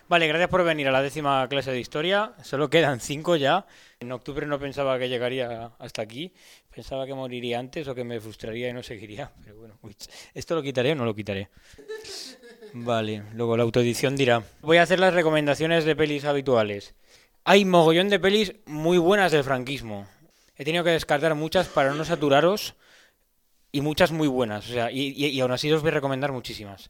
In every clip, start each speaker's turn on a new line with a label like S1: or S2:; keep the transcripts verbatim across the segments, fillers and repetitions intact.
S1: Vale, gracias por venir a la décima clase de historia. Solo quedan cinco ya. En octubre no pensaba que llegaría hasta aquí. Pensaba que moriría antes o que me frustraría y no seguiría. Pero bueno, uy, ¿esto lo quitaré o no lo quitaré? Vale, luego la autoedición dirá. Voy a hacer las recomendaciones de pelis habituales. Hay mogollón de pelis muy buenas del franquismo. He tenido que descartar muchas para no saturaros y muchas muy buenas. O sea, y, y, y aún así os voy a recomendar muchísimas.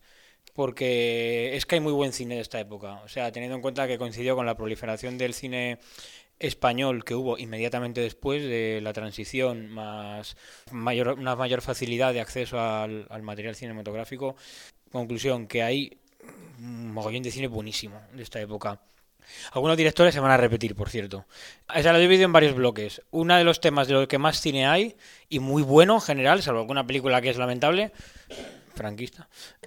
S1: Porque es que hay muy buen cine de esta época. O sea, teniendo en cuenta que coincidió con la proliferación del cine español que hubo inmediatamente después de la transición, más mayor, una mayor facilidad de acceso al, al material cinematográfico. Conclusión, que hay un mogollón de cine buenísimo de esta época. Algunos directores se van a repetir, por cierto. O sea, lo he dividido en varios bloques. Uno de los temas de los que más cine hay, y muy bueno en general, salvo alguna película que es lamentable, franquista,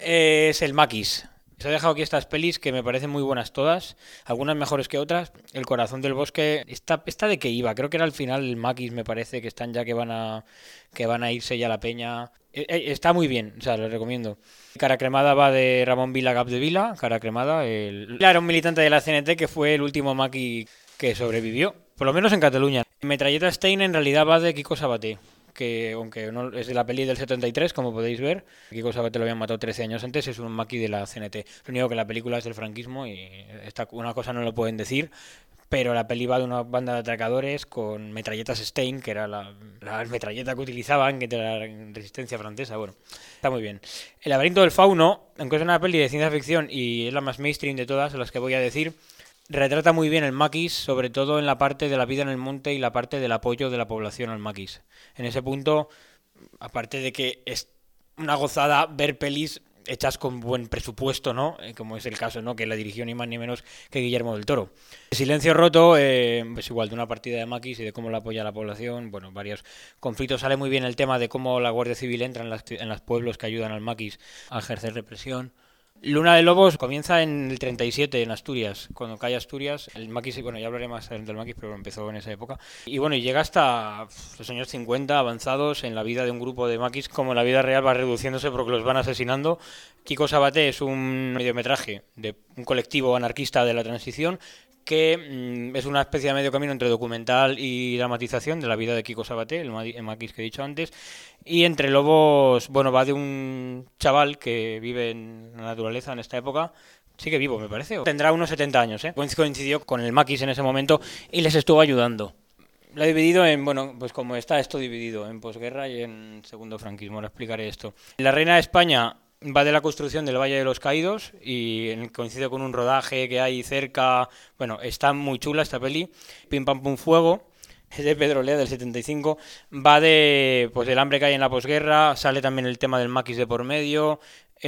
S1: es el Maquis. Se ha dejado aquí estas pelis que me parecen muy buenas todas, algunas mejores que otras. El corazón del bosque, ¿esta, esta de qué iba? Creo que era al final el Maquis, me parece, que están ya que van a que van a irse ya a la peña. Eh, eh, está muy bien, o sea, lo recomiendo. Cara Cremada va de Ramón Vila Capdevila, Cara Cremada, el... era un militante de la C N T que fue el último Maqui que sobrevivió, por lo menos en Cataluña. Metralleta Stein en realidad va de Kiko Sabaté, que aunque no es de la peli del setenta y tres, como podéis ver, Kiko Sabaté lo habían matado trece años antes, es un maqui de la C N T. Lo único que la película es del franquismo y esta, una cosa no lo pueden decir, pero la peli va de una banda de atracadores con metralletas Stein, que era la, la metralleta que utilizaban, que era la resistencia francesa. Bueno, está muy bien. El laberinto del fauno, aunque es una peli de ciencia ficción y es la más mainstream de todas las que voy a decir, retrata muy bien el maquis, sobre todo en la parte de la vida en el monte y la parte del apoyo de la población al maquis. En ese punto, aparte de que es una gozada ver pelis hechas con buen presupuesto, ¿no? Eh, como es el caso, ¿no? Que la dirigió ni más ni menos que Guillermo del Toro. Silencio roto, eh, es igual de una partida de maquis y de cómo la apoya la población, bueno, varios conflictos. Sale muy bien el tema de cómo la Guardia Civil entra en, las, en los pueblos que ayudan al maquis a ejercer represión. Luna de Lobos comienza en el treinta y siete en Asturias, cuando cae Asturias. El maquis, bueno, ya hablaré más del maquis, pero empezó en esa época. Y bueno, y llega hasta los años cincuenta avanzados en la vida de un grupo de maquis, como la vida real va reduciéndose porque los van asesinando. Kiko Sabaté es un mediometraje de un colectivo anarquista de la transición que mmm, es una especie de medio camino entre documental y dramatización de la vida de Kiko Sabaté, el, el maquis que he dicho antes. Y Entre Lobos, bueno, va de un chaval que vive en la naturaleza en esta época. Sigue vivo, me parece. Tendrá unos setenta años, ¿eh? Coincidió con el maquis en ese momento y les estuvo ayudando. Lo he dividido en, bueno, pues como está esto dividido, en posguerra y en segundo franquismo. Ahora explicaré esto. La Reina de España va de la construcción del Valle de los Caídos y coincide con un rodaje que hay cerca. Bueno, está muy chula esta peli. Pim Pam Pum Fuego. Es de Pedro Lea del setenta y cinco. Va de pues del hambre que hay en la posguerra. Sale también el tema del maquis de por medio.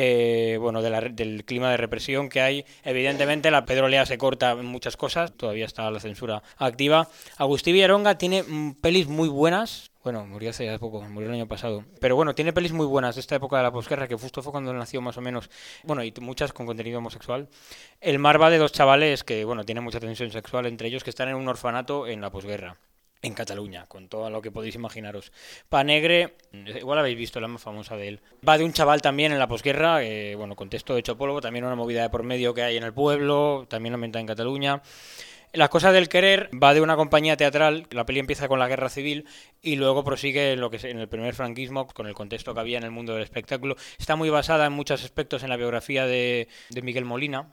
S1: Eh, bueno, de la, del clima de represión que hay. Evidentemente la Pedro Lea se corta en muchas cosas. Todavía está la censura activa. Agustí Villaronga tiene mm, pelis muy buenas. Bueno, murió hace poco, murió el año pasado. Pero bueno, tiene pelis muy buenas de esta época de la posguerra, que justo fue cuando nació más o menos. Bueno, y muchas con contenido homosexual. El mar va de dos chavales que, bueno, tienen mucha tensión sexual entre ellos, que están en un orfanato en la posguerra. En Cataluña, con todo lo que podéis imaginaros. Panegre, igual habéis visto la más famosa de él. Va de un chaval también en la posguerra, eh, bueno, contexto de Chopólogo, también una movida de por medio que hay en el pueblo, también ambientada en Cataluña. Las cosas del querer va de una compañía teatral, la peli empieza con la guerra civil y luego prosigue en lo que es en el primer franquismo con el contexto que había en el mundo del espectáculo. Está muy basada en muchos aspectos en la biografía de, de Miguel Molina,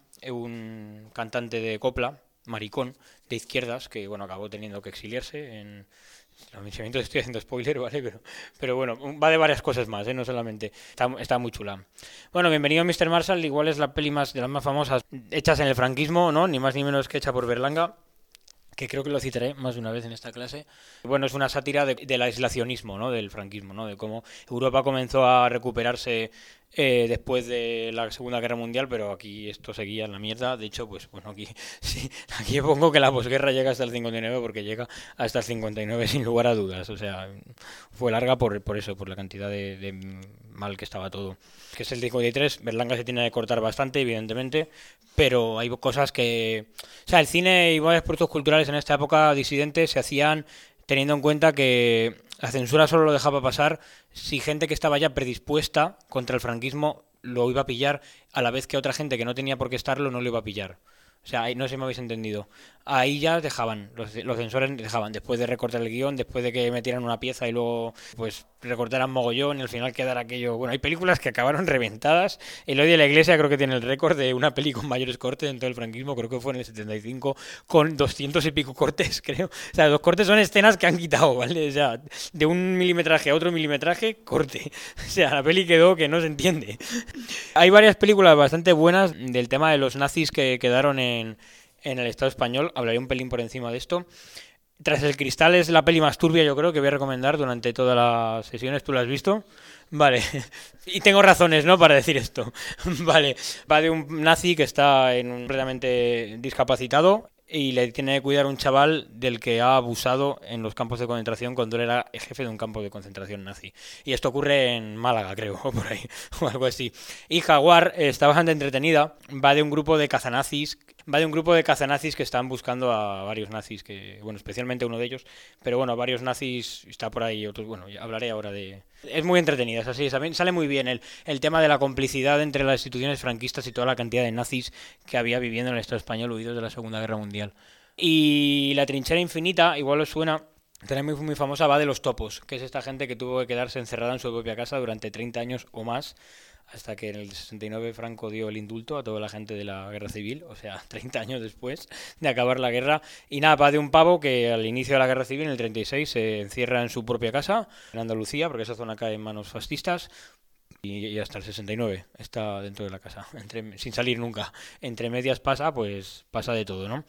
S1: un cantante de copla, maricón, de izquierdas, que bueno, acabó teniendo que exiliarse en... Estoy haciendo spoiler, ¿vale? Pero, pero bueno, va de varias cosas más, ¿eh? No solamente. Está, está muy chula. Bueno, bienvenido mister Marshall, igual es la peli más de las más famosas hechas en el franquismo, ¿no? Ni más ni menos que hecha por Berlanga, que creo que lo citaré más de una vez en esta clase. Bueno, es una sátira de, del aislacionismo, ¿no? Del franquismo, ¿no? De cómo Europa comenzó a recuperarse eh, después de la Segunda Guerra Mundial, pero aquí esto seguía en la mierda. De hecho, pues bueno, aquí sí, aquí pongo que la posguerra llega hasta el cincuenta y nueve porque llega hasta el cincuenta y nueve sin lugar a dudas. O sea, fue larga por, por eso, por la cantidad de, de mal que estaba todo. Que es el cincuenta y tres, Berlanga se tiene que cortar bastante, evidentemente, pero hay cosas que... O sea, el cine y varios productos culturales en esta época disidentes se hacían teniendo en cuenta que la censura solo lo dejaba pasar si gente que estaba ya predispuesta contra el franquismo lo iba a pillar, a la vez que otra gente que no tenía por qué estarlo no lo iba a pillar. O sea, ahí no sé si me habéis entendido. Ahí ya dejaban, los, los censores dejaban, después de recortar el guión, después de que metieran una pieza y luego pues recortaran mogollón y al final quedara aquello... Bueno, hay películas que acabaron reventadas. El Odio de la Iglesia creo que tiene el récord de una peli con mayores cortes en todo el franquismo, creo que fue en el setenta y cinco, con doscientos y pico cortes, creo. O sea, los cortes son escenas que han quitado, ¿vale? O sea, de un milimetraje a otro milimetraje, corte. O sea, la peli quedó que no se entiende. Hay varias películas bastante buenas del tema de los nazis que quedaron en, en el Estado español. Hablaré un pelín por encima de esto. Tras el cristal es la peli más turbia, yo creo, que voy a recomendar durante todas las sesiones. ¿Tú la has visto? Vale. Y tengo razones, ¿no?, para decir esto. Vale. Va de un nazi que está en un completamente discapacitado y le tiene que cuidar un chaval del que ha abusado en los campos de concentración cuando él era jefe de un campo de concentración nazi. Y esto ocurre en Málaga, creo, o por ahí, o algo así. Y Jaguar eh, está bastante entretenida. Va de un grupo de cazanazis. Va de un grupo de cazanazis que están buscando a varios nazis, que bueno, especialmente uno de ellos, pero bueno, varios nazis, está por ahí, otros, bueno, ya hablaré ahora de... Es muy entretenida, es así, sale muy bien el, el tema de la complicidad entre las instituciones franquistas y toda la cantidad de nazis que había viviendo en el Estado español huidos de la Segunda Guerra Mundial. Y La Trinchera Infinita, igual os suena... También muy, muy famosa, va de los topos, que es esta gente que tuvo que quedarse encerrada en su propia casa durante treinta años o más, hasta que en el sesenta y nueve Franco dio el indulto a toda la gente de la guerra civil, o sea, treinta años después de acabar la guerra. Y nada, va de un pavo que al inicio de la guerra civil, en el treinta y seis, se encierra en su propia casa, en Andalucía, porque esa zona cae en manos fascistas. Y hasta el sesenta y nueve está dentro de la casa, entre, sin salir nunca. Entre medias pasa, pues pasa de todo, ¿no?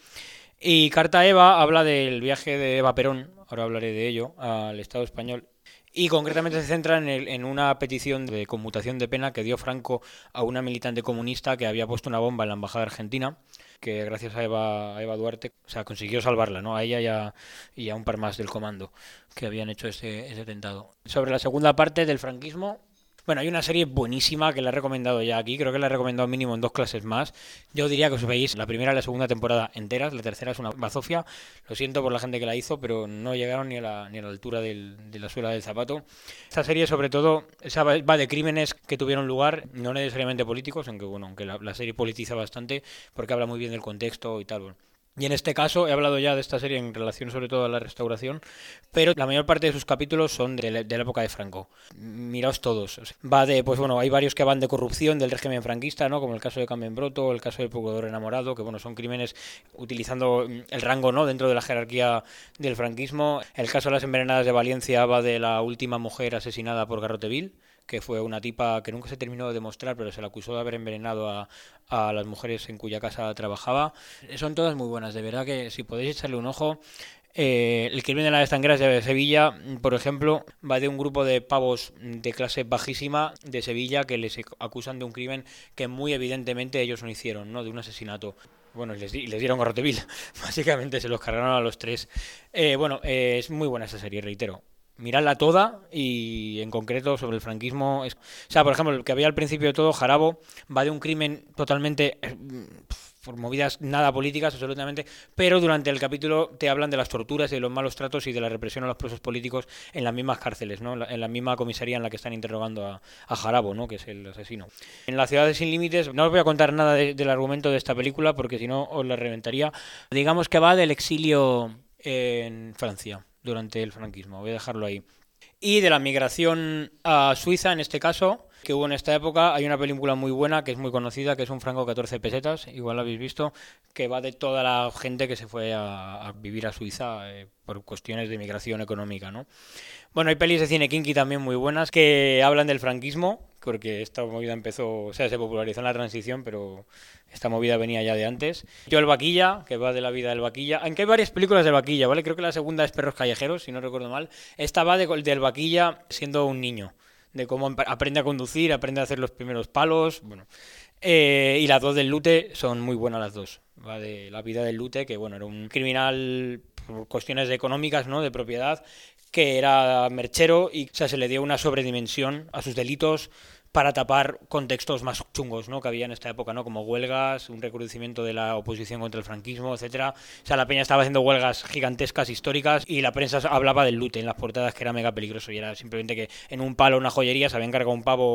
S1: Y Carta Eva habla del viaje de Eva Perón, ahora hablaré de ello, al Estado español. Y concretamente se centra en, el, en una petición de conmutación de pena que dio Franco a una militante comunista que había puesto una bomba en la embajada argentina, que gracias a Eva, a Eva Duarte, o sea, consiguió salvarla, ¿no? A ella y a, y a un par más del comando que habían hecho ese, ese atentado. Sobre la segunda parte del franquismo... Bueno, hay una serie buenísima que la he recomendado ya aquí, creo que la he recomendado mínimo en dos clases más. Yo diría que os veis la primera y la segunda temporada enteras, la tercera es una bazofia. Lo siento por la gente que la hizo, pero no llegaron ni a la, ni a la altura del, de la suela del zapato. Esta serie, sobre todo, esa va de crímenes que tuvieron lugar, no necesariamente políticos, aunque bueno, aunque la, la serie politiza bastante, porque habla muy bien del contexto y tal, bueno. Y en este caso he hablado ya de esta serie en relación sobre todo a la restauración, pero la mayor parte de sus capítulos son de la, de la época de Franco. Miraos todos. Va de, pues bueno, hay varios que van de corrupción del régimen franquista, ¿no? Como el caso de Cambembroto, el caso del procurador enamorado, que bueno, son crímenes utilizando el rango, ¿no?, dentro de la jerarquía del franquismo. El caso de las envenenadas de Valencia va de la última mujer asesinada por Garroteville, que fue una tipa que nunca se terminó de demostrar, pero se le acusó de haber envenenado a, a las mujeres en cuya casa trabajaba. Son todas muy buenas, de verdad que si podéis echarle un ojo. Eh, el crimen de las estanqueras de Sevilla, por ejemplo, va de un grupo de pavos de clase bajísima de Sevilla que les acusan de un crimen que muy evidentemente ellos no hicieron, ¿no?, de un asesinato. Bueno, y les, y les dieron Garroteville, básicamente se los cargaron a los tres. Eh, bueno, eh, es muy buena esa serie, reitero. Miradla toda y en concreto sobre el franquismo. Es... O sea, por ejemplo, el que había al principio de todo, Jarabo, va de un crimen totalmente... Eh, por movidas nada políticas, absolutamente, pero durante el capítulo te hablan de las torturas y de los malos tratos y de la represión a los presos políticos en las mismas cárceles, ¿no? En la, en la misma comisaría en la que están interrogando a, a Jarabo, ¿no?, que es el asesino. En Las ciudades sin límites, no os voy a contar nada de, del argumento de esta película porque si no os la reventaría. Digamos que va del exilio en Francia durante el franquismo, voy a dejarlo ahí. Y de la migración a Suiza, en este caso, que hubo en esta época, hay una película muy buena, que es muy conocida, que es Un franco catorce pesetas, igual la habéis visto, que va de toda la gente que se fue a, a vivir a Suiza eh, por cuestiones de migración económica, ¿no? Bueno, hay pelis de cine kinky también muy buenas que hablan del franquismo, porque esta movida empezó, o sea, se popularizó en la transición, pero esta movida venía ya de antes. Yo el Vaquilla, que va de la vida del Vaquilla, aunque hay varias películas del Vaquilla, ¿vale? Creo que la segunda es Perros callejeros, si no recuerdo mal. Esta va de, del Vaquilla siendo un niño, de cómo aprende a conducir, aprende a hacer los primeros palos, bueno. Eh, y las dos del Lute son muy buenas las dos. Va de la vida del Lute, que bueno, era un criminal por cuestiones económicas, ¿no?, de propiedad, que era merchero y, o sea, se le dio una sobredimensión a sus delitos para tapar contextos más chungos, ¿no?, que había en esta época, ¿no?, como huelgas, un recrudecimiento de la oposición contra el franquismo, etcétera. O sea, la peña estaba haciendo huelgas gigantescas, históricas, y la prensa hablaba del lute en las portadas, que era mega peligroso, y era simplemente que en un palo, una joyería, se habían cargado un pavo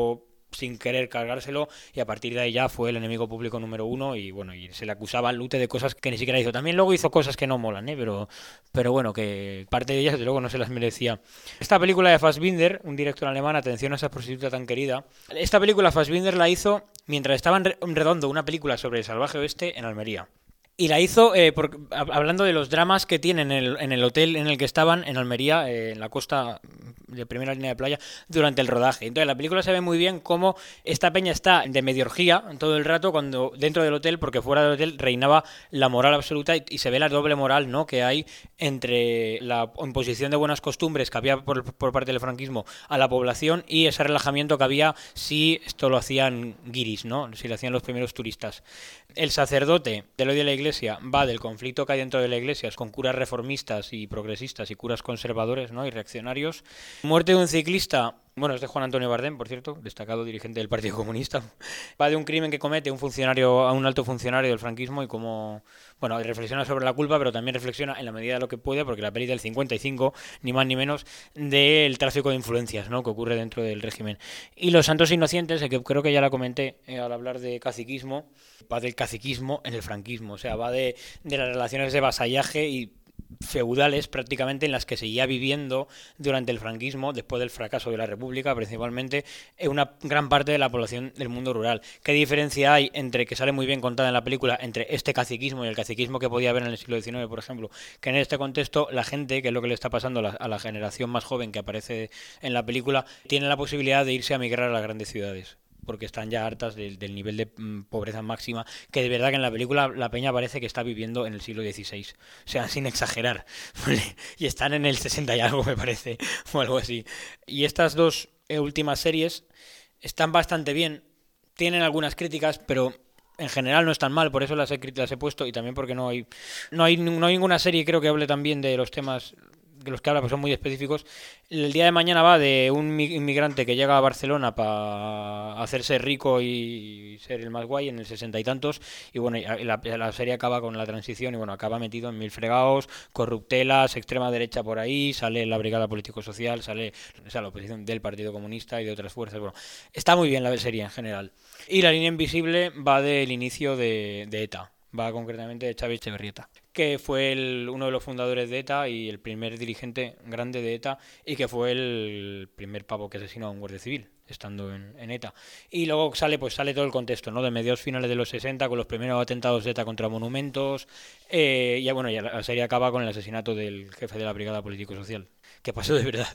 S1: sin querer cargárselo, y a partir de ahí ya fue el enemigo público número uno, y bueno, y se le acusaba al Lute de cosas que ni siquiera hizo. También luego hizo cosas que no molan, ¿eh? pero, pero bueno, que parte de ellas desde luego no se las merecía. Esta película de Fassbinder, un director alemán, atención a esa prostituta tan querida, esta película Fassbinder la hizo mientras estaban redando una película sobre el salvaje oeste en Almería. Y la hizo eh, por, hablando de los dramas que tienen en el, en el hotel en el que estaban, en Almería, eh, en la costa de primera línea de playa, durante el rodaje. Entonces la película se ve muy bien cómo esta peña está de medio orgía todo el rato cuando dentro del hotel, porque fuera del hotel reinaba la moral absoluta, y, y se ve la doble moral, ¿no?, que hay entre la imposición de buenas costumbres que había por, por parte del franquismo a la población y ese relajamiento que había si esto lo hacían guiris, ¿no?, si lo hacían los primeros turistas. El sacerdote del hoy de la Iglesia va del conflicto que hay dentro de la Iglesia con curas reformistas y progresistas y curas conservadores, ¿no?, y reaccionarios. Muerte de un ciclista, bueno, es de Juan Antonio Bardem, por cierto, destacado dirigente del Partido Comunista. Va de un crimen que comete un funcionario, a un alto funcionario del franquismo, y cómo, bueno, reflexiona sobre la culpa, pero también reflexiona en la medida de lo que puede, porque la peli del cincuenta y cinco, ni más ni menos, del tráfico de influencias, ¿no?, que ocurre dentro del régimen. Y Los Santos Inocentes, que creo que ya la comenté eh, al hablar de caciquismo, va del caciquismo en el franquismo, o sea, va de, de las relaciones de vasallaje y feudales prácticamente en las que seguía viviendo durante el franquismo, después del fracaso de la República, principalmente en una gran parte de la población del mundo rural. ¿Qué diferencia hay entre, que sale muy bien contada en la película, entre este caciquismo y el caciquismo que podía haber en el siglo diecinueve, por ejemplo? Que en este contexto la gente, que es lo que le está pasando a la, a la generación más joven que aparece en la película, tiene la posibilidad de irse a migrar a las grandes ciudades, porque están ya hartas del, del nivel de mm, pobreza máxima, que de verdad que en la película la peña parece que está viviendo en el siglo dieciséis, o sea, sin exagerar, ¿vale? Y están en el sesenta y algo, me parece, o algo así. Y estas dos eh, últimas series están bastante bien, tienen algunas críticas, pero en general no están mal, por eso las he, las he puesto, y también porque no hay, no hay, no hay ninguna serie, creo, que hable también de los temas que los que habla, pues son muy específicos. El día de mañana va de un inmigrante que llega a Barcelona para hacerse rico y ser el más guay en el sesenta y tantos, y bueno, la, la serie acaba con la transición, y bueno, acaba metido en mil fregados, corruptelas, extrema derecha por ahí, sale la Brigada Político-Social, sale, o sea, la oposición del Partido Comunista y de otras fuerzas. Bueno, está muy bien la serie en general. Y La Línea Invisible va del inicio de, de ETA. Va concretamente de Xavi Etxebarrieta, que fue el, uno de los fundadores de ETA y el primer dirigente grande de ETA, y que fue el primer pavo que asesinó a un guardia civil estando en, en ETA. Y luego sale pues sale todo el contexto, ¿no?, de mediados finales de los sesenta, con los primeros atentados de ETA contra monumentos, eh, y bueno, ya la serie acaba con el asesinato del jefe de la Brigada Político-Social, que pasó de verdad.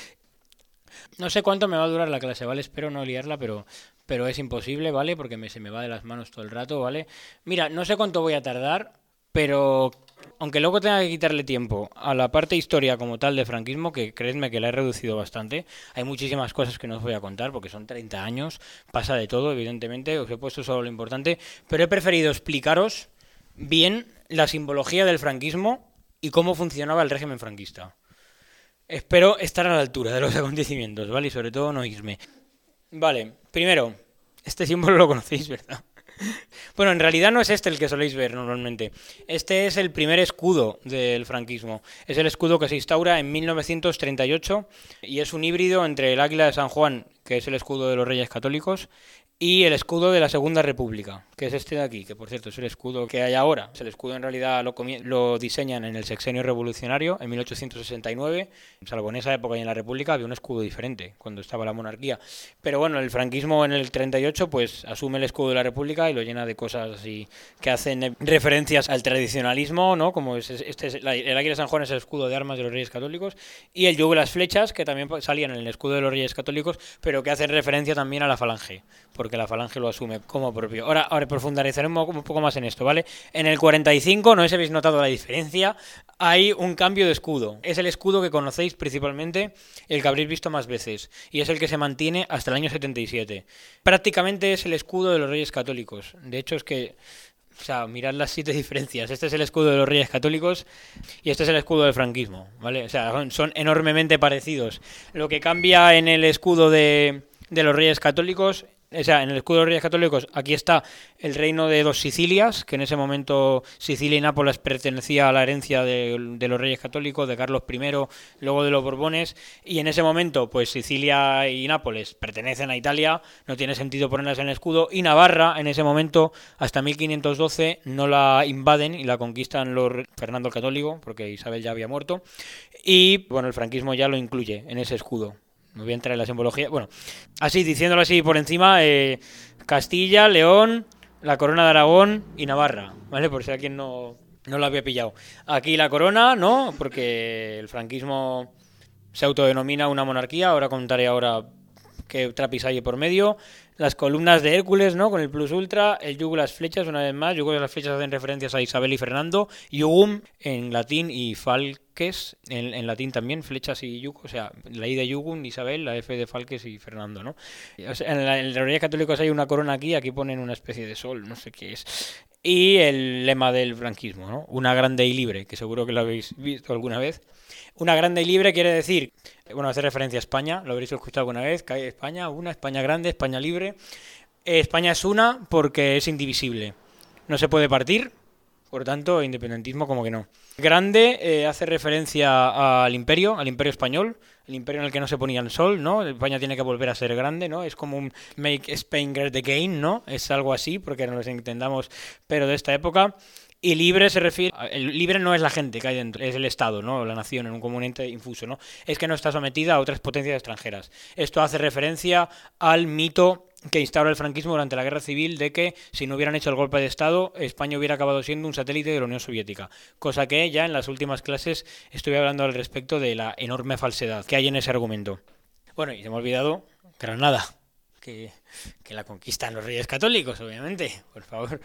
S1: No sé cuánto me va a durar la clase, ¿vale? Espero no liarla, pero, pero es imposible, ¿vale? Porque me, se me va de las manos todo el rato, ¿vale? Mira, no sé cuánto voy a tardar, pero aunque luego tenga que quitarle tiempo a la parte historia como tal de franquismo, que creedme que la he reducido bastante, hay muchísimas cosas que no os voy a contar, porque son treinta años, pasa de todo, evidentemente, os he puesto solo lo importante, pero he preferido explicaros bien la simbología del franquismo y cómo funcionaba el régimen franquista. Espero estar a la altura de los acontecimientos, ¿vale? Y sobre todo no irme. Vale, primero, este símbolo lo conocéis, ¿verdad? Bueno, en realidad no es este el que soléis ver normalmente. Este es el primer escudo del franquismo. Es el escudo que se instaura en mil novecientos treinta y ocho y es un híbrido entre el águila de San Juan, que es el escudo de los Reyes Católicos, y el escudo de la Segunda República, que es este de aquí, que por cierto es el escudo que hay ahora. El escudo en realidad lo, lo diseñan en el sexenio revolucionario, en mil ochocientos sesenta y nueve, salvo en esa época y en la República había un escudo diferente, cuando estaba la monarquía. Pero bueno, el franquismo en el treinta y ocho pues asume el escudo de la República y lo llena de cosas así que hacen referencias al tradicionalismo, ¿no? Como es, este es, el águila de San Juan es el escudo de armas de los Reyes Católicos, y el yugo y las flechas, que también salían en el escudo de los Reyes Católicos, pero que hacen referencia también a la falange, porque la falange lo asume como propio. Ahora, ahora profundizaré un poco más en esto, ¿vale? En el cuarenta y cinco, no sé si habéis notado la diferencia, hay un cambio de escudo. Es el escudo que conocéis principalmente, el que habréis visto más veces, y es el que se mantiene hasta el año setenta y siete. Prácticamente es el escudo de los Reyes Católicos. De hecho, es que, o sea, mirad las siete diferencias. Este es el escudo de los Reyes Católicos y este es el escudo del franquismo, ¿vale? O sea, son, son enormemente parecidos. Lo que cambia en el escudo de, de los Reyes Católicos O sea, en el escudo de los Reyes Católicos aquí está el reino de dos Sicilias, que en ese momento Sicilia y Nápoles pertenecía a la herencia de, de los Reyes Católicos, de Carlos primero, luego de los Borbones, y en ese momento pues Sicilia y Nápoles pertenecen a Italia, no tiene sentido ponerlas en el escudo, y Navarra en ese momento, hasta mil quinientos doce, no la invaden y la conquistan los Fernando el Católico, porque Isabel ya había muerto, y bueno, el franquismo ya lo incluye en ese escudo. Me voy a entrar en la simbología. Bueno, así, diciéndolo así por encima, eh, Castilla, León, la corona de Aragón y Navarra, ¿vale? Por si alguien no, no lo había pillado. Aquí la corona, ¿no? Porque el franquismo se autodenomina una monarquía, ahora contaré ahora qué trapis hay por medio. Las columnas de Hércules, ¿no? Con el plus ultra, el yugo y las flechas, una vez más. Yugo y las flechas hacen referencias a Isabel y Fernando. Yugum en latín y falques en, en latín también, flechas y yugo. O sea, la I de Yugum, Isabel, la F de falques y Fernando, ¿no? O sea, en, la, en los Reyes Católicos hay una corona aquí, aquí ponen una especie de sol, no sé qué es. Y el lema del franquismo, ¿no? Una grande y libre, que seguro que lo habéis visto alguna vez. Una grande y libre quiere decir, bueno, hace referencia a España, lo habréis escuchado alguna vez, que hay España, una, España grande, España libre. Eh, España es una porque es indivisible, no se puede partir, por tanto, independentismo como que no. Grande eh, hace referencia al imperio, al imperio español, el imperio en el que no se ponía el sol, ¿no? España tiene que volver a ser grande, ¿no? Es como un Make Spain Great Again, ¿no? Es algo así, porque no nos entendamos, pero de esta época. Y libre se refiere, el libre no es la gente que hay dentro, es el Estado, ¿no? La nación en un componente infuso, ¿no? Es que no está sometida a otras potencias extranjeras. Esto hace referencia al mito que instaura el franquismo durante la Guerra Civil de que si no hubieran hecho el golpe de Estado, España hubiera acabado siendo un satélite de la Unión Soviética. Cosa que ya en las últimas clases estuve hablando al respecto de la enorme falsedad que hay en ese argumento. Bueno, y se me ha olvidado Granada. Que, que la conquistan los Reyes Católicos, obviamente, por favor.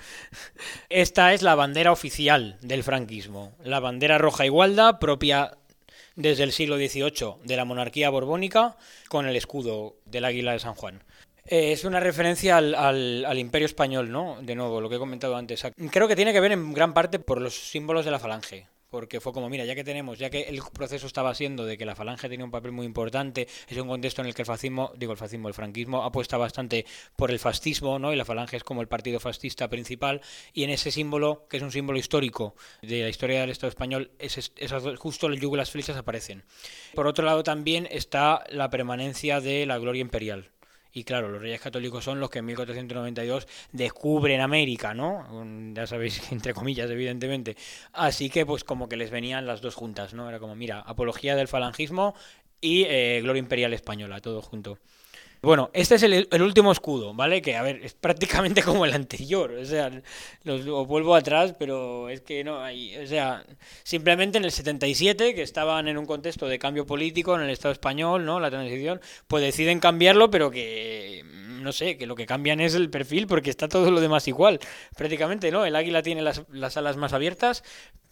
S1: Esta es la bandera oficial del franquismo, la bandera roja igualda, propia desde el siglo dieciocho de la monarquía borbónica, con el escudo del águila de San Juan. Eh, es una referencia al, al, al Imperio Español, ¿no? De nuevo, lo que he comentado antes. Creo que tiene que ver en gran parte por los símbolos de la falange. Porque fue como, mira, ya que tenemos, ya que el proceso estaba siendo de que la falange tenía un papel muy importante, es un contexto en el que el fascismo, digo el fascismo, el franquismo apuesta bastante por el fascismo, ¿no? Y la falange es como el partido fascista principal, y en ese símbolo, que es un símbolo histórico de la historia del Estado español, es, es justo el yugo y las flechas aparecen. Por otro lado también está la permanencia de la gloria imperial. Y claro, los Reyes Católicos son los que en mil cuatrocientos noventa y dos descubren América, ¿no? Ya sabéis, entre comillas, evidentemente. Así que pues como que les venían las dos juntas, ¿no? Era como, mira, apología del falangismo y eh, gloria imperial española, todo junto. Bueno, este es el, el último escudo, ¿vale? Que, a ver, es prácticamente como el anterior, o sea, los, os vuelvo atrás, pero es que no hay, o sea, simplemente en el setenta y siete, que estaban en un contexto de cambio político en el Estado español, ¿no? La transición, pues deciden cambiarlo, pero que, no sé, que lo que cambian es el perfil, porque está todo lo demás igual, prácticamente, ¿no? El águila tiene las, las alas más abiertas,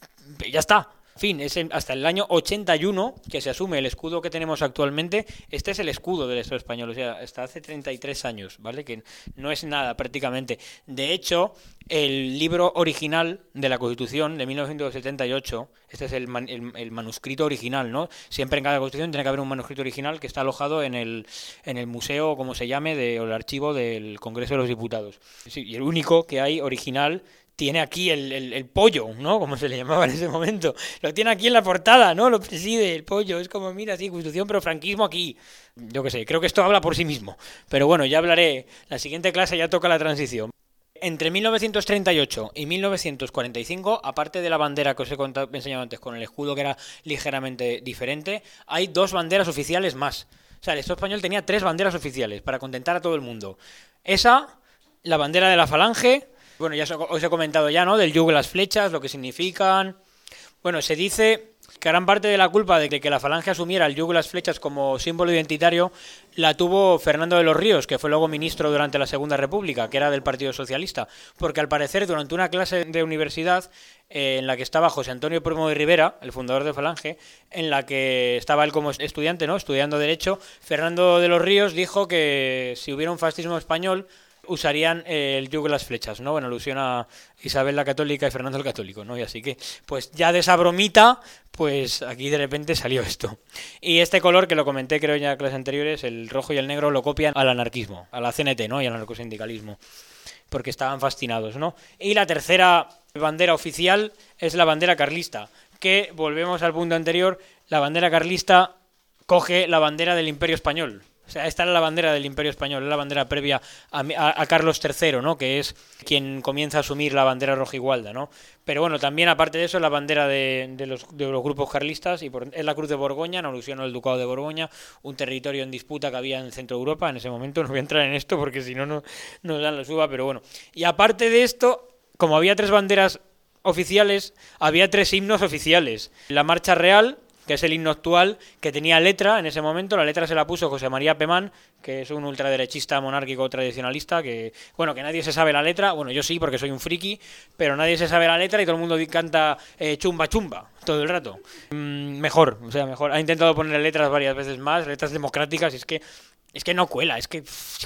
S1: ya está. En fin, es hasta el año ochenta y uno que se asume el escudo que tenemos actualmente. Este es el escudo del Estado español, o sea, hasta hace treinta y tres años, ¿vale? Que no es nada prácticamente. De hecho, el libro original de la Constitución de mil novecientos setenta y ocho, este es el, man, el, el manuscrito original, ¿no? Siempre en cada Constitución tiene que haber un manuscrito original que está alojado en el, en el museo, o como se llame, de, o el archivo del Congreso de los Diputados. Sí, y el único que hay original tiene aquí el, el, el pollo, ¿no? Como se le llamaba en ese momento. Lo tiene aquí en la portada, ¿no? Lo preside el pollo. Es como, mira, sí, Constitución, pero franquismo aquí. Yo qué sé, creo que esto habla por sí mismo. Pero bueno, ya hablaré. La siguiente clase ya toca la transición. Entre mil novecientos treinta y ocho y mil novecientos cuarenta y cinco, aparte de la bandera que os he contado, enseñado antes con el escudo, que era ligeramente diferente, hay dos banderas oficiales más. O sea, el Estado español tenía tres banderas oficiales para contentar a todo el mundo. Esa, la bandera de la falange. Bueno, ya os he comentado ya, ¿no? Del yugo y las flechas, lo que significan. Bueno, se dice que gran parte de la culpa de que la falange asumiera el yugo y las flechas como símbolo identitario la tuvo Fernando de los Ríos, que fue luego ministro durante la Segunda República, que era del Partido Socialista, porque al parecer durante una clase de universidad eh, en la que estaba José Antonio Primo de Rivera, el fundador de Falange, en la que estaba él como estudiante, ¿no? Estudiando Derecho, Fernando de los Ríos dijo que si hubiera un fascismo español, usarían eh, el yugo y las flechas, ¿no? En alusión a Isabel la Católica y Fernando el Católico, ¿no? Y así que, pues ya de esa bromita, pues aquí de repente salió esto. Y este color, que lo comenté creo ya en clases anteriores, el rojo y el negro lo copian al anarquismo, a la C N T, ¿no? Y al anarcosindicalismo, porque estaban fascinados, ¿no? Y la tercera bandera oficial es la bandera carlista, que, volvemos al punto anterior, la bandera carlista coge la bandera del Imperio Español. O sea, esta era la bandera del Imperio Español, es la bandera previa a, a, a Carlos tercero, ¿no? Que es quien comienza a asumir la bandera rojigualda, ¿no? Pero bueno, también aparte de eso es la bandera de, de, los, de los grupos carlistas, y por, es la Cruz de Borgoña, en alusión al Ducado de Borgoña, un territorio en disputa que había en Centro Europa en ese momento. No voy a entrar en esto porque si no, no nos dan la suba, pero bueno. Y aparte de esto, como había tres banderas oficiales, había tres himnos oficiales. La Marcha Real, que es el himno actual, que tenía letra en ese momento. La letra se la puso José María Pemán, que es un ultraderechista monárquico tradicionalista, que, bueno, que nadie se sabe la letra. Bueno, yo sí, porque soy un friki, pero nadie se sabe la letra y todo el mundo canta eh, chumba chumba todo el rato. Mm, mejor, o sea, mejor. Ha intentado poner letras varias veces más, letras democráticas, y es que Es que no cuela, es que,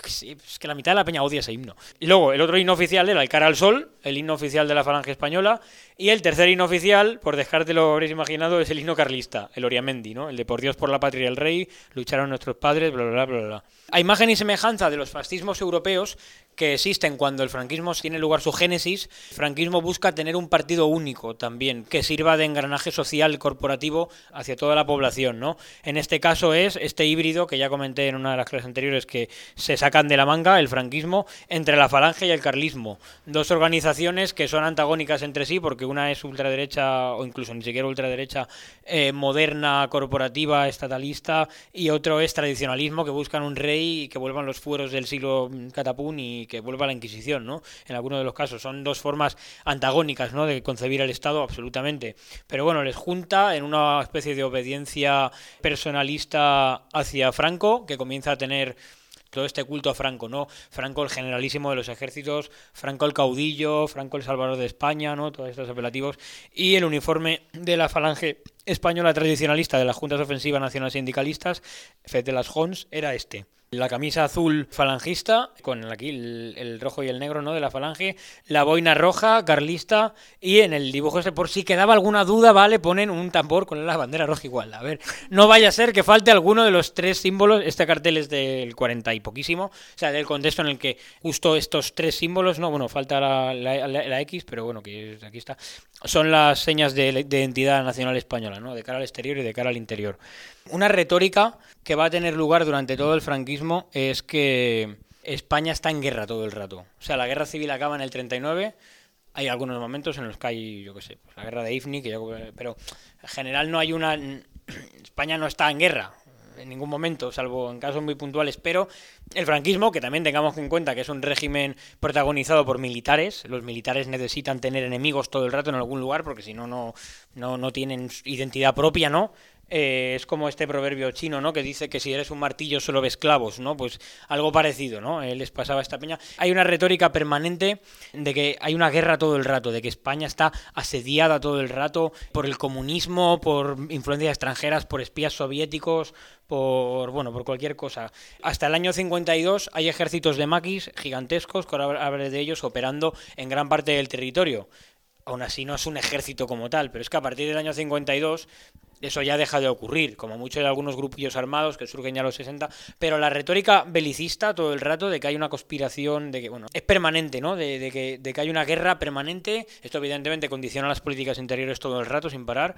S1: es que la mitad de la peña odia ese himno. Y luego, el otro himno oficial era el Cara al Sol, el himno oficial de la Falange Española, y el tercer himno oficial, por descarte lo habréis imaginado, es el himno carlista, el Oriamendi, ¿no? El de por Dios, por la patria y el rey, lucharon nuestros padres, bla, bla, bla, bla, bla. A imagen y semejanza de los fascismos europeos que existen cuando el franquismo tiene lugar su génesis, el franquismo busca tener un partido único también, que sirva de engranaje social corporativo hacia toda la población, ¿no? En este caso es este híbrido que ya comenté en una de las clases anteriores, que se sacan de la manga, el franquismo, entre la Falange y el carlismo. Dos organizaciones que son antagónicas entre sí, porque una es ultraderecha, o incluso ni siquiera ultraderecha, eh, moderna, corporativa, estatalista, y otro es tradicionalismo, que buscan un rey y que vuelvan los fueros del siglo catapún y que vuelva la Inquisición, ¿no? En algunos de los casos. Son dos formas antagónicas, ¿no?, de concebir el Estado, absolutamente. Pero bueno, les junta en una especie de obediencia personalista hacia Franco, que comienza a tener todo este culto a Franco, ¿no? Franco el generalísimo de los ejércitos, Franco el caudillo, Franco el salvador de España, ¿no? Todos estos apelativos. Y el uniforme de la Falange Española tradicionalista de las Juntas Ofensivas Nacionales Sindicalistas, F E T de las Jons, era este. La camisa azul falangista, con aquí el, el rojo y el negro, ¿no?, de la Falange, la boina roja carlista, y en el dibujo ese, por si quedaba alguna duda, ¿vale?, ponen un tambor con la bandera roja igual. A ver, no vaya a ser que falte alguno de los tres símbolos. Este cartel es del cuarenta y poquísimo, o sea, del contexto en el que justo estos tres símbolos, no, bueno, falta la, la, la, la X, pero bueno, que aquí está, son las señas de, de identidad nacional española, ¿no?, de cara al exterior y de cara al interior. Una retórica que va a tener lugar durante todo el franquismo es que España está en guerra todo el rato. O sea, la guerra civil acaba en el treinta y nueve, hay algunos momentos en los que hay, yo qué sé, pues la guerra de Ifni, que ya, pero en general no hay una... España no está en guerra en ningún momento, salvo en casos muy puntuales, pero el franquismo, que también tengamos en cuenta que es un régimen protagonizado por militares, los militares necesitan tener enemigos todo el rato en algún lugar, porque si no, no, no, no tienen identidad propia, ¿no? Eh, es como este proverbio chino, ¿no?, que dice que si eres un martillo solo ves clavos, ¿no? Pues algo parecido, ¿no? Eh, les pasaba a esta peña. Hay una retórica permanente de que hay una guerra todo el rato, de que España está asediada todo el rato por el comunismo, por influencias extranjeras, por espías soviéticos, por, bueno, por cualquier cosa. Hasta el año cincuenta y dos hay ejércitos de maquis gigantescos, que ahora hablaré de ellos, operando en gran parte del territorio. Aún así no es un ejército como tal, pero es que a partir del año cincuenta y dos eso ya deja de ocurrir, como mucho de algunos grupillos armados que surgen ya a los sesenta, pero la retórica belicista todo el rato de que hay una conspiración, de que, bueno, es permanente, ¿no?, de, de, que, de que hay una guerra permanente. Esto evidentemente condiciona las políticas interiores todo el rato, sin parar,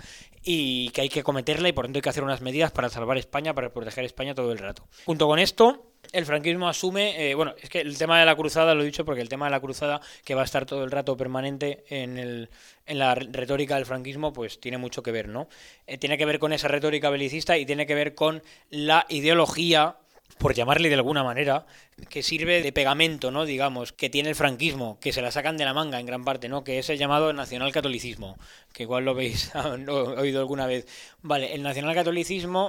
S1: y que hay que cometerla y por tanto hay que hacer unas medidas para salvar España, para proteger España todo el rato. Junto con esto, el franquismo asume, eh, bueno, es que el tema de la cruzada, lo he dicho porque el tema de la cruzada, que va a estar todo el rato permanente en, el, en la retórica del franquismo, pues tiene mucho que ver, ¿no? Eh, tiene que ver con esa retórica belicista y tiene que ver con la ideología, por llamarle de alguna manera, que sirve de pegamento, ¿no?, digamos, que tiene el franquismo, que se la sacan de la manga en gran parte, ¿no?, que es el llamado nacionalcatolicismo, que igual lo habéis oído alguna vez. Vale, el nacionalcatolicismo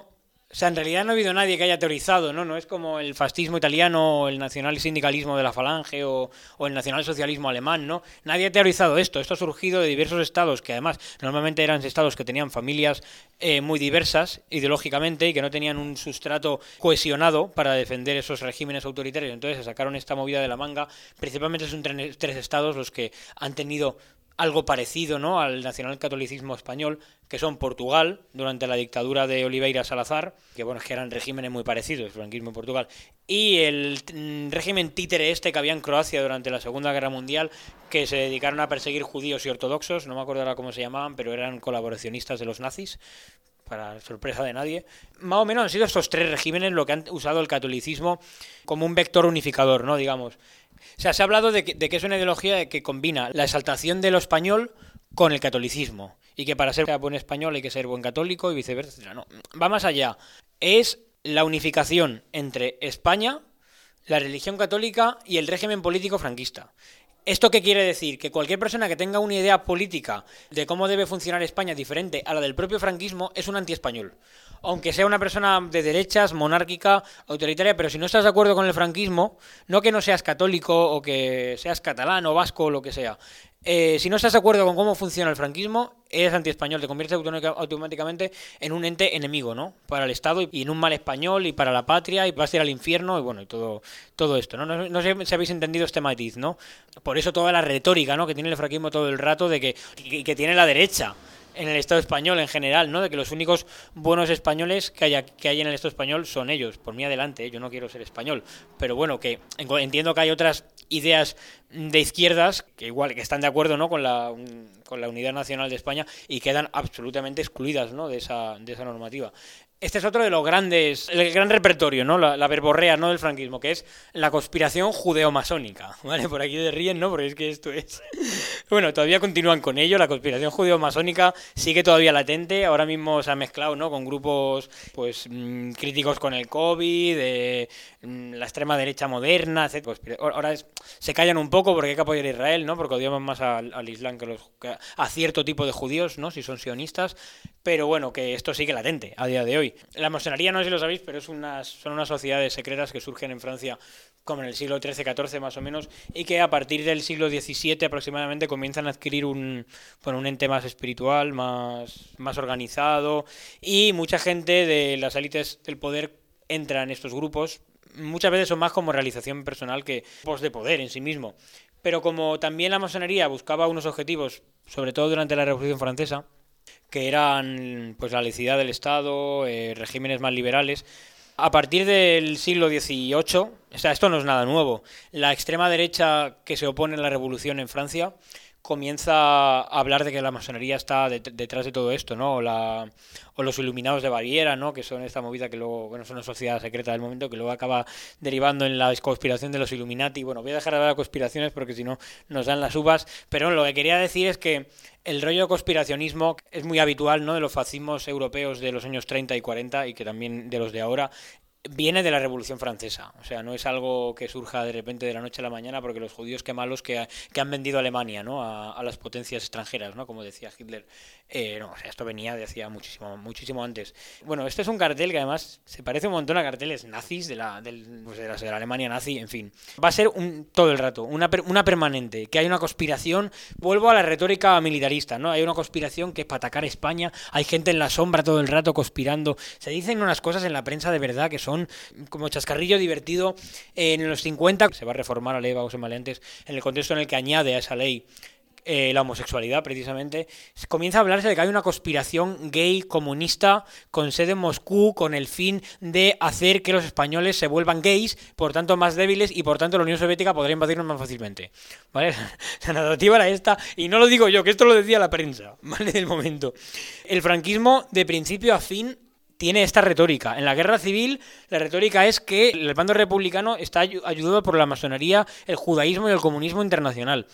S1: O sea, en realidad no ha habido nadie que haya teorizado, ¿no? No es como el fascismo italiano o el nacional-sindicalismo de la Falange o, o el nacionalsocialismo alemán, ¿no? Nadie ha teorizado esto. Esto ha surgido de diversos estados que además normalmente eran estados que tenían familias eh, muy diversas ideológicamente y que no tenían un sustrato cohesionado para defender esos regímenes autoritarios. Entonces se sacaron esta movida de la manga. Principalmente son tres, tres estados los que han tenido algo parecido, ¿no?, al nacionalcatolicismo español, que son Portugal, durante la dictadura de Oliveira Salazar, que bueno, es que eran regímenes muy parecidos, el franquismo en Portugal, y el mm, régimen títere este que había en Croacia durante la Segunda Guerra Mundial, que se dedicaron a perseguir judíos y ortodoxos, no me acuerdo ahora cómo se llamaban, pero eran colaboracionistas de los nazis, para sorpresa de nadie. Más o menos han sido estos tres regímenes lo que han usado el catolicismo como un vector unificador, ¿no?, digamos. O sea, se ha hablado de que, de que es una ideología que combina la exaltación de lo español con el catolicismo. Y que para ser buen español hay que ser buen católico y viceversa, etcétera. No, va más allá. Es la unificación entre España, la religión católica y el régimen político franquista. ¿Esto qué quiere decir? Que cualquier persona que tenga una idea política de cómo debe funcionar España diferente a la del propio franquismo es un antiespañol. Aunque sea una persona de derechas, monárquica, autoritaria, pero si no estás de acuerdo con el franquismo, no que no seas católico o que seas catalán o vasco o lo que sea, eh, si no estás de acuerdo con cómo funciona el franquismo, eres antiespañol, te conviertes automáticamente en un ente enemigo, ¿no?, para el Estado y en un mal español y para la patria y vas a ir al infierno y bueno, y todo, todo esto, ¿no? No, no sé si habéis entendido este matiz, ¿no? Por eso toda la retórica, ¿no?, que tiene el franquismo todo el rato de que, que, que tiene la derecha en el Estado español en general, ¿no?, de que los únicos buenos españoles que haya que hay en el Estado español son ellos. Por mí adelante, ¿eh? Yo no quiero ser español, pero bueno, que entiendo que hay otras ideas de izquierdas que igual que están de acuerdo, ¿no?, con la con la unidad nacional de España y quedan absolutamente excluidas, ¿no?, de esa de esa normativa. Este es otro de los grandes, el gran repertorio, ¿no?, la, la verborrea, ¿no?, del franquismo, que es la conspiración judeo-masónica, ¿vale? Por aquí se ríen, ¿no?, porque es que esto es... Bueno, todavía continúan con ello, la conspiración judeo-masónica sigue todavía latente, ahora mismo se ha mezclado, ¿no?, con grupos, pues, mmm, críticos con el COVID, de mmm, la extrema derecha moderna, etcétera. Pues, ahora es, se callan un poco porque hay que apoyar a Israel, ¿no?, porque odiamos más al, al Islam que, los, que a cierto tipo de judíos, ¿no?, si son sionistas, pero bueno, que esto sigue latente a día de hoy. La masonería, no sé si lo sabéis, pero es unas, son unas sociedades secretas que surgen en Francia como en el siglo trece catorce más o menos, y que a partir del siglo diecisiete aproximadamente comienzan a adquirir un, bueno, un ente más espiritual, más, más organizado, y mucha gente de las élites del poder entra en estos grupos. Muchas veces son más como realización personal que grupos de poder en sí mismo. Pero como también la masonería buscaba unos objetivos, sobre todo durante la Revolución Francesa, que eran pues la laicidad del Estado, eh, regímenes más liberales. A partir del siglo dieciocho, o sea, esto no es nada nuevo, la extrema derecha que se opone a la revolución en Francia comienza a hablar de que la masonería está de, detrás de todo esto, ¿no? O, la, o los iluminados de Baviera, ¿no?, que son esta movida que luego, bueno, son una sociedad secreta del momento que luego acaba derivando en la conspiración de los Illuminati. Bueno, voy a dejar de hablar de conspiraciones porque si no nos dan las uvas, pero bueno, lo que quería decir es que el rollo de conspiracionismo es muy habitual, ¿no?, de los fascismos europeos de los años treinta y cuarenta y que también de los de ahora. Viene de la Revolución Francesa, o sea, no es algo que surja de repente de la noche a la mañana, porque los judíos, qué malos que, que han vendido a Alemania, ¿no?, a, a las potencias extranjeras, ¿no?, como decía Hitler. Eh, no, o sea, esto venía de hacía muchísimo, muchísimo antes. Bueno, este es un cartel que además se parece un montón a carteles nazis de la, del, pues de la, de la Alemania nazi, en fin. Va a ser un, todo el rato, una, una permanente, que hay una conspiración. Vuelvo a la retórica militarista, ¿no? Hay una conspiración que es para atacar España, hay gente en la sombra todo el rato conspirando. Se dicen unas cosas en la prensa de verdad que son como chascarrillo divertido. En los cincuenta se va a reformar la ley de vagos y maleantes en el contexto en el que añade a esa ley eh, la homosexualidad, precisamente. Comienza a hablarse de que hay una conspiración gay comunista con sede en Moscú con el fin de hacer que los españoles se vuelvan gays, por tanto más débiles, y por tanto la Unión Soviética podría invadirnos más fácilmente, ¿vale? La narrativa era esta, y no lo digo yo, que esto lo decía la prensa, ¿vale?, del momento. El franquismo, de principio a fin, tiene esta retórica. En la guerra civil, la retórica es que el bando republicano está ayudado por la masonería, el judaísmo y el comunismo internacional.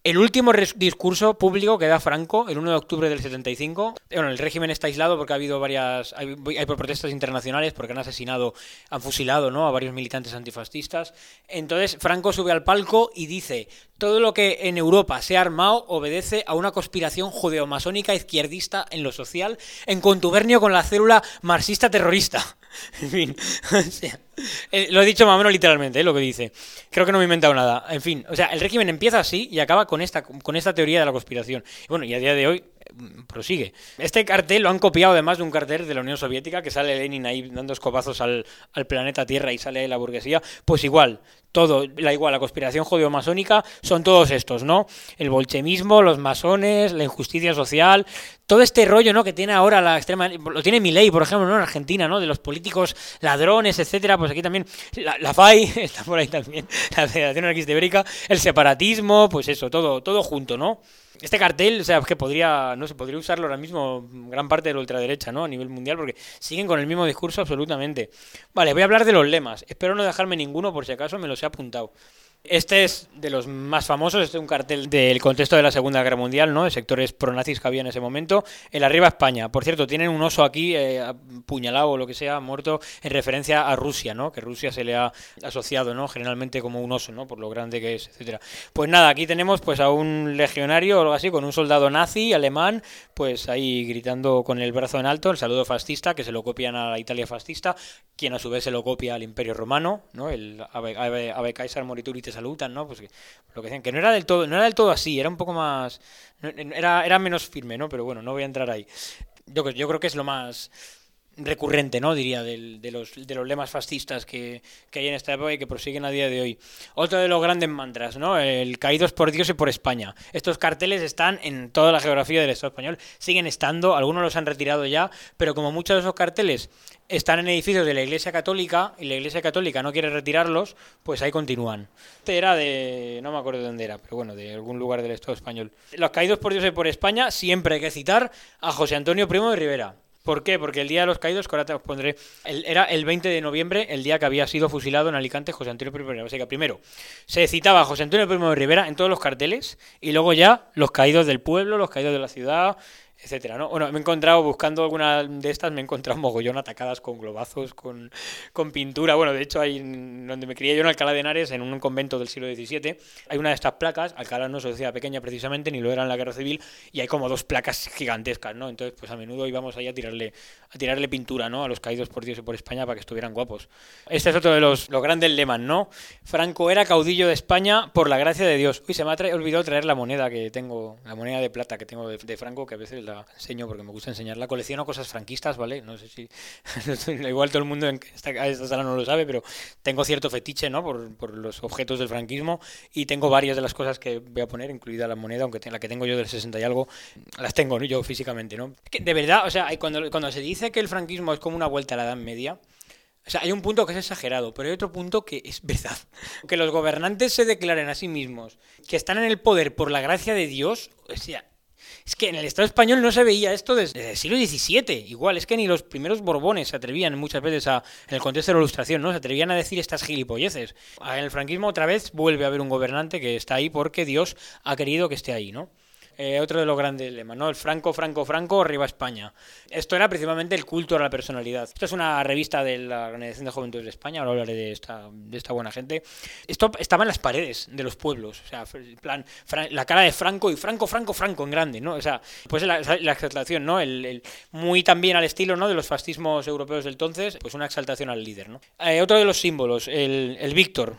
S1: El último discurso público que da Franco, el uno de octubre del setenta y cinco, bueno, el régimen está aislado porque ha habido varias, hay, hay protestas internacionales porque han asesinado, han fusilado, ¿no?, a varios militantes antifascistas. Entonces Franco sube al palco y dice: todo lo que en Europa se ha armado obedece a una conspiración judeomasónica izquierdista en lo social, en contubernio con la célula marxista terrorista. En fin, o sea, eh, lo he dicho más o menos literalmente, eh, lo que dice. Creo que no me he inventado nada. En fin, o sea, el régimen empieza así y acaba con esta, con esta teoría de la conspiración. Y bueno, y a día de hoy eh, prosigue. Este cartel lo han copiado además de un cartel de la Unión Soviética, que sale Lenin ahí dando escopazos al, al planeta Tierra y sale ahí la burguesía. Pues igual, todo, la igual, la conspiración judeo-masónica son todos estos, ¿no? El bolchevismo, los masones, la injusticia social, todo este rollo, ¿no?, que tiene ahora la extrema, lo tiene Milei, por ejemplo, ¿no?, en Argentina, ¿no?, de los políticos ladrones, etcétera. Pues aquí también la, la F A I está por ahí también, la Federación Anarquista Ibérica, el separatismo, pues eso, todo, todo junto, ¿no? Este cartel, o sea, que podría, no sé, podría usarlo ahora mismo gran parte de la ultraderecha, ¿no?, a nivel mundial, porque siguen con el mismo discurso absolutamente. Vale, voy a hablar de los lemas. Espero no dejarme ninguno, por si acaso me los he apuntado. Este es de los más famosos, este es un cartel del contexto de la Segunda Guerra Mundial, ¿no?, de sectores pronazis que había en ese momento. El arriba España. Por cierto, tienen un oso aquí, eh, apuñalado o lo que sea, muerto, en referencia a Rusia, ¿no?, que Rusia se le ha asociado, ¿no?, generalmente como un oso, ¿no?, por lo grande que es, etcétera. Pues nada, aquí tenemos pues a un legionario o algo así, con un soldado nazi, alemán, pues ahí gritando con el brazo en alto, el saludo fascista, que se lo copian a la Italia fascista, quien a su vez se lo copia al Imperio Romano, ¿no?, el Ave, Ave, Ave Caesar Moritur te saludan, ¿no? Pues que, lo que decían, que no era del todo, no era del todo así, era un poco más, no, era, era menos firme, ¿no? Pero bueno, no voy a entrar ahí. Yo, yo creo que es lo más recurrente, ¿no?, diría, de, de, los, de los lemas fascistas que, que hay en esta época y que prosiguen a día de hoy. Otro de los grandes mantras, ¿no?, el caídos por Dios y por España. Estos carteles están en toda la geografía del Estado español, siguen estando, algunos los han retirado ya, pero como muchos de esos carteles están en edificios de la Iglesia Católica y la Iglesia Católica no quiere retirarlos, pues ahí continúan. Este era de, no me acuerdo de dónde era, pero bueno, de algún lugar del Estado español. Los caídos por Dios y por España, siempre hay que citar a José Antonio Primo de Rivera. ¿Por qué? Porque el Día de los Caídos, que ahora te os pondré, el, era el veinte de noviembre, el día que había sido fusilado en Alicante José Antonio Primo de Rivera. O sea que primero se citaba a José Antonio Primo de Rivera en todos los carteles y luego ya los caídos del pueblo, los caídos de la ciudad, etcétera, ¿no? Bueno, me he encontrado, buscando alguna de estas, me he encontrado mogollón atacadas con globazos, con, con pintura. Bueno, de hecho, hay, donde me crié yo, en Alcalá de Henares, en un convento del siglo diecisiete, hay una de estas placas. Alcalá no es una ciudad pequeña precisamente, ni lo era en la Guerra Civil, y hay como dos placas gigantescas, ¿no? Entonces, pues a menudo íbamos ahí a tirarle, a tirarle pintura, ¿no?, a los caídos por Dios y por España para que estuvieran guapos. Este es otro de los, los grandes lemas, ¿no? Franco era caudillo de España por la gracia de Dios. Uy, se me ha tra- olvidado traer la moneda que tengo, la moneda de plata que tengo de, de Franco, que a veces la enseño porque me gusta enseñarla. Colecciono cosas franquistas, ¿vale? No sé si igual todo el mundo en esta, a esta sala no lo sabe, pero tengo cierto fetiche, ¿no?, por, por los objetos del franquismo, y tengo varias de las cosas que voy a poner, incluida la moneda, aunque la que tengo yo del sesenta y algo, las tengo, ¿no?, yo físicamente, ¿no? Que de verdad, o sea, cuando, cuando se dice que el franquismo es como una vuelta a la Edad Media, o sea, hay un punto que es exagerado, pero hay otro punto que es verdad. Que los gobernantes se declaren a sí mismos que están en el poder por la gracia de Dios, o sea, es que en el Estado español no se veía esto desde el siglo diecisiete. Igual, es que ni los primeros Borbones se atrevían muchas veces a, en el contexto de la Ilustración, ¿no?, se atrevían a decir estas gilipolleces. En el franquismo otra vez vuelve a haber un gobernante que está ahí porque Dios ha querido que esté ahí, ¿no? Eh, otro de los grandes lemas, ¿no? El Franco, Franco, Franco, arriba España. Esto era principalmente el culto a la personalidad. Esto es una revista de la Organización de Juventud de España, ahora hablaré de esta, de esta buena gente. Esto estaba en las paredes de los pueblos, o sea, en plan, la cara de Franco y Franco, Franco, Franco en grande, ¿no? O sea, pues la, la exaltación, ¿no? El, el, muy también al estilo, ¿no?, de los fascismos europeos del entonces, pues una exaltación al líder, ¿no? Eh, otro de los símbolos, el, el Víctor,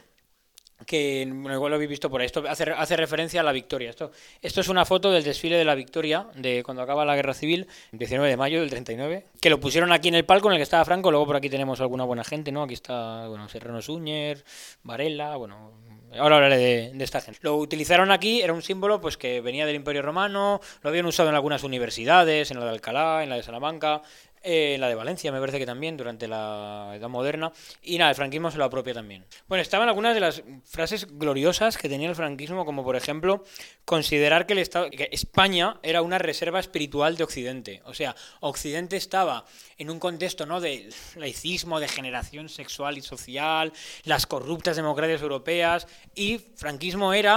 S1: que bueno, igual lo habéis visto por ahí. Esto hace, hace referencia a la victoria. Esto, esto es una foto del desfile de la victoria de cuando acaba la Guerra Civil, el diecinueve de mayo del treinta y nueve, que lo pusieron aquí en el palco en el que estaba Franco. Luego por aquí tenemos alguna buena gente, ¿no? Aquí está, bueno, Serrano Suñer, Varela, bueno, ahora hablaré de, de esta gente. Lo utilizaron aquí, era un símbolo pues que venía del Imperio Romano, lo habían usado en algunas universidades, en la de Alcalá, en la de Salamanca, eh, en la de Valencia me parece que también, durante la Edad Moderna, y nada, el franquismo se lo apropia también. Bueno, estaban algunas de las frases gloriosas que tenía el franquismo, como por ejemplo, considerar que, el Estado, que España era una reserva espiritual de Occidente. O sea, Occidente estaba en un contexto, ¿no?, de laicismo, de generación sexual y social, las corruptas democracias europeas, y franquismo era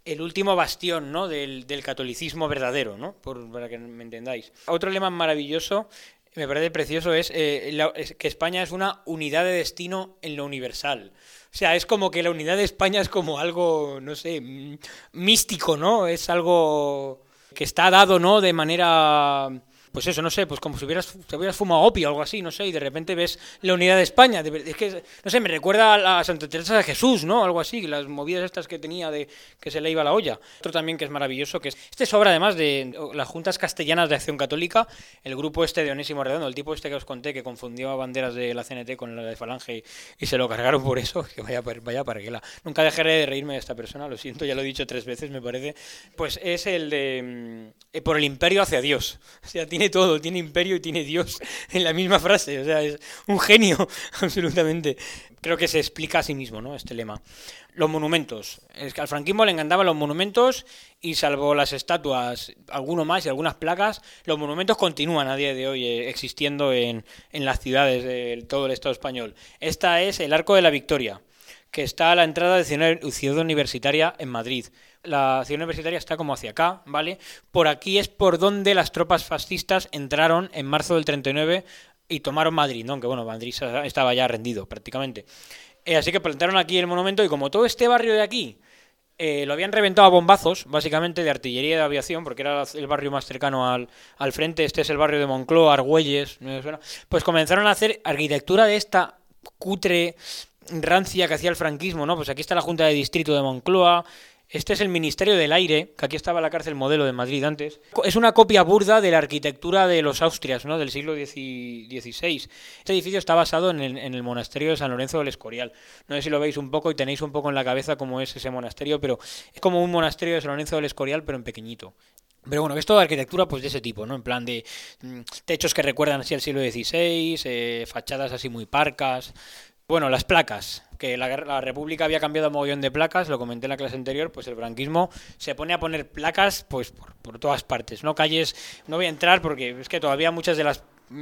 S1: el último bastión, ¿no? del, del catolicismo verdadero, ¿no? Por, para que me entendáis. Otro lema maravilloso, me parece precioso, es, eh, la, es que España es una unidad de destino en lo universal. O sea, es como que la unidad de España es como algo, no sé, místico, ¿no? Es algo que está dado, ¿no? De manera... Pues eso, no sé, pues como si hubieras, te hubieras fumado opio o algo así, no sé, y de repente ves la unidad de España. Es que, no sé, me recuerda a Santa Teresa de Jesús, ¿no? Algo así, las movidas estas que tenía de que se le iba la olla. Otro también que es maravilloso, que es... Este es obra además de las Juntas Castellanas de Acción Católica, el grupo este de Onésimo Redondo, el tipo este que os conté que confundió a banderas de la C N T con la de Falange y se lo cargaron por eso, que vaya, vaya parguela. Nunca dejaré de reírme de esta persona, lo siento, ya lo he dicho tres veces, me parece. Pues es el de... Eh, por el imperio hacia Dios. O sea, tiene todo, tiene imperio y tiene Dios en la misma frase, o sea, es un genio, absolutamente. Creo que se explica a sí mismo, ¿no? Este lema. Los monumentos. Es que al franquismo le encantaban los monumentos y salvo las estatuas, alguno más y algunas placas, los monumentos continúan a día de hoy eh, existiendo en, en las ciudades de todo el Estado español. Esta es el Arco de la Victoria, que está a la entrada de Ciudad Universitaria en Madrid. La Ciudad Universitaria está como hacia acá, ¿vale? Por aquí es por donde las tropas fascistas entraron en marzo del treinta y nueve y tomaron Madrid, ¿no? Aunque bueno, Madrid estaba ya rendido prácticamente. Eh, así que plantaron aquí el monumento y como todo este barrio de aquí eh, lo habían reventado a bombazos, básicamente de artillería y de aviación, porque era el barrio más cercano al, al frente, este es el barrio de Moncloa, Argüelles, ¿no me suena? Pues comenzaron a hacer arquitectura de esta cutre rancia que hacía el franquismo, ¿no? Pues aquí está la Junta de Distrito de Moncloa. Este es el Ministerio del Aire, que aquí estaba la cárcel modelo de Madrid antes. Es una copia burda de la arquitectura de los Austrias, ¿no? Del siglo dieciséis. Este edificio está basado en el, en el monasterio de San Lorenzo del Escorial. No sé si lo veis un poco y tenéis un poco en la cabeza cómo es ese monasterio, pero es como un monasterio de San Lorenzo del Escorial, pero en pequeñito. Pero bueno, es toda arquitectura pues de ese tipo, ¿no? En plan de mmm, techos que recuerdan así al siglo dieciséis, eh, fachadas así muy parcas. Bueno, las placas, que la, la República había cambiado a mogollón de placas, lo comenté en la clase anterior, pues el franquismo se pone a poner placas pues por, por todas partes, ¿no? Calles, no voy a entrar porque es que todavía muchas de las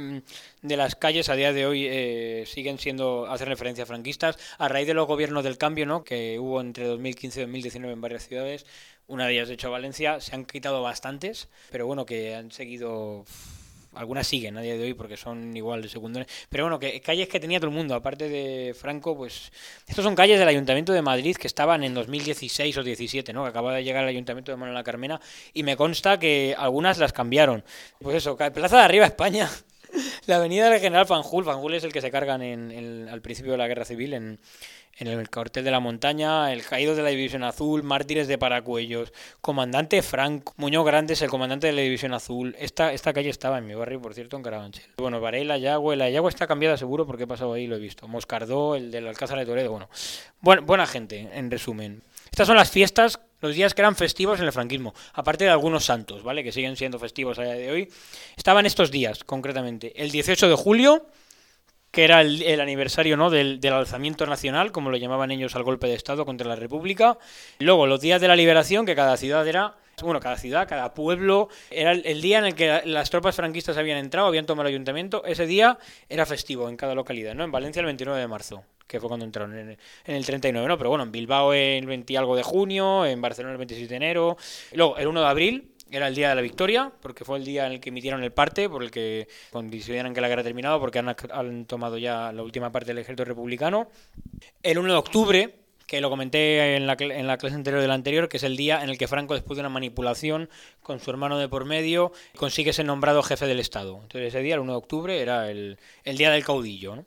S1: de las calles a día de hoy eh, siguen siendo, hacen referencia a franquistas, a raíz de los gobiernos del cambio, ¿no? Que hubo entre dos mil quince y dos mil diecinueve en varias ciudades, una de ellas de hecho Valencia, se han quitado bastantes, pero bueno, que han seguido... Algunas siguen a día de hoy porque son igual de secundarias. Pero bueno, que calles que tenía todo el mundo, aparte de Franco, pues... Estos son calles del Ayuntamiento de Madrid que estaban en dos mil dieciséis o diecisiete, ¿no? Que acaba de llegar al Ayuntamiento de Manuel La Carmena y me consta que algunas las cambiaron. Pues eso, Plaza de Arriba, España. La avenida del General Fanjul. Fanjul es el que se cargan en, en, al principio de la Guerra Civil en... en el cuartel de la montaña, el caído de la División Azul, mártires de Paracuellos, comandante Franco, Muñoz Grandes, el comandante de la División Azul. Esta, esta calle estaba en mi barrio, por cierto, en Carabanchel. Bueno, Varela, Yagüe, la Yagüe está cambiada seguro porque he pasado ahí y lo he visto. Moscardó, el del Alcázar de Toledo, bueno. Buen, buena gente, en resumen. Estas son las fiestas, los días que eran festivos en el franquismo, aparte de algunos santos, ¿vale? Que siguen siendo festivos a día de hoy. Estaban estos días, concretamente, el dieciocho de julio, que era el, el aniversario, ¿no? del, del alzamiento nacional, como lo llamaban ellos al golpe de Estado contra la República. Luego, los días de la liberación, que cada ciudad era... Bueno, cada ciudad, cada pueblo, era el, el día en el que las tropas franquistas habían entrado, habían tomado el ayuntamiento. Ese día era festivo en cada localidad, ¿no? En Valencia el veintinueve de marzo, que fue cuando entraron en el, en el treinta y nueve, ¿no? Pero bueno, en Bilbao el veinte y algo de junio, en Barcelona el veintisiete de enero. Y luego, el uno de abril... Era el día de la victoria, porque fue el día en el que emitieron el parte, por el que consideran que la guerra ha terminado, porque han, han tomado ya la última parte del ejército republicano. El uno de octubre, que lo comenté en la, en la clase anterior del anterior, que es el día en el que Franco, después de una manipulación con su hermano de por medio, consigue ser nombrado jefe del Estado. Entonces ese día, el uno de octubre, era el, el día del caudillo, ¿no?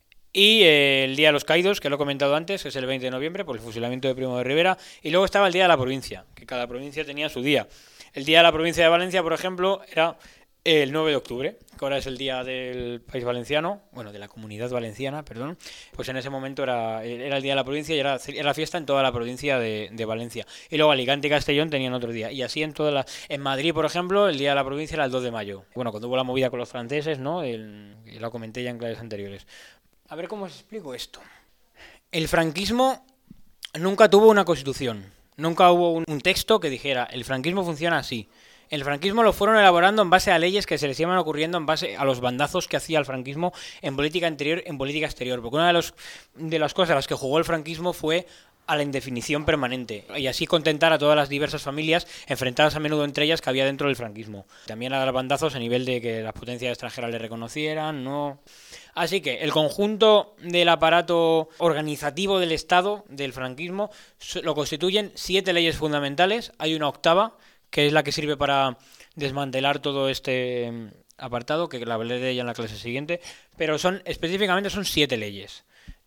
S1: Y eh, el Día de los Caídos, que lo he comentado antes, que es el veinte de noviembre, por el fusilamiento de Primo de Rivera. Y luego estaba el Día de la Provincia, que cada provincia tenía su día. El Día de la Provincia de Valencia, por ejemplo, era el nueve de octubre, que ahora es el Día del País Valenciano, bueno, de la Comunidad Valenciana, perdón. Pues en ese momento era, era el Día de la Provincia y era, era fiesta en toda la provincia de, de Valencia. Y luego Alicante y Castellón tenían otro día. Y así en todas las... En Madrid, por ejemplo, el Día de la Provincia era el dos de mayo. Bueno, cuando hubo la movida con los franceses, ¿no? El, lo comenté ya en clases anteriores. A ver cómo os explico esto. El franquismo nunca tuvo una constitución. Nunca hubo un, un texto que dijera, el franquismo funciona así. El franquismo lo fueron elaborando en base a leyes que se les iban ocurriendo en base a los bandazos que hacía el franquismo en política interior, en política exterior. Porque una de, los, de las cosas a las que jugó el franquismo fue a la indefinición permanente y así contentar a todas las diversas familias enfrentadas a menudo entre ellas que había dentro del franquismo. También a dar bandazos a nivel de que las potencias extranjeras le reconocieran, ¿no? Así que el conjunto del aparato organizativo del Estado, del franquismo, lo constituyen siete leyes fundamentales. Hay una octava, que es la que sirve para desmantelar todo este apartado, que la hablaré de ella en la clase siguiente, pero son específicamente son siete leyes.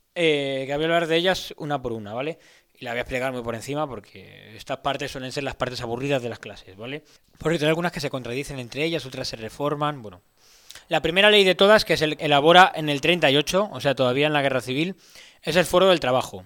S1: Eh, que voy a hablar de ellas una por una, ¿vale? Y la voy a explicar muy por encima porque estas partes suelen ser las partes aburridas de las clases, ¿vale? Porque hay algunas que se contradicen entre ellas, otras se reforman, bueno. La primera ley de todas, que se elabora en el treinta y ocho, o sea, todavía en la Guerra Civil, es el Foro del Trabajo.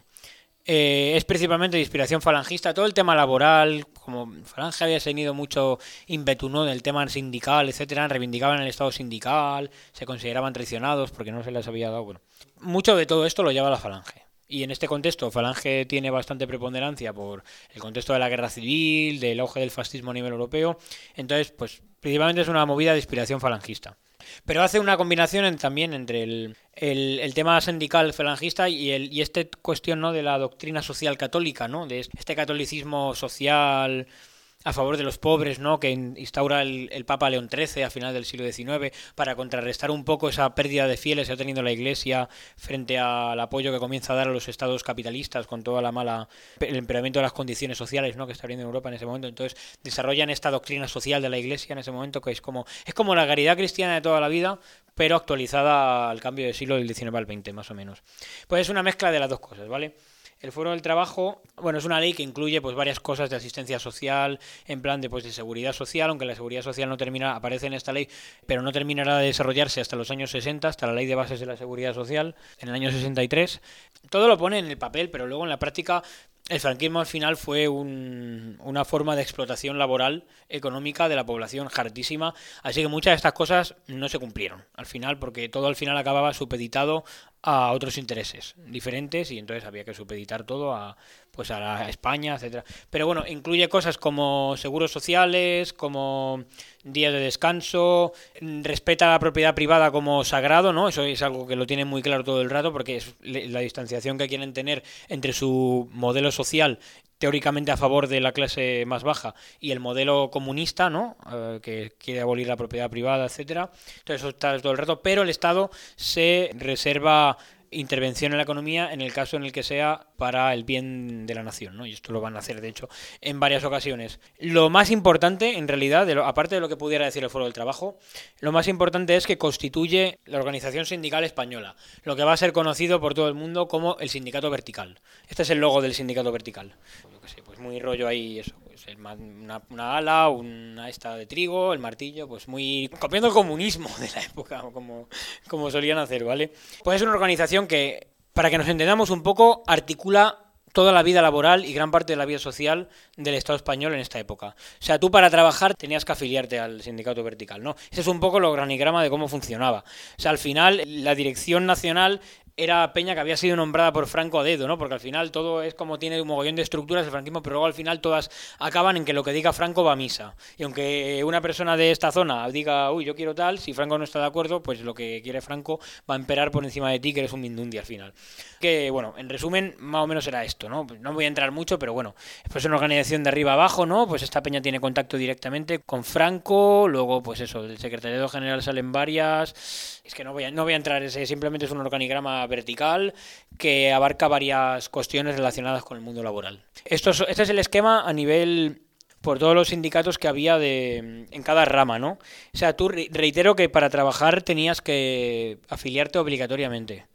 S1: Eh, es principalmente de inspiración falangista. Todo el tema laboral, como Falange había tenido mucho ímpetu, ¿no?, del tema sindical, etcétera, reivindicaban el estado sindical, se consideraban traicionados porque no se les había dado, bueno. Mucho de todo esto lo lleva la Falange. Y en este contexto, Falange tiene bastante preponderancia por el contexto de la guerra civil, del auge del fascismo a nivel europeo. Entonces, pues, principalmente es una movida de inspiración falangista. Pero hace una combinación en, también entre el, el, el tema sindical falangista y, el, y esta cuestión, ¿no?, de la doctrina social católica, ¿no?, de este catolicismo social a favor de los pobres, ¿no?, que instaura el, el Papa León trece a final del siglo diecinueve para contrarrestar un poco esa pérdida de fieles que ha tenido la Iglesia frente al apoyo que comienza a dar a los estados capitalistas con toda la mala el empeoramiento de las condiciones sociales, ¿no?, que está habiendo en Europa en ese momento. Entonces desarrollan esta doctrina social de la Iglesia en ese momento, que es como es como la caridad cristiana de toda la vida, pero actualizada al cambio de siglo del diecinueve al veinte, más o menos. Pues es una mezcla de las dos cosas, ¿vale? El Foro del Trabajo, bueno, es una ley que incluye pues varias cosas de asistencia social, en plan de pues de seguridad social, aunque la seguridad social no termina, aparece en esta ley, pero no terminará de desarrollarse hasta los años sesenta, hasta la Ley de Bases de la Seguridad Social, en el año sesenta y tres. Todo lo pone en el papel, pero luego en la práctica el franquismo al final fue un, una forma de explotación laboral, económica de la población hartísima, así que muchas de estas cosas no se cumplieron al final, porque todo al final acababa supeditado a otros intereses diferentes y entonces había que supeditar todo a pues a, la, a España, etcétera. Pero bueno, incluye cosas como seguros sociales, como días de descanso, respeta la propiedad privada como sagrado, ¿no? Eso es algo que lo tienen muy claro todo el rato porque es la distanciación que quieren tener entre su modelo social teóricamente a favor de la clase más baja y el modelo comunista, ¿no?, eh, que quiere abolir la propiedad privada, etcétera. Entonces eso está todo el rato, pero el Estado se reserva intervención en la economía en el caso en el que sea para el bien de la nación, ¿no? Y esto lo van a hacer, de hecho, en varias ocasiones. Lo más importante, en realidad, de lo, aparte de lo que pudiera decir el Foro del Trabajo, lo más importante es que constituye la Organización Sindical Española, lo que va a ser conocido por todo el mundo como el Sindicato Vertical. Este es el logo del Sindicato Vertical. Yo qué sé, pues muy rollo ahí eso, pues el, una, una ala, una esta de trigo, el martillo, pues muy copiando el comunismo de la época, como, como solían hacer, ¿vale? Pues es una organización que, para que nos entendamos un poco, articula toda la vida laboral y gran parte de la vida social del Estado español en esta época. O sea, tú para trabajar tenías que afiliarte al sindicato vertical, ¿no? Ese es un poco el organigrama de cómo funcionaba. O sea, al final, la dirección nacional era peña que había sido nombrada por Franco a dedo, ¿no? Porque al final todo es como tiene un mogollón de estructuras el franquismo, pero luego al final todas acaban en que lo que diga Franco va a misa. Y aunque una persona de esta zona diga, uy, yo quiero tal, si Franco no está de acuerdo, pues lo que quiere Franco va a imperar por encima de ti, que eres un mindundi al final. Que, bueno, en resumen, más o menos era esto, ¿no? No voy a entrar mucho, pero bueno, pues es una organización de arriba abajo, ¿no? Pues esta peña tiene contacto directamente con Franco, luego, pues eso, del secretariado general salen varias. Es que no voy a, no voy a entrar, ese simplemente es un organigrama vertical que abarca varias cuestiones relacionadas con el mundo laboral. Esto es, este es el esquema a nivel por todos los sindicatos que había de en cada rama, ¿no? O sea, tú reitero que para trabajar tenías que afiliarte obligatoriamente.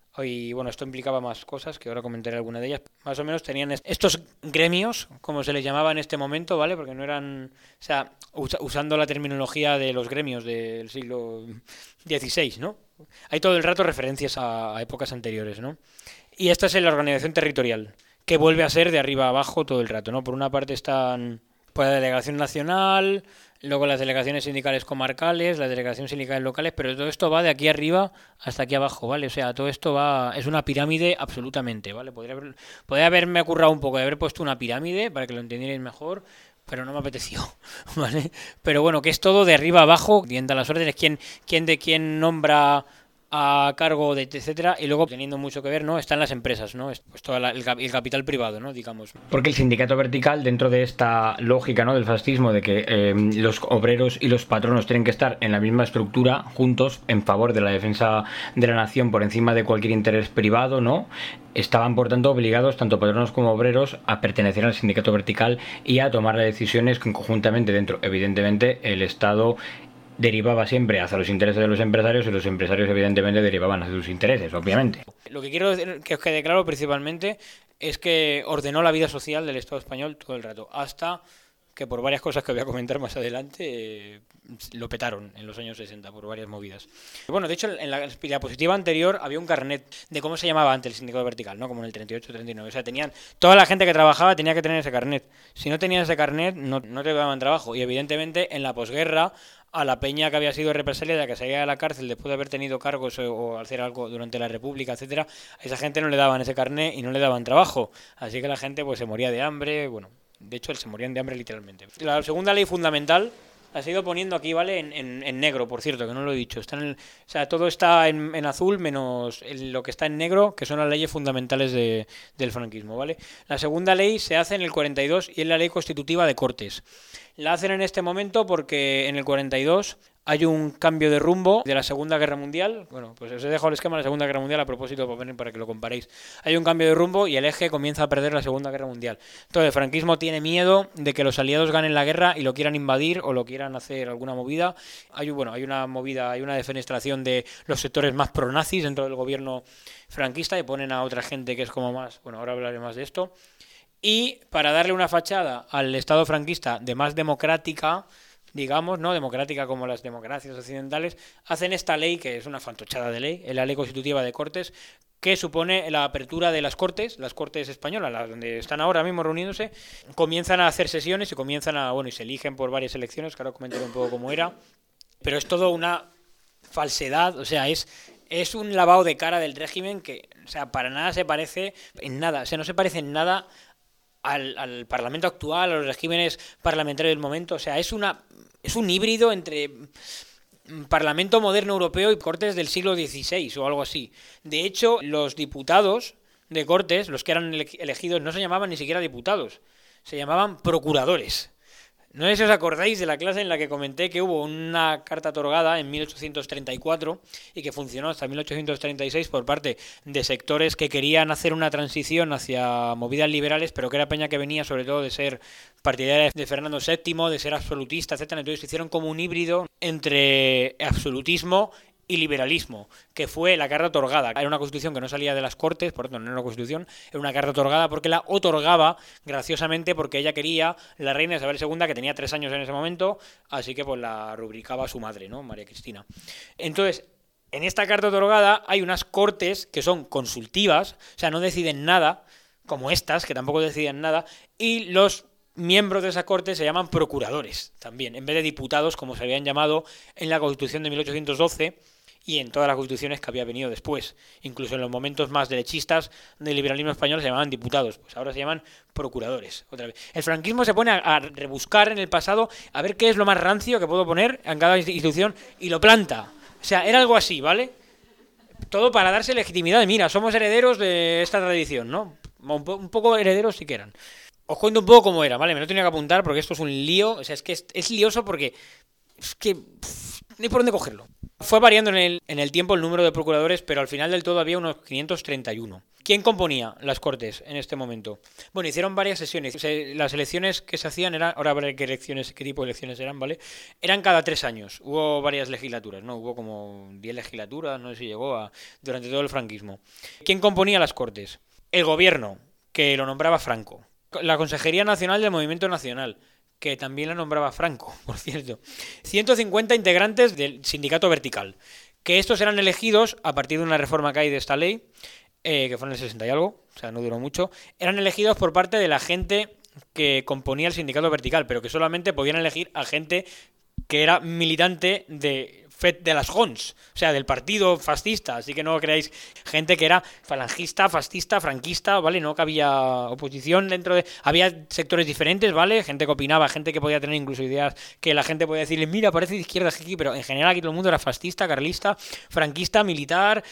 S1: Y bueno, esto implicaba más cosas, que ahora comentaré alguna de ellas. Más o menos tenían estos gremios, como se les llamaba en este momento, ¿vale? Porque no eran... O sea, us usando la terminología de los gremios del siglo dieciséis, ¿no? Hay todo el rato referencias a, a épocas anteriores, ¿no? Y esta es la organización territorial, que vuelve a ser de arriba a abajo todo el rato, ¿no? Por una parte están pues, la delegación nacional, luego las delegaciones sindicales comarcales, las delegaciones sindicales locales, pero todo esto va de aquí arriba hasta aquí abajo, ¿vale? O sea, todo esto va es una pirámide absolutamente, ¿vale? Podría, haber, podría haberme currado un poco de haber puesto una pirámide para que lo entendierais mejor, pero no me apeteció, ¿vale? Pero bueno, que es todo de arriba a abajo, viendo las órdenes, quién, quién de quién nombra a cargo de etcétera, y luego teniendo mucho que ver, ¿no? Están las empresas, ¿no? Pues todo el, el capital privado, ¿no? Digamos. Porque el sindicato vertical, dentro de esta lógica, ¿no? Del fascismo, de que eh, los obreros y los patronos tienen que estar en la misma estructura, juntos, en favor de la defensa de la nación por encima de cualquier interés privado, ¿no? Estaban, por tanto, obligados, tanto patronos como obreros, a pertenecer al sindicato vertical y a tomar las decisiones que conjuntamente dentro, evidentemente, el Estado derivaba siempre hacia los intereses de los empresarios y los empresarios evidentemente derivaban hacia sus intereses, obviamente. Lo que quiero decir, que os quede claro principalmente, es que ordenó la vida social del Estado español todo el rato, hasta que por varias cosas que voy a comentar más adelante eh, lo petaron en los años sesenta por varias movidas. Bueno, de hecho en la diapositiva anterior había un carnet de cómo se llamaba antes el sindicato vertical, ¿no? Como en el treinta y ocho treinta y nueve, o sea, tenían toda la gente que trabajaba tenía que tener ese carnet. Si no tenías ese carnet no, no te daban trabajo, y evidentemente en la posguerra a la peña que había sido represaliada, que salía de la cárcel después de haber tenido cargos o, o hacer algo durante la República, etcétera, a esa gente no le daban ese carnet y no le daban trabajo, así que la gente pues se moría de hambre, bueno, de hecho se morían de hambre literalmente. La segunda ley fundamental la he ido poniendo aquí, ¿vale? En, en, en negro, por cierto, que no lo he dicho. Está en el, o sea, todo está en, en azul menos el, lo que está en negro, que son las leyes fundamentales de, del franquismo, ¿vale? La segunda ley se hace en el cuarenta y dos y es la ley constitutiva de Cortes. La hacen en este momento porque en el cuarenta y dos hay un cambio de rumbo de la Segunda Guerra Mundial. Bueno, pues os he dejado el esquema de la Segunda Guerra Mundial a propósito para que lo comparéis. Hay un cambio de rumbo y el eje comienza a perder la Segunda Guerra Mundial. Entonces el franquismo tiene miedo de que los aliados ganen la guerra y lo quieran invadir o lo quieran hacer alguna movida. Hay, bueno, hay una movida, hay una defenestración de los sectores más pronazis dentro del gobierno franquista y ponen a otra gente que es como más... Bueno, ahora hablaré más de esto. Y para darle una fachada al Estado franquista de más democrática, digamos, no democrática como las democracias occidentales, hacen esta ley, que es una fantochada de ley, la ley constitutiva de Cortes, que supone la apertura de las Cortes, las Cortes españolas, las donde están ahora mismo reuniéndose, comienzan a hacer sesiones y comienzan a, bueno, y se eligen por varias elecciones, que ahora comentaré un poco cómo era, pero es todo una falsedad, o sea, es... Es un lavado de cara del régimen que, o sea, para nada se parece en nada, o sea, no se parece en nada al, al Parlamento actual, a los regímenes parlamentarios del momento, o sea, es una es un híbrido entre Parlamento moderno europeo y Cortes del siglo dieciséis o algo así. De hecho, los diputados de Cortes, los que eran elegidos, no se llamaban ni siquiera diputados, se llamaban procuradores. No sé si os acordáis de la clase en la que comenté que hubo una carta otorgada en mil ochocientos treinta y cuatro y que funcionó hasta mil ochocientos treinta y seis por parte de sectores que querían hacer una transición hacia movidas liberales, pero que era peña que venía sobre todo de ser partidaria de Fernando séptimo, de ser absolutista, etcétera. Entonces hicieron como un híbrido entre absolutismo y liberalismo, que fue la carta otorgada. Era una constitución que no salía de las Cortes, por tanto no era una constitución, era una carta otorgada porque la otorgaba graciosamente porque ella quería, la reina Isabel segunda, que tenía tres años en ese momento, así que pues la rubricaba su madre, ¿no? María Cristina. Entonces, en esta carta otorgada hay unas Cortes que son consultivas, o sea, no deciden nada, como estas, que tampoco deciden nada, y los miembros de esa corte se llaman procuradores también, en vez de diputados como se habían llamado en la Constitución de mil ochocientos doce y en todas las constituciones que había venido después. Incluso en los momentos más derechistas del liberalismo español se llamaban diputados, pues ahora se llaman procuradores. Otra vez. El franquismo se pone a, a rebuscar en el pasado a ver qué es lo más rancio que puedo poner en cada institución y lo planta. O sea, era algo así, ¿vale? Todo para darse legitimidad. Mira, somos herederos de esta tradición, ¿no? Un, po- un poco herederos sí que eran. Os cuento un poco cómo era, ¿vale? Me lo tenía que apuntar porque esto es un lío. O sea, es que es, es lioso porque... Es que... Pff, no hay por dónde cogerlo. Fue variando en el, en el tiempo el número de procuradores, pero al final del todo había unos quinientos treinta y uno. ¿Quién componía las Cortes en este momento? Bueno, hicieron varias sesiones. Se, las elecciones que se hacían eran... Ahora veré qué elecciones, qué tipo de elecciones eran, ¿vale? Eran cada tres años. Hubo varias legislaturas, ¿no? Hubo como diez legislaturas, no sé si llegó a... durante todo el franquismo. ¿Quién componía las Cortes? El gobierno, que lo nombraba Franco. La Consejería Nacional del Movimiento Nacional, que también la nombraba Franco, por cierto. ciento cincuenta integrantes del sindicato vertical, que estos eran elegidos a partir de una reforma que hay de esta ley, eh, que fue en el sesenta y algo, o sea, no duró mucho, eran elegidos por parte de la gente que componía el sindicato vertical, pero que solamente podían elegir a gente que era militante de Fet de las Jons, o sea, del partido fascista, así que no creáis, gente que era falangista, fascista, franquista, ¿vale? No que había oposición dentro de... Había sectores diferentes, ¿vale? Gente que opinaba, gente que podía tener incluso ideas que la gente podía decirle, mira, parece de izquierda aquí, pero en general aquí todo el mundo era fascista, carlista, franquista, militar,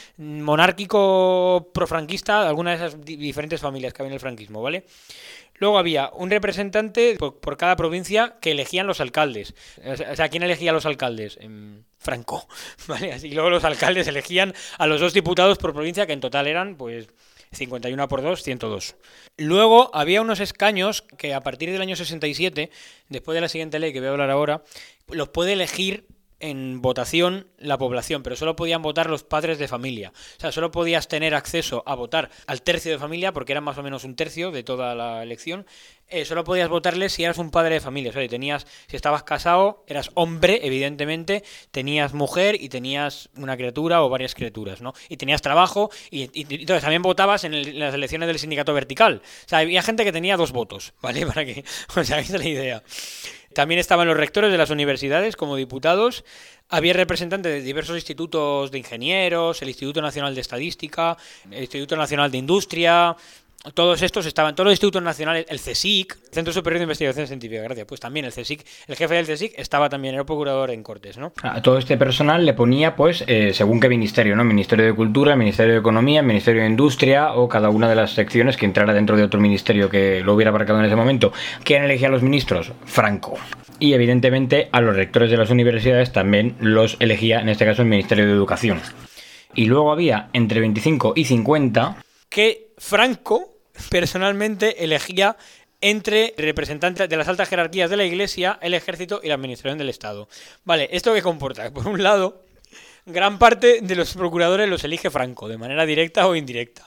S1: monárquico, profranquista, algunas de esas diferentes familias que había en el franquismo, ¿vale? Luego había un representante por, por cada provincia que elegían los alcaldes. O sea, ¿quién elegía a los alcaldes? Eh, Franco, ¿vale? Así, y luego los alcaldes elegían a los dos diputados por provincia, que en total eran, pues, cincuenta y uno por dos, ciento dos. Luego había unos escaños que a partir del año sesenta y siete, después de la siguiente ley que voy a hablar ahora, los puede elegir en votación la población, pero solo podían votar los padres de familia. O sea, solo podías tener acceso a votar al tercio de familia, porque eran más o menos un tercio de toda la elección. Eh, solo podías votarles si eras un padre de familia. O sea, tenías, si estabas casado, eras hombre, evidentemente, tenías mujer y tenías una criatura o varias criaturas, ¿no? Y tenías trabajo y, y, y entonces también votabas en, el, en las elecciones del sindicato vertical. O sea, había gente que tenía dos votos, ¿vale? Para que os hagáis la idea. También estaban los rectores de las universidades como diputados, había representantes de diversos institutos de ingenieros, el Instituto Nacional de Estadística, el Instituto Nacional de Industria, todos estos estaban, todos los institutos nacionales, el CSIC, Centro Superior de Investigación Científica, gracias, pues también el CSIC, el jefe del CSIC estaba también, era procurador en Cortes, ¿no?
S2: A todo este personal le ponía, pues, eh, según qué ministerio, ¿no? Ministerio de Cultura, Ministerio de Economía, Ministerio de Industria o cada una de las secciones que entrara dentro de otro ministerio que lo hubiera abarcado en ese momento. ¿Quién elegía a los ministros? Franco. Y evidentemente a los rectores de las universidades también los elegía, en este caso, el Ministerio de Educación. Y luego había entre veinticinco y cincuenta...
S1: que Franco personalmente elegía entre representantes de las altas jerarquías de la Iglesia, el ejército y la administración del Estado. Vale, ¿esto qué comporta? Por un lado, gran parte de los procuradores los elige Franco, de manera directa o indirecta.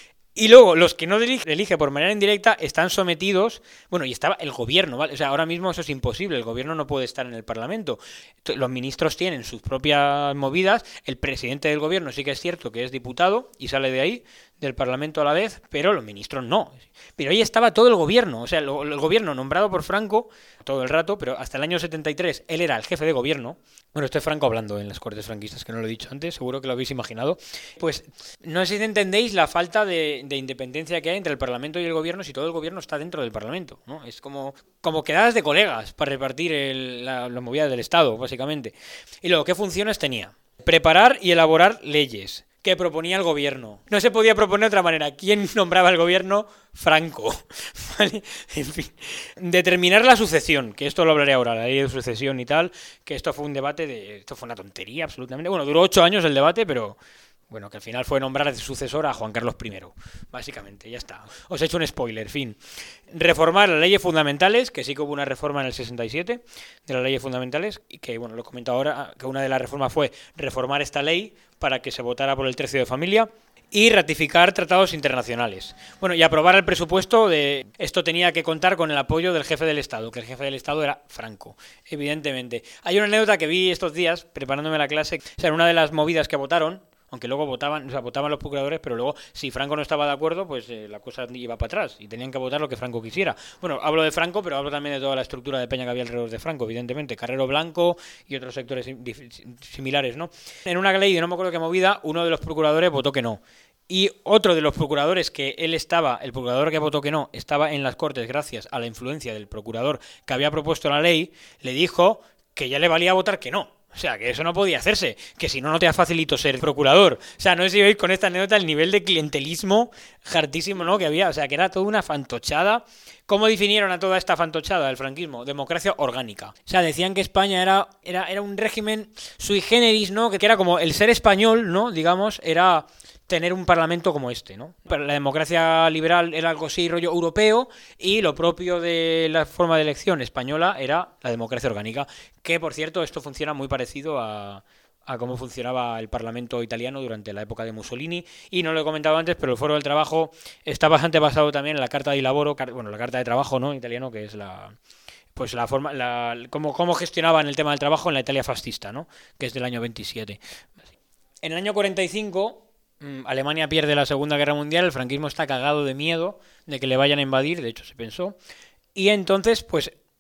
S1: Y luego, los que no elige, elige por manera indirecta están sometidos... Bueno, y estaba el gobierno, ¿vale? O sea, ahora mismo eso es imposible, el gobierno no puede estar en el Parlamento. Los ministros tienen sus propias movidas, el presidente del gobierno sí que es cierto que es diputado y sale de ahí, del Parlamento a la vez, pero los ministros no. Pero ahí estaba todo el gobierno, o sea, el, el gobierno nombrado por Franco todo el rato, pero hasta el año setenta y tres él era el jefe de gobierno. Bueno, esto es Franco hablando en las Cortes franquistas, que no lo he dicho antes, seguro que lo habéis imaginado. Pues no sé si entendéis la falta de, de independencia que hay entre el Parlamento y el gobierno si todo el gobierno está dentro del Parlamento, ¿no? Es como, como quedadas de colegas para repartir el, la, la movida del Estado, básicamente. Y luego, ¿qué funciones tenía? Preparar y elaborar leyes que proponía el gobierno. No se podía proponer de otra manera. ¿Quién nombraba el gobierno? Franco. ¿Vale? En fin. Determinar la sucesión, que esto lo hablaré ahora, la ley de sucesión y tal, que esto fue un debate de... Esto fue una tontería, absolutamente. Bueno, duró ocho años el debate, pero... Bueno, que al final fue nombrar de sucesor a Juan Carlos primero, básicamente, ya está. Os he hecho un spoiler, fin. Reformar las leyes fundamentales, que sí que hubo una reforma en el sesenta y siete de las leyes fundamentales, y que, bueno, lo comento ahora, que una de las reformas fue reformar esta ley para que se votara por el tercio de familia, y ratificar tratados internacionales. Bueno, y aprobar el presupuesto de... Esto tenía que contar con el apoyo del jefe del Estado, que el jefe del Estado era Franco, evidentemente. Hay una anécdota que vi estos días, preparándome la clase, o sea, en una de las movidas que votaron, aunque luego votaban, o sea, votaban los procuradores, pero luego, si Franco no estaba de acuerdo, pues eh, la cosa iba para atrás y tenían que votar lo que Franco quisiera. Bueno, hablo de Franco, pero hablo también de toda la estructura de peña que había alrededor de Franco, evidentemente, Carrero Blanco y otros sectores similares, ¿no? En una ley de no me acuerdo qué movida, uno de los procuradores votó que no. Y otro de los procuradores que él estaba, el procurador que votó que no, estaba en las Cortes gracias a la influencia del procurador que había propuesto la ley, le dijo que ya le valía votar que no. O sea, que eso no podía hacerse, que si no, no te da facilito ser procurador. O sea, no sé si veis con esta anécdota el nivel de clientelismo hartísimo, ¿no?, que había. O sea, que era toda una fantochada. ¿Cómo definieron a toda esta fantochada del franquismo? Democracia orgánica. O sea, decían que España era, era, era un régimen sui generis, ¿no?, que era como el ser español, ¿no?, digamos, era... tener un parlamento como este, ¿no? Pero la democracia liberal era algo así, rollo europeo, y lo propio de la forma de elección española era la democracia orgánica, que, por cierto, esto funciona muy parecido a, a cómo funcionaba el parlamento italiano durante la época de Mussolini, y no lo he comentado antes, pero el Foro del Trabajo está bastante basado también en la Carta di Lavoro, bueno, la Carta de Trabajo, ¿no?, italiano, que es la... pues la forma, la, cómo, cómo gestionaban el tema del trabajo en la Italia fascista, ¿no?, que es del año veintisiete. En el año cuarenta y cinco... Alemania pierde la Segunda Guerra Mundial, el franquismo está cagado de miedo de que le vayan a invadir, de hecho se pensó, y entonces pues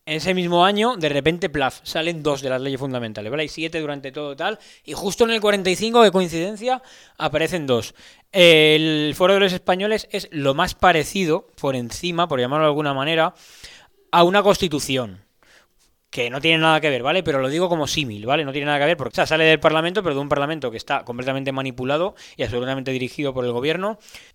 S1: En ese mismo año, de repente, plaf, salen dos de las leyes fundamentales, ¿vale? Hay siete durante todo tal, y justo en el cuarenta y cinco, de coincidencia, aparecen dos. El Foro de los Españoles es lo más parecido, por encima, por llamarlo de alguna manera, a una constitución. Que no tiene nada que ver, ¿vale? Pero lo digo como símil, ¿vale? No tiene nada que ver porque o sea, sale del Parlamento, pero de un Parlamento que está completamente manipulado y absolutamente dirigido por el gobierno.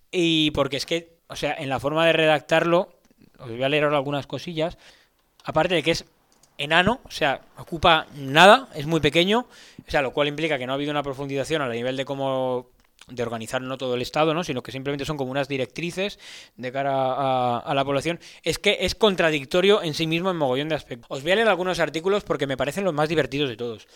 S1: Y porque es que, o sea, en la forma de redactarlo, os voy a leer ahora algunas cosillas. Aparte de que es enano, o sea, ocupa nada, es muy pequeño, o sea, lo cual implica que no ha habido una profundización a nivel de cómo de organizar no todo el Estado, ¿no? Sino que simplemente son como unas directrices de cara a, a la población. Es que es contradictorio en sí mismo en mogollón de aspectos. Os voy a leer algunos artículos porque me parecen los más divertidos de todos.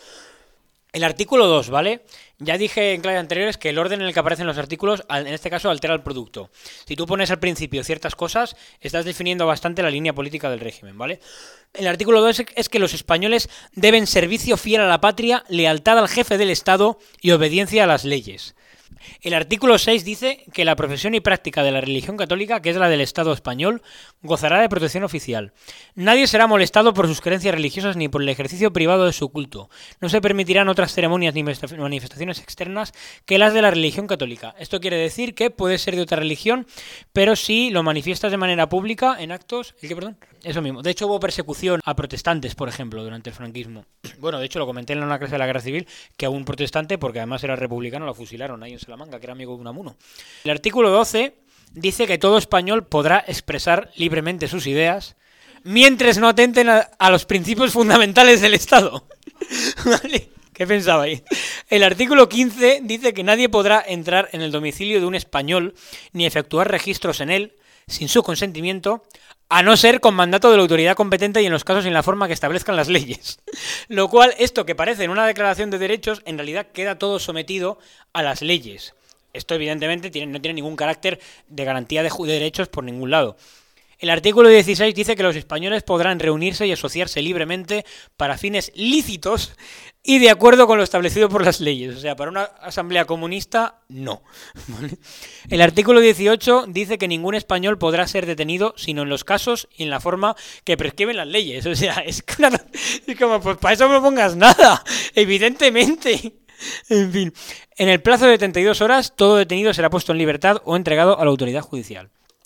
S1: El artículo dos, ¿vale? Ya dije en clases anteriores que el orden en el que aparecen los artículos, en este caso, altera el producto. Si tú pones al principio ciertas cosas, estás definiendo bastante la línea política del régimen, ¿vale? El artículo dos es que los españoles deben servicio fiel a la patria, lealtad al jefe del Estado y obediencia a las leyes. El artículo seis dice que la profesión y práctica de la religión católica, que es la del Estado español, gozará de protección oficial. Nadie será molestado por sus creencias religiosas ni por el ejercicio privado de su culto. No se permitirán otras ceremonias ni manifestaciones externas que las de la religión católica. Esto quiere decir que puedes ser de otra religión, pero si lo manifiestas de manera pública en actos... ¿El qué, perdón? Eso mismo. De hecho, hubo persecución a protestantes, por ejemplo, durante el franquismo. Bueno, de hecho, lo comenté en una clase de la Guerra Civil, que a un protestante, porque además era republicano, lo fusilaron ahí en Salamanca, que era amigo de Unamuno. El artículo doce dice que todo español podrá expresar libremente sus ideas mientras no atenten a, a los principios fundamentales del Estado. ¿Vale? ¿Qué pensabais? El artículo quince dice que nadie podrá entrar en el domicilio de un español ni efectuar registros en él sin su consentimiento, a no ser con mandato de la autoridad competente y en los casos en la forma que establezcan las leyes. Lo cual, esto que parece en una declaración de derechos, en realidad queda todo sometido a las leyes. Esto evidentemente tiene, no tiene ningún carácter de garantía de, de derechos por ningún lado. El artículo dieciséis dice que los españoles podrán reunirse y asociarse libremente para fines lícitos y de acuerdo con lo establecido por las leyes. O sea, para una asamblea comunista, no. ¿Vale? El artículo dieciocho dice que ningún español podrá ser detenido sino en los casos y en la forma que prescriben las leyes. O sea, es, una, es como, pues para eso no pongas nada, evidentemente. En fin, en el plazo de setenta y dos horas, todo detenido será puesto en libertad o entregado a la autoridad judicial.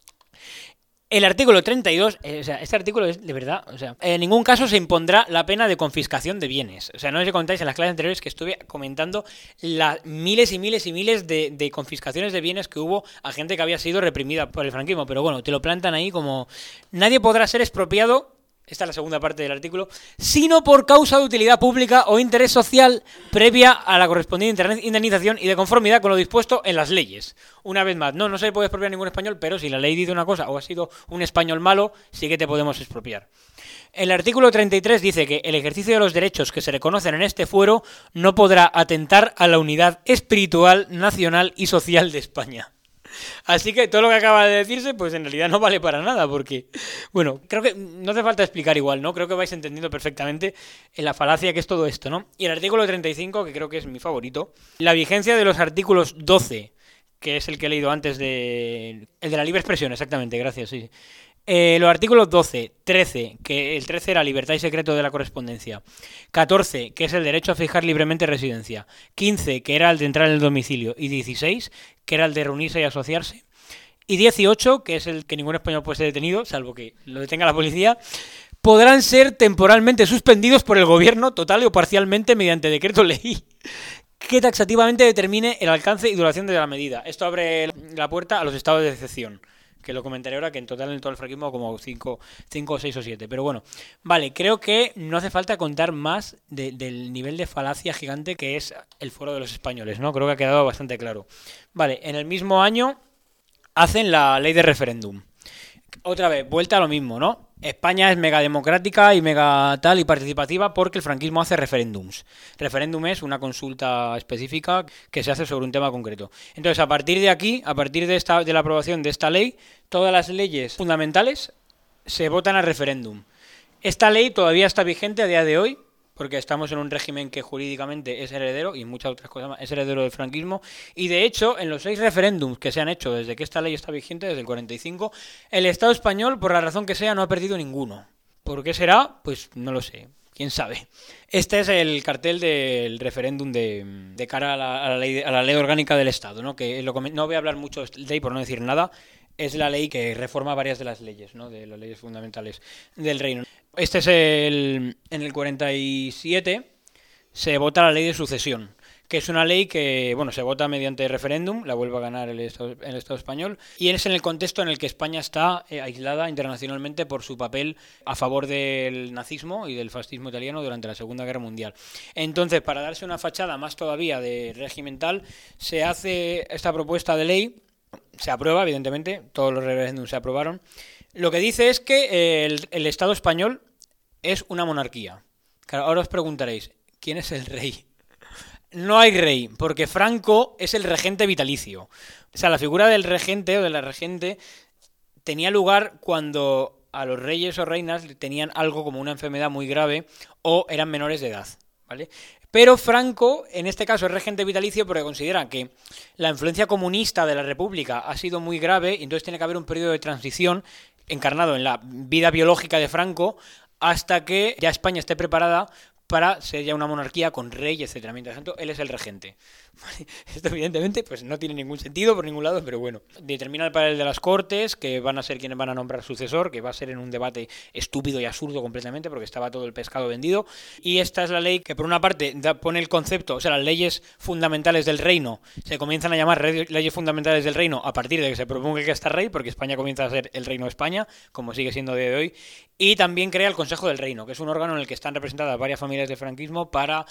S1: El artículo treinta y dos, eh, o sea, este artículo es de verdad, o sea, en ningún caso se impondrá la pena de confiscación de bienes. O sea, no os contáis en las clases anteriores que estuve comentando las miles y miles y miles de, de confiscaciones de bienes que hubo a gente que había sido reprimida por el franquismo. Pero bueno, te lo plantan ahí como nadie podrá ser expropiado. Esta es la segunda parte del artículo, sino por causa de utilidad pública o interés social previa a la correspondiente indemnización y de conformidad con lo dispuesto en las leyes. Una vez más, no, no se puede expropiar ningún español, pero si la ley dice una cosa o ha sido un español malo, sí que te podemos expropiar. El artículo treinta y tres dice que el ejercicio de los derechos que se reconocen en este fuero no podrá atentar a la unidad espiritual, nacional y social de España. Así que todo lo que acaba de decirse, pues en realidad no vale para nada, porque, bueno, creo que no hace falta explicar igual, ¿no? Creo que vais entendiendo perfectamente la falacia que es todo esto, ¿no? Y el artículo treinta y cinco, que creo que es mi favorito, la vigencia de los artículos doce, que es el que he leído antes de... El de la libre expresión, exactamente, gracias, sí. Eh, los artículos doce, trece, que el trece era libertad y secreto de la correspondencia, catorce, que es el derecho a fijar libremente residencia, quince, que era el de entrar en el domicilio, y dieciséis, que era el de reunirse y asociarse, y dieciocho, que es el que ningún español puede ser detenido, salvo que lo detenga la policía, podrán ser temporalmente suspendidos por el gobierno total o parcialmente mediante decreto ley que taxativamente determine el alcance y duración de la medida. Esto abre la puerta a los estados de excepción, que lo comentaré ahora, que en total en todo el franquismo como cinco, seis o siete. Pero bueno, vale, creo que no hace falta contar más de, del nivel de falacia gigante que es el Foro de los Españoles, ¿no? Creo que ha quedado bastante claro. Vale, en el mismo año hacen la ley de referéndum. Otra vez, vuelta a lo mismo, ¿no? España es mega democrática y mega tal y participativa porque el franquismo hace referéndums. Referéndum es una consulta específica que se hace sobre un tema concreto. Entonces, a partir de aquí, a partir de esta de la aprobación de esta ley, todas las leyes fundamentales se votan a referéndum. Esta ley todavía está vigente a día de hoy, porque estamos en un régimen que jurídicamente es heredero, y muchas otras cosas más, es heredero del franquismo, y de hecho, en los seis referéndums que se han hecho desde que esta ley está vigente, desde el cuarenta y cinco, el Estado español, por la razón que sea, no ha perdido ninguno. ¿Por qué será? Pues no lo sé. ¿Quién sabe? Este es el cartel del referéndum de, de cara a la, a, la ley, a la ley orgánica del Estado, ¿no? Que lo, no voy a hablar mucho de esta ley por no decir nada. Es la ley que reforma varias de las leyes, ¿no? De las leyes fundamentales del reino. Este es el... En el cuarenta y siete se vota la ley de sucesión, que es una ley que, bueno, se vota mediante referéndum, la vuelve a ganar el Estado, el Estado español, y es en el contexto en el que España está eh, aislada internacionalmente por su papel a favor del nazismo y del fascismo italiano durante la Segunda Guerra Mundial. Entonces, para darse una fachada más todavía de regimental, se hace esta propuesta de ley, se aprueba, evidentemente, todos los referéndums se aprobaron. Lo que dice es que el, el Estado español es una monarquía. Claro, ahora os preguntaréis, ¿quién es el rey? No hay rey, porque Franco es el regente vitalicio. O sea, la figura del regente o de la regente tenía lugar cuando a los reyes o reinas tenían algo como una enfermedad muy grave o eran menores de edad, ¿vale? Pero Franco, en este caso, es regente vitalicio porque considera que la influencia comunista de la República ha sido muy grave y entonces tiene que haber un periodo de transición encarnado en la vida biológica de Franco hasta que ya España esté preparada para ser ya una monarquía con rey, etcétera. Mientras tanto, él es el regente. ¿Vale? Esto evidentemente pues no tiene ningún sentido por ningún lado, pero bueno. Determina el papel de las Cortes, que van a ser quienes van a nombrar sucesor, que va a ser en un debate estúpido y absurdo completamente, porque estaba todo el pescado vendido. Y esta es la ley que por una parte da, pone el concepto, o sea, las leyes fundamentales del reino se comienzan a llamar leyes fundamentales del reino a partir de que se proponga que está rey, porque España comienza a ser el reino de España, como sigue siendo a día de hoy. Y también crea el Consejo del Reino, que es un órgano en el que están representadas varias familias de franquismo para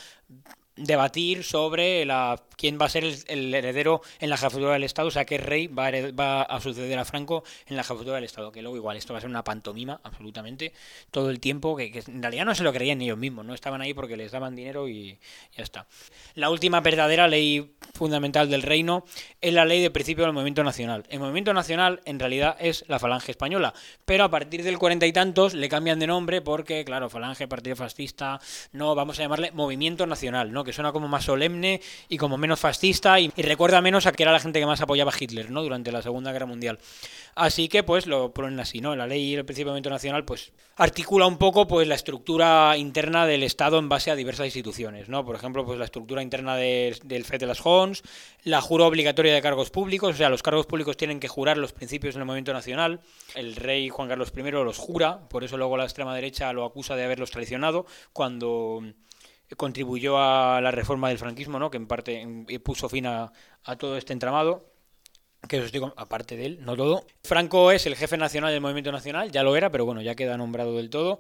S1: debatir sobre la quién va a ser el, el heredero en la jefatura del Estado, o sea, qué rey va a, hered, va a suceder a Franco en la jefatura del Estado, que luego igual esto va a ser una pantomima absolutamente todo el tiempo, que, que en realidad no se lo creían ni ellos mismos, no estaban ahí porque les daban dinero y ya está. La última verdadera ley fundamental del reino es la ley de principio del movimiento nacional. El movimiento nacional en realidad es la Falange Española, pero a partir del cuarenta y tantos le cambian de nombre porque, claro, Falange, Partido Fascista, no, vamos a llamarle Movimiento Nacional, ¿no? Que suena como más solemne y como menos fascista y, y recuerda menos a que era la gente que más apoyaba a Hitler, ¿no? Durante la Segunda Guerra Mundial. Así que pues lo ponen así, ¿no? La ley del principio del movimiento nacional pues articula un poco pues la estructura interna del Estado en base a diversas instituciones, ¿no? Por ejemplo, pues la estructura interna de, del F E de las Jons, la jura obligatoria de cargos públicos, o sea, los cargos públicos tienen que jurar los principios del movimiento nacional. El rey Juan Carlos primero los jura, por eso luego la extrema derecha lo acusa de haberlos traicionado cuando contribuyó a la reforma del franquismo, ¿no? Que en parte puso fin a, a todo este entramado. Que eso estoy con... aparte de él, no todo. Franco es el jefe nacional del movimiento nacional, ya lo era, pero bueno, ya queda nombrado del todo.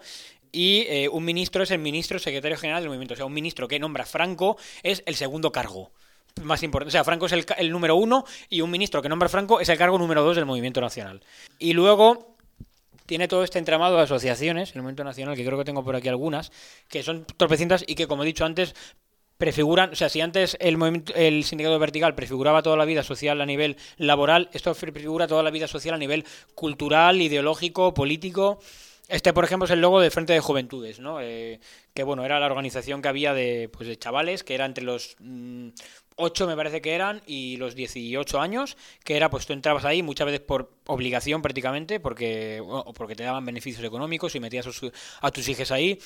S1: Y eh, un ministro es el ministro secretario general del movimiento. O sea, un ministro que nombra Franco es el segundo cargo más importante. O sea, Franco es el, el número uno y un ministro que nombra Franco es el cargo número dos del movimiento nacional. Y luego tiene todo este entramado de asociaciones, el movimiento nacional, que creo que tengo por aquí algunas, que son tropecientas y que, como he dicho antes, prefiguran, o sea, si antes el movimiento, el sindicato vertical prefiguraba toda la vida social a nivel laboral, esto prefigura toda la vida social a nivel cultural, ideológico, político. Este, por ejemplo, es el logo del Frente de Juventudes, ¿no? Eh, que, bueno, era la organización que había de, pues, de chavales, que era entre los mmm, ocho, me parece que eran, y los dieciocho años, que era, pues tú entrabas ahí muchas veces por obligación prácticamente, porque, o porque te daban beneficios económicos y metías a, a tus hijos ahí.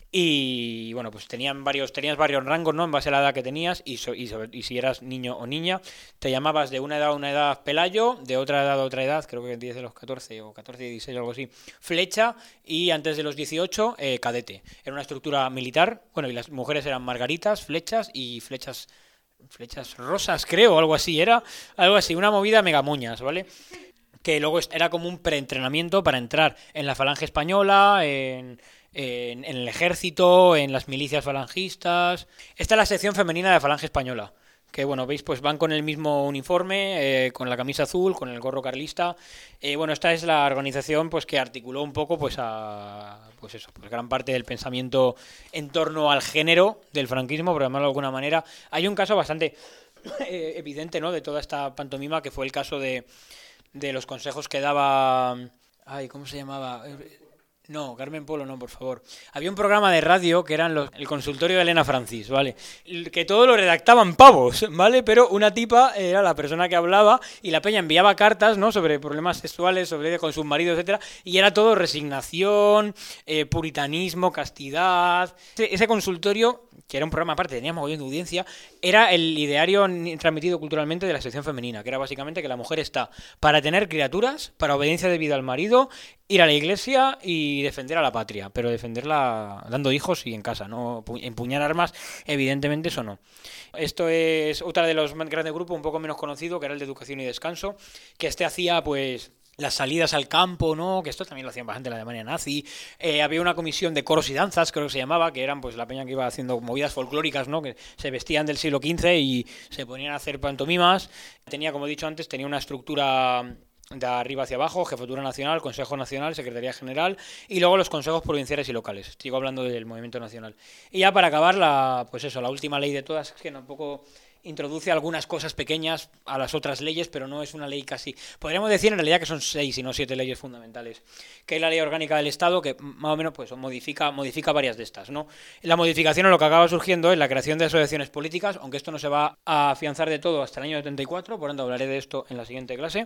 S1: Y bueno, pues tenían varios, tenías varios rangos, ¿no? En base a la edad que tenías y, so, y, sobre, y si eras niño o niña, te llamabas de una edad a una edad Pelayo, de otra edad a otra edad, creo que diez de los catorce o catorce, dieciséis o algo así, Flecha, y antes de los dieciocho, eh, Cadete. Era una estructura militar, bueno, y las mujeres eran margaritas, flechas y flechas, flechas rosas, creo, o algo así, era algo así, una movida megamoñas, ¿vale? Que luego era como un preentrenamiento para entrar en la Falange Española, en... En, en el ejército, en las milicias falangistas. Esta es la sección femenina de la Falange Española, que bueno, veis, pues van con el mismo uniforme, eh, con la camisa azul, con el gorro carlista. Eh, bueno, esta es la organización pues que articuló un poco pues a pues eso, pues gran parte del pensamiento en torno al género del franquismo, por llamarlo de alguna manera. Hay un caso bastante eh, evidente, ¿no?, de toda esta pantomima, que fue el caso de, de los consejos que daba... Ay, ¿cómo se llamaba? No, Carmen Polo no, por favor. Había un programa de radio que eran los, el consultorio de Elena Francis, ¿vale? Que todo lo redactaban pavos, ¿vale? Pero una tipa era la persona que hablaba y la peña enviaba cartas, ¿no? Sobre problemas sexuales, sobre con sus maridos, etcétera. Y era todo resignación, eh, puritanismo, castidad. Ese, ese consultorio, que era un programa aparte, tenía mogollón de audiencia, era el ideario transmitido culturalmente de la sección femenina, que era básicamente que la mujer está para tener criaturas, para obediencia debida al marido, ir a la iglesia y defender a la patria, pero defenderla dando hijos y en casa, no empuñar armas, evidentemente eso no. Esto es otra de los grandes grupos, un poco menos conocido, que era el de Educación y Descanso, que este hacía pues las salidas al campo, ¿no? Que esto también lo hacían bastante en la Alemania nazi. Eh, había una comisión de coros y danzas, creo que se llamaba, que eran pues la peña que iba haciendo movidas folclóricas, ¿no? Que se vestían del siglo quince y se ponían a hacer pantomimas. Tenía, como he dicho antes, tenía una estructura de arriba hacia abajo: Jefatura Nacional, Consejo Nacional, Secretaría General y luego los consejos provinciales y locales. Sigo hablando del movimiento nacional. Y ya para acabar, la, pues eso, la última ley de todas, es que tampoco introduce algunas cosas pequeñas a las otras leyes, pero no es una ley casi... Podríamos decir en realidad que son seis y no siete leyes fundamentales. Que es la Ley Orgánica del Estado, que más o menos pues modifica, modifica varias de estas, ¿no? La modificación, lo que acaba surgiendo es la creación de asociaciones políticas, aunque esto no se va a afianzar de todo hasta el año setenta y cuatro, por tanto hablaré de esto en la siguiente clase.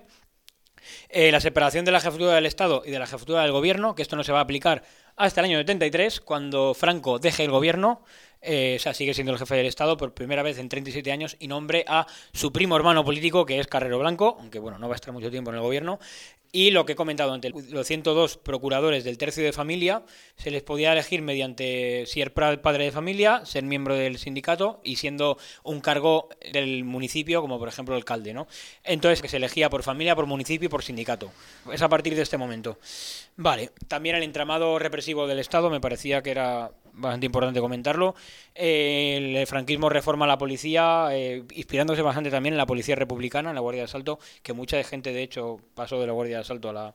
S1: Eh, la separación de la jefatura del Estado y de la jefatura del Gobierno, que esto no se va a aplicar hasta el año setenta y tres, cuando Franco deje el gobierno. Eh, o sea, sigue siendo el jefe del Estado por primera vez en treinta y siete años y nombre a su primo hermano político, que es Carrero Blanco, aunque bueno, no va a estar mucho tiempo en el gobierno. Y lo que he comentado antes, los ciento dos procuradores del tercio de familia se les podía elegir mediante ser padre de familia, ser miembro del sindicato y siendo un cargo del municipio, como por ejemplo el alcalde, ¿no? Entonces, que se elegía por familia, por municipio y por sindicato. Es a partir de este momento. Vale, también el entramado represivo del Estado me parecía que era bastante importante comentarlo. Eh, el franquismo reforma la policía, eh, inspirándose bastante también en la policía republicana, en la Guardia de Asalto, que mucha gente de hecho pasó de la Guardia de Asalto a la,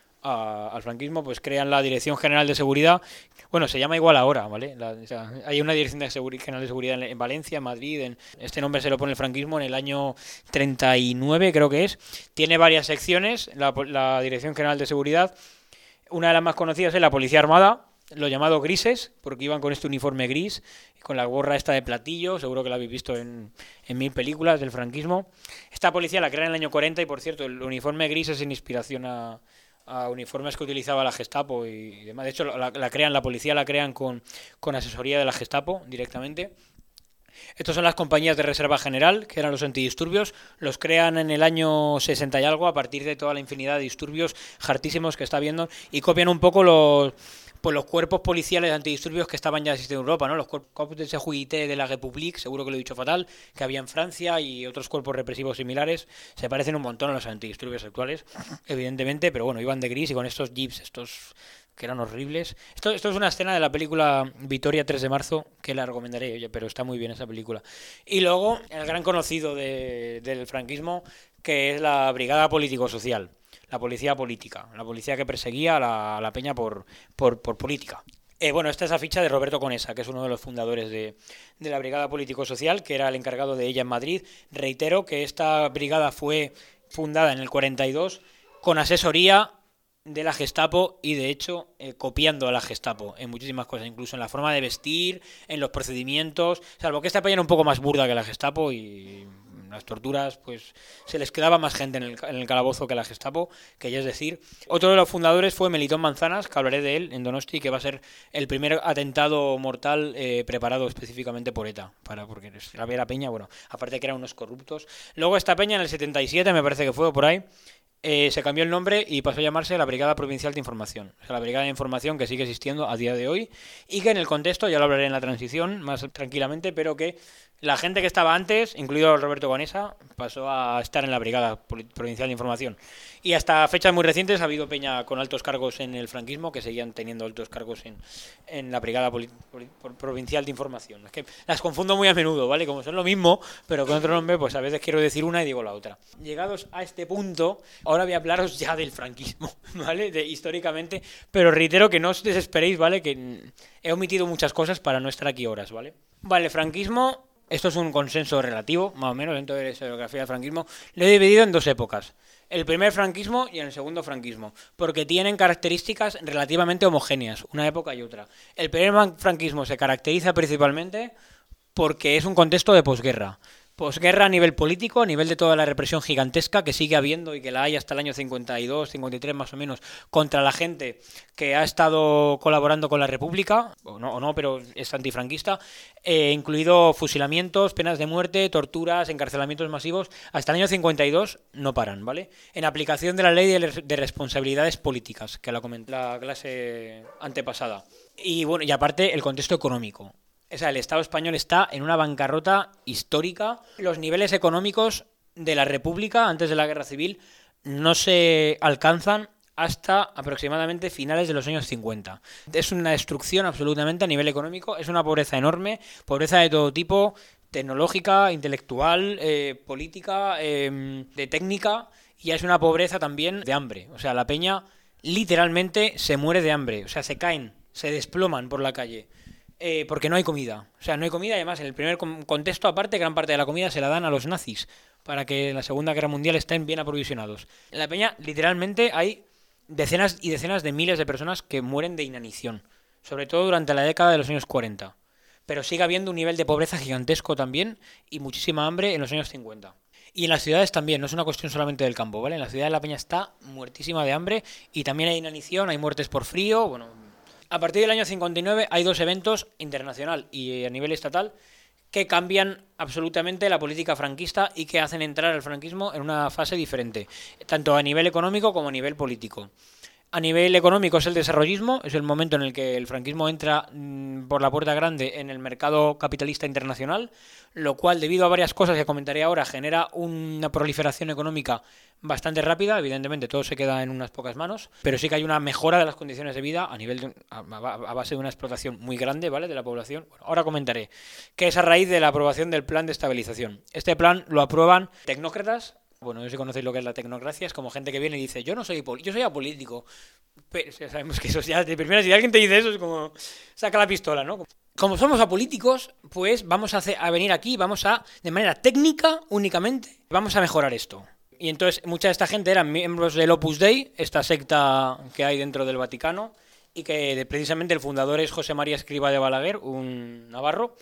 S1: a, al franquismo. Pues crean la Dirección General de Seguridad. Bueno, se llama igual ahora, ¿vale? La, o sea, hay una Dirección de Seguri- General de Seguridad en, en Valencia, en Madrid. En, este nombre se lo pone el franquismo en el año treinta y nueve, creo que es. Tiene varias secciones, la, la Dirección General de Seguridad. Una de las más conocidas es la Policía Armada, lo llamado grises, porque iban con este uniforme gris, con la gorra esta de platillo, seguro que la habéis visto en, en mil películas del franquismo. Esta policía la crean en el año cuarenta y, por cierto, el uniforme gris es en inspiración a, a uniformes que utilizaba la Gestapo y, y demás. De hecho, la, la crean, la policía la crean con, con asesoría de la Gestapo directamente. Estos son las compañías de reserva general, que eran los antidisturbios. Los crean en el año sesenta y algo, a partir de toda la infinidad de disturbios hartísimos que está habiendo, y copian un poco los... pues los cuerpos policiales antidisturbios que estaban ya existiendo en Europa, ¿no? Los cuerpos de seguridad de la République, seguro que lo he dicho fatal, que había en Francia, y otros cuerpos represivos similares. Se parecen un montón a los antidisturbios actuales, evidentemente, pero bueno, iban de gris y con estos jeeps, estos que eran horribles. Esto, esto es una escena de la película Vitoria tres de marzo, que la recomendaré, oye, pero está muy bien esa película. Y luego, el gran conocido de, del franquismo, que es la Brigada Político-Social. La policía política, la policía que perseguía a la, a la peña por, por, por política. Eh, bueno, esta es la ficha de Roberto Conesa, que es uno de los fundadores de, de la Brigada Político-Social, que era el encargado de ella en Madrid. Reitero que esta brigada fue fundada en el cuarenta y dos con asesoría de la Gestapo y, de hecho, eh, copiando a la Gestapo en muchísimas cosas, incluso en la forma de vestir, en los procedimientos, salvo que esta peña era un poco más burda que la Gestapo y las torturas, pues se les quedaba más gente en el, en el calabozo que la Gestapo, que ya es decir. Otro de los fundadores fue Melitón Manzanas, que hablaré de él en Donosti, que va a ser el primer atentado mortal eh, preparado específicamente por ETA, para, porque la vera peña, bueno, aparte de que eran unos corruptos. Luego esta peña en el setenta y siete, me parece que fue, o por ahí, Eh, se cambió el nombre y pasó a llamarse la Brigada Provincial de Información. O sea, la Brigada de Información, que sigue existiendo a día de hoy y que en el contexto, ya lo hablaré en la transición más tranquilamente, pero que la gente que estaba antes, incluido Roberto Conesa, pasó a estar en la Brigada Provincial de Información. Y hasta fechas muy recientes ha habido peña con altos cargos en el franquismo que seguían teniendo altos cargos en, en la Brigada Poli, Poli, Provincial de Información. Es que las confundo muy a menudo, ¿vale? Como son lo mismo, pero con otro nombre, pues a veces quiero decir una y digo la otra. Llegados a este punto, ahora voy a hablaros ya del franquismo, ¿vale? De, históricamente, pero reitero que no os desesperéis, ¿vale? Que he omitido muchas cosas para no estar aquí horas, ¿vale? Vale, el franquismo esto es un consenso relativo, más o menos, dentro de la historiografía del franquismo, lo he dividido en dos épocas. El primer franquismo y el segundo franquismo, porque tienen características relativamente homogéneas, una época y otra. El primer franquismo se caracteriza principalmente porque es un contexto de posguerra. Posguerra a nivel político, a nivel de toda la represión gigantesca que sigue habiendo y que la hay hasta el año cincuenta y dos, cincuenta y tres más o menos, contra la gente que ha estado colaborando con la República, o no, o no pero es antifranquista, eh, incluido fusilamientos, penas de muerte, torturas, encarcelamientos masivos. Hasta el año cincuenta y dos no paran, ¿vale? En aplicación de la ley de, de responsabilidades políticas, que la comenté la clase antepasada. Y bueno, y aparte el contexto económico. O sea, el Estado español está en una bancarrota histórica. Los niveles económicos de la República antes de la Guerra Civil no se alcanzan hasta aproximadamente finales de los años cincuenta. Es una destrucción absolutamente a nivel económico, es una pobreza enorme, pobreza de todo tipo, tecnológica, intelectual, eh, política, eh, de técnica, y es una pobreza también de hambre. O sea, la peña literalmente se muere de hambre, o sea, se caen, se desploman por la calle. Eh, porque no hay comida. O sea, no hay comida y además en el primer contexto, aparte, gran parte de la comida se la dan a los nazis para que en la Segunda Guerra Mundial estén bien aprovisionados. En la peña, literalmente, hay decenas y decenas de miles de personas que mueren de inanición, sobre todo durante la década de los años cuarenta. Pero sigue habiendo un nivel de pobreza gigantesco también y muchísima hambre en los años cincuenta. Y en las ciudades también, no es una cuestión solamente del campo, ¿vale? En las ciudades la peña está muertísima de hambre y también hay inanición, hay muertes por frío, bueno... A partir del año cincuenta y nueve hay dos eventos, internacional y a nivel estatal, que cambian absolutamente la política franquista y que hacen entrar al franquismo en una fase diferente, tanto a nivel económico como a nivel político. A nivel económico es el desarrollismo, es el momento en el que el franquismo entra mmm, por la puerta grande en el mercado capitalista internacional, lo cual, debido a varias cosas que comentaré ahora, genera una proliferación económica bastante rápida. Evidentemente todo se queda en unas pocas manos, pero sí que hay una mejora de las condiciones de vida a nivel de, a, a base de una explotación muy grande, ¿vale?, de la población. Bueno, ahora comentaré que es a raíz de la aprobación del plan de estabilización. Este plan lo aprueban tecnócratas. Bueno, no sé si conocéis lo que es la tecnocracia, es como gente que viene y dice, yo no soy yo soy apolítico. Pero ya sabemos que eso ya de primera, si alguien te dice eso es como, saca la pistola, ¿no? Como somos apolíticos, pues vamos a, hacer, a venir aquí, vamos a, de manera técnica únicamente, vamos a mejorar esto. Y entonces mucha de esta gente eran miembros del Opus Dei, esta secta que hay dentro del Vaticano, y que precisamente el fundador es José María Escrivá de Balaguer, un navarro,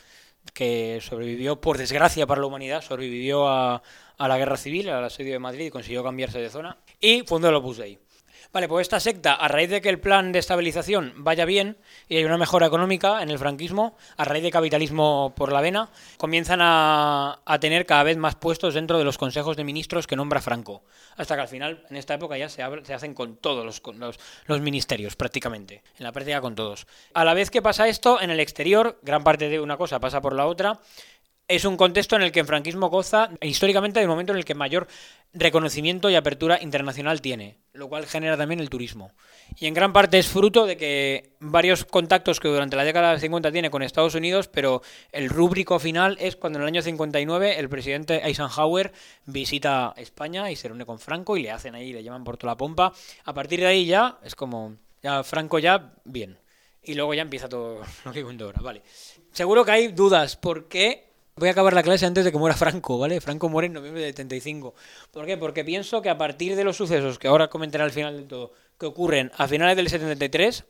S1: que sobrevivió, por desgracia para la humanidad, sobrevivió a, a la guerra civil, al asedio de Madrid y consiguió cambiarse de zona, y fundó el Opus Dei. Vale, pues esta secta, a raíz de que el plan de estabilización vaya bien y hay una mejora económica en el franquismo, a raíz de capitalismo por la vena, comienzan a, a tener cada vez más puestos dentro de los consejos de ministros que nombra Franco, hasta que al final, en esta época ya se, abre, se hacen con todos los, con los, los ministerios, prácticamente, en la práctica con todos. A la vez que pasa esto, en el exterior, gran parte de una cosa pasa por la otra. Es un contexto en el que el franquismo goza históricamente del momento en el que mayor reconocimiento y apertura internacional tiene, lo cual genera también el turismo. Y en gran parte es fruto de que varios contactos que durante la década de cincuenta tiene con Estados Unidos, pero el rúbrico final es cuando en el año cincuenta y nueve el presidente Eisenhower visita España y se reúne con Franco y le hacen ahí, le llaman por toda la pompa. A partir de ahí ya es como, ya Franco ya, bien. Y luego ya empieza todo lo que cuento ahora, vale. Seguro que hay dudas, ¿por qué? Voy a acabar la clase antes de que muera Franco, ¿vale? Franco muere en noviembre de setenta y cinco. ¿Por qué? Porque pienso que a partir de los sucesos, que ahora comentaré al final del todo, que ocurren a finales del setenta y tres,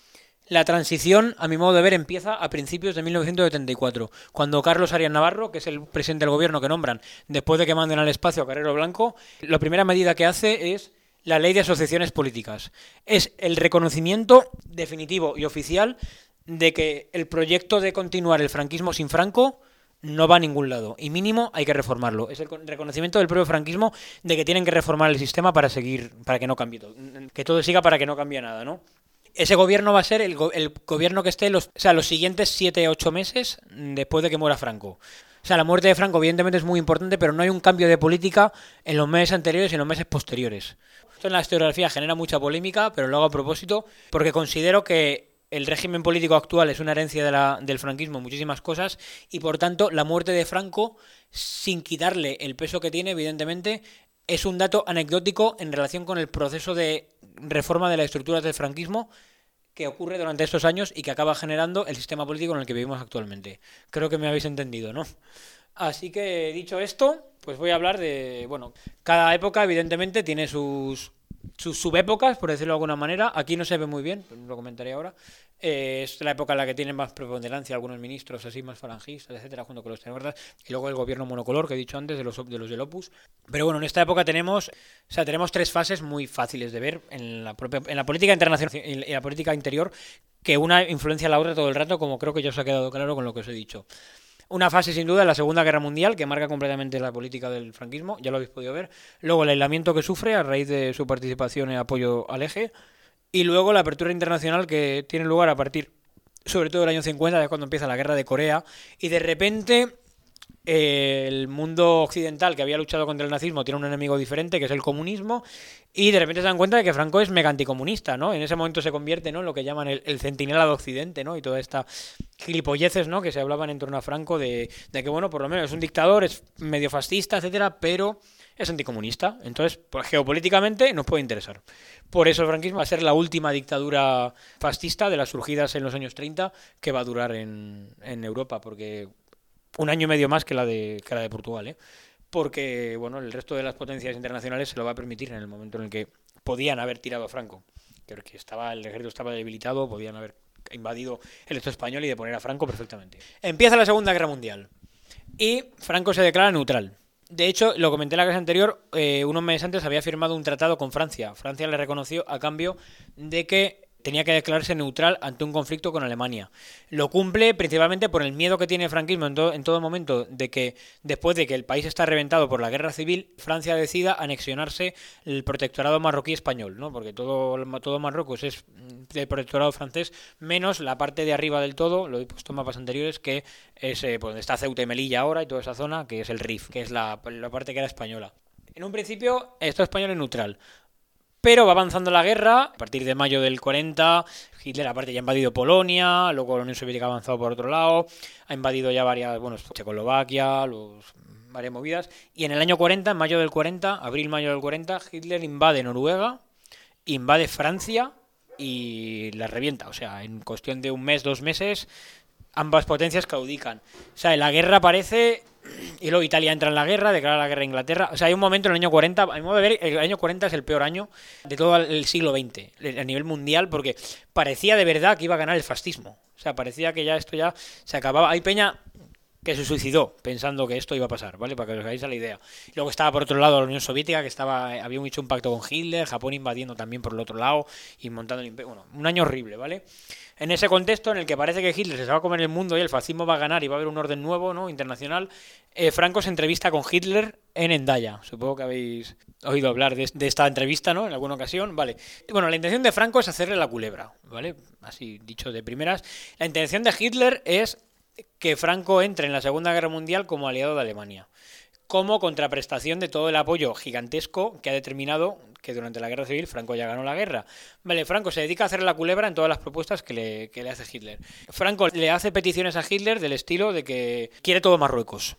S1: la transición, a mi modo de ver, empieza a principios de mil novecientos setenta y cuatro, cuando Carlos Arias Navarro, que es el presidente del gobierno que nombran después de que manden al espacio a Carrero Blanco, la primera medida que hace es la ley de asociaciones políticas. Es el reconocimiento definitivo y oficial de que el proyecto de continuar el franquismo sin Franco no va a ningún lado, y mínimo hay que reformarlo. Es el reconocimiento del propio franquismo de que tienen que reformar el sistema para seguir, para que no cambie todo, que todo siga para que no cambie nada, ¿no? Ese gobierno va a ser el, go el gobierno que esté los, o sea, los siguientes siete a ocho meses después de que muera Franco. O sea, la muerte de Franco evidentemente es muy importante, pero no hay un cambio de política en los meses anteriores y en los meses posteriores. Esto en la historiografía genera mucha polémica, pero lo hago a propósito porque considero que el régimen político actual es una herencia de la, del franquismo, muchísimas cosas, y por tanto la muerte de Franco, sin quitarle el peso que tiene, evidentemente, es un dato anecdótico en relación con el proceso de reforma de las estructuras del franquismo, que ocurre durante estos años y que acaba generando el sistema político en el que vivimos actualmente. Creo que me habéis entendido, ¿no? Así que, dicho esto, pues voy a hablar de, bueno, cada época evidentemente tiene sus, sus subépocas, por decirlo de alguna manera. Aquí no se ve muy bien, lo comentaré ahora. Eh, es la época en la que tienen más preponderancia algunos ministros así más falangistas, etcétera, junto con los tecnócratas, y luego el gobierno monocolor que he dicho antes de los de los del Opus. Pero bueno, en esta época tenemos, o sea, tenemos tres fases muy fáciles de ver en la propia, en la política internacional y en la política interior, que una influencia a la otra todo el rato, como creo que ya os ha quedado claro con lo que os he dicho. Una fase sin duda es la Segunda Guerra Mundial, que marca completamente la política del franquismo, ya lo habéis podido ver. Luego el aislamiento que sufre a raíz de su participación en apoyo al eje. Y luego la apertura internacional que tiene lugar a partir, sobre todo del año cincuenta, de cuando empieza la guerra de Corea. Y de repente eh, el mundo occidental que había luchado contra el nazismo tiene un enemigo diferente, que es el comunismo. Y de repente se dan cuenta de que Franco es mega anticomunista, ¿no? En ese momento se convierte, ¿no?, en lo que llaman el, el centinela de Occidente, ¿no? Y toda esta gilipolleces, ¿no?, que se hablaban en torno a Franco de, de que, bueno, por lo menos es un dictador, es medio fascista, etcétera, pero es anticomunista. Entonces, pues, geopolíticamente nos puede interesar. Por eso el franquismo va a ser la última dictadura fascista de las surgidas en los años treinta que va a durar en, en Europa, porque un año y medio más que la de, que la de Portugal, ¿eh? Porque, bueno, el resto de las potencias internacionales se lo va a permitir en el momento en el que podían haber tirado a Franco. Creo que estaba, el ejército estaba debilitado, podían haber invadido el Estado español y deponer a Franco perfectamente. Empieza la Segunda Guerra Mundial y Franco se declara neutral. De hecho, lo comenté en la clase anterior, eh, unos meses antes había firmado un tratado con Francia. Francia le reconoció a cambio de que tenía que declararse neutral ante un conflicto con Alemania. Lo cumple principalmente por el miedo que tiene el franquismo en todo, en todo momento de que después de que el país está reventado por la guerra civil, Francia decida anexionarse el protectorado marroquí español, ¿no? Porque todo, todo Marruecos es del protectorado francés, menos la parte de arriba del todo, lo he puesto en mapas anteriores, que es eh, pues donde está Ceuta y Melilla ahora y toda esa zona, que es el Rif, que es la, la parte que era española. En un principio, el Estado español es neutral. Pero va avanzando la guerra, a partir de mayo del cuarenta, Hitler aparte ya ha invadido Polonia, luego la Unión Soviética ha avanzado por otro lado, ha invadido ya varias, bueno, Checoslovaquia, los, varias movidas, y en el año cuarenta, en mayo del cuarenta, abril-mayo del cuarenta, Hitler invade Noruega, invade Francia y la revienta, o sea, en cuestión de un mes, dos meses, ambas potencias claudican. O sea, la guerra aparece y luego Italia entra en la guerra, declara la guerra a Inglaterra. O sea, hay un momento en el año cuarenta, a mi modo de ver, el año cuarenta es el peor año de todo el siglo veinte a nivel mundial, porque parecía de verdad que iba a ganar el fascismo. O sea, parecía que ya esto ya se acababa. Hay peña que se suicidó pensando que esto iba a pasar, ¿vale? Para que os hagáis a la idea. Y luego estaba por otro lado la Unión Soviética, que estaba había hecho un pacto con Hitler, Japón invadiendo también por el otro lado y montando el imperio. Bueno, un año horrible, ¿vale? En ese contexto en el que parece que Hitler se va a comer el mundo y el fascismo va a ganar y va a haber un orden nuevo, ¿no?, internacional, eh, Franco se entrevista con Hitler en Hendaya. Supongo que habéis oído hablar de, de esta entrevista, ¿no?, en alguna ocasión, ¿vale? Bueno, la intención de Franco es hacerle la culebra, ¿vale? Así dicho de primeras. La intención de Hitler es que Franco entre en la Segunda Guerra Mundial como aliado de Alemania, como contraprestación de todo el apoyo gigantesco que ha determinado que durante la guerra civil Franco ya ganó la guerra. Vale, Franco se dedica a hacer la culebra en todas las propuestas que le, que le hace Hitler. Franco le hace peticiones a Hitler del estilo de que quiere todo Marruecos.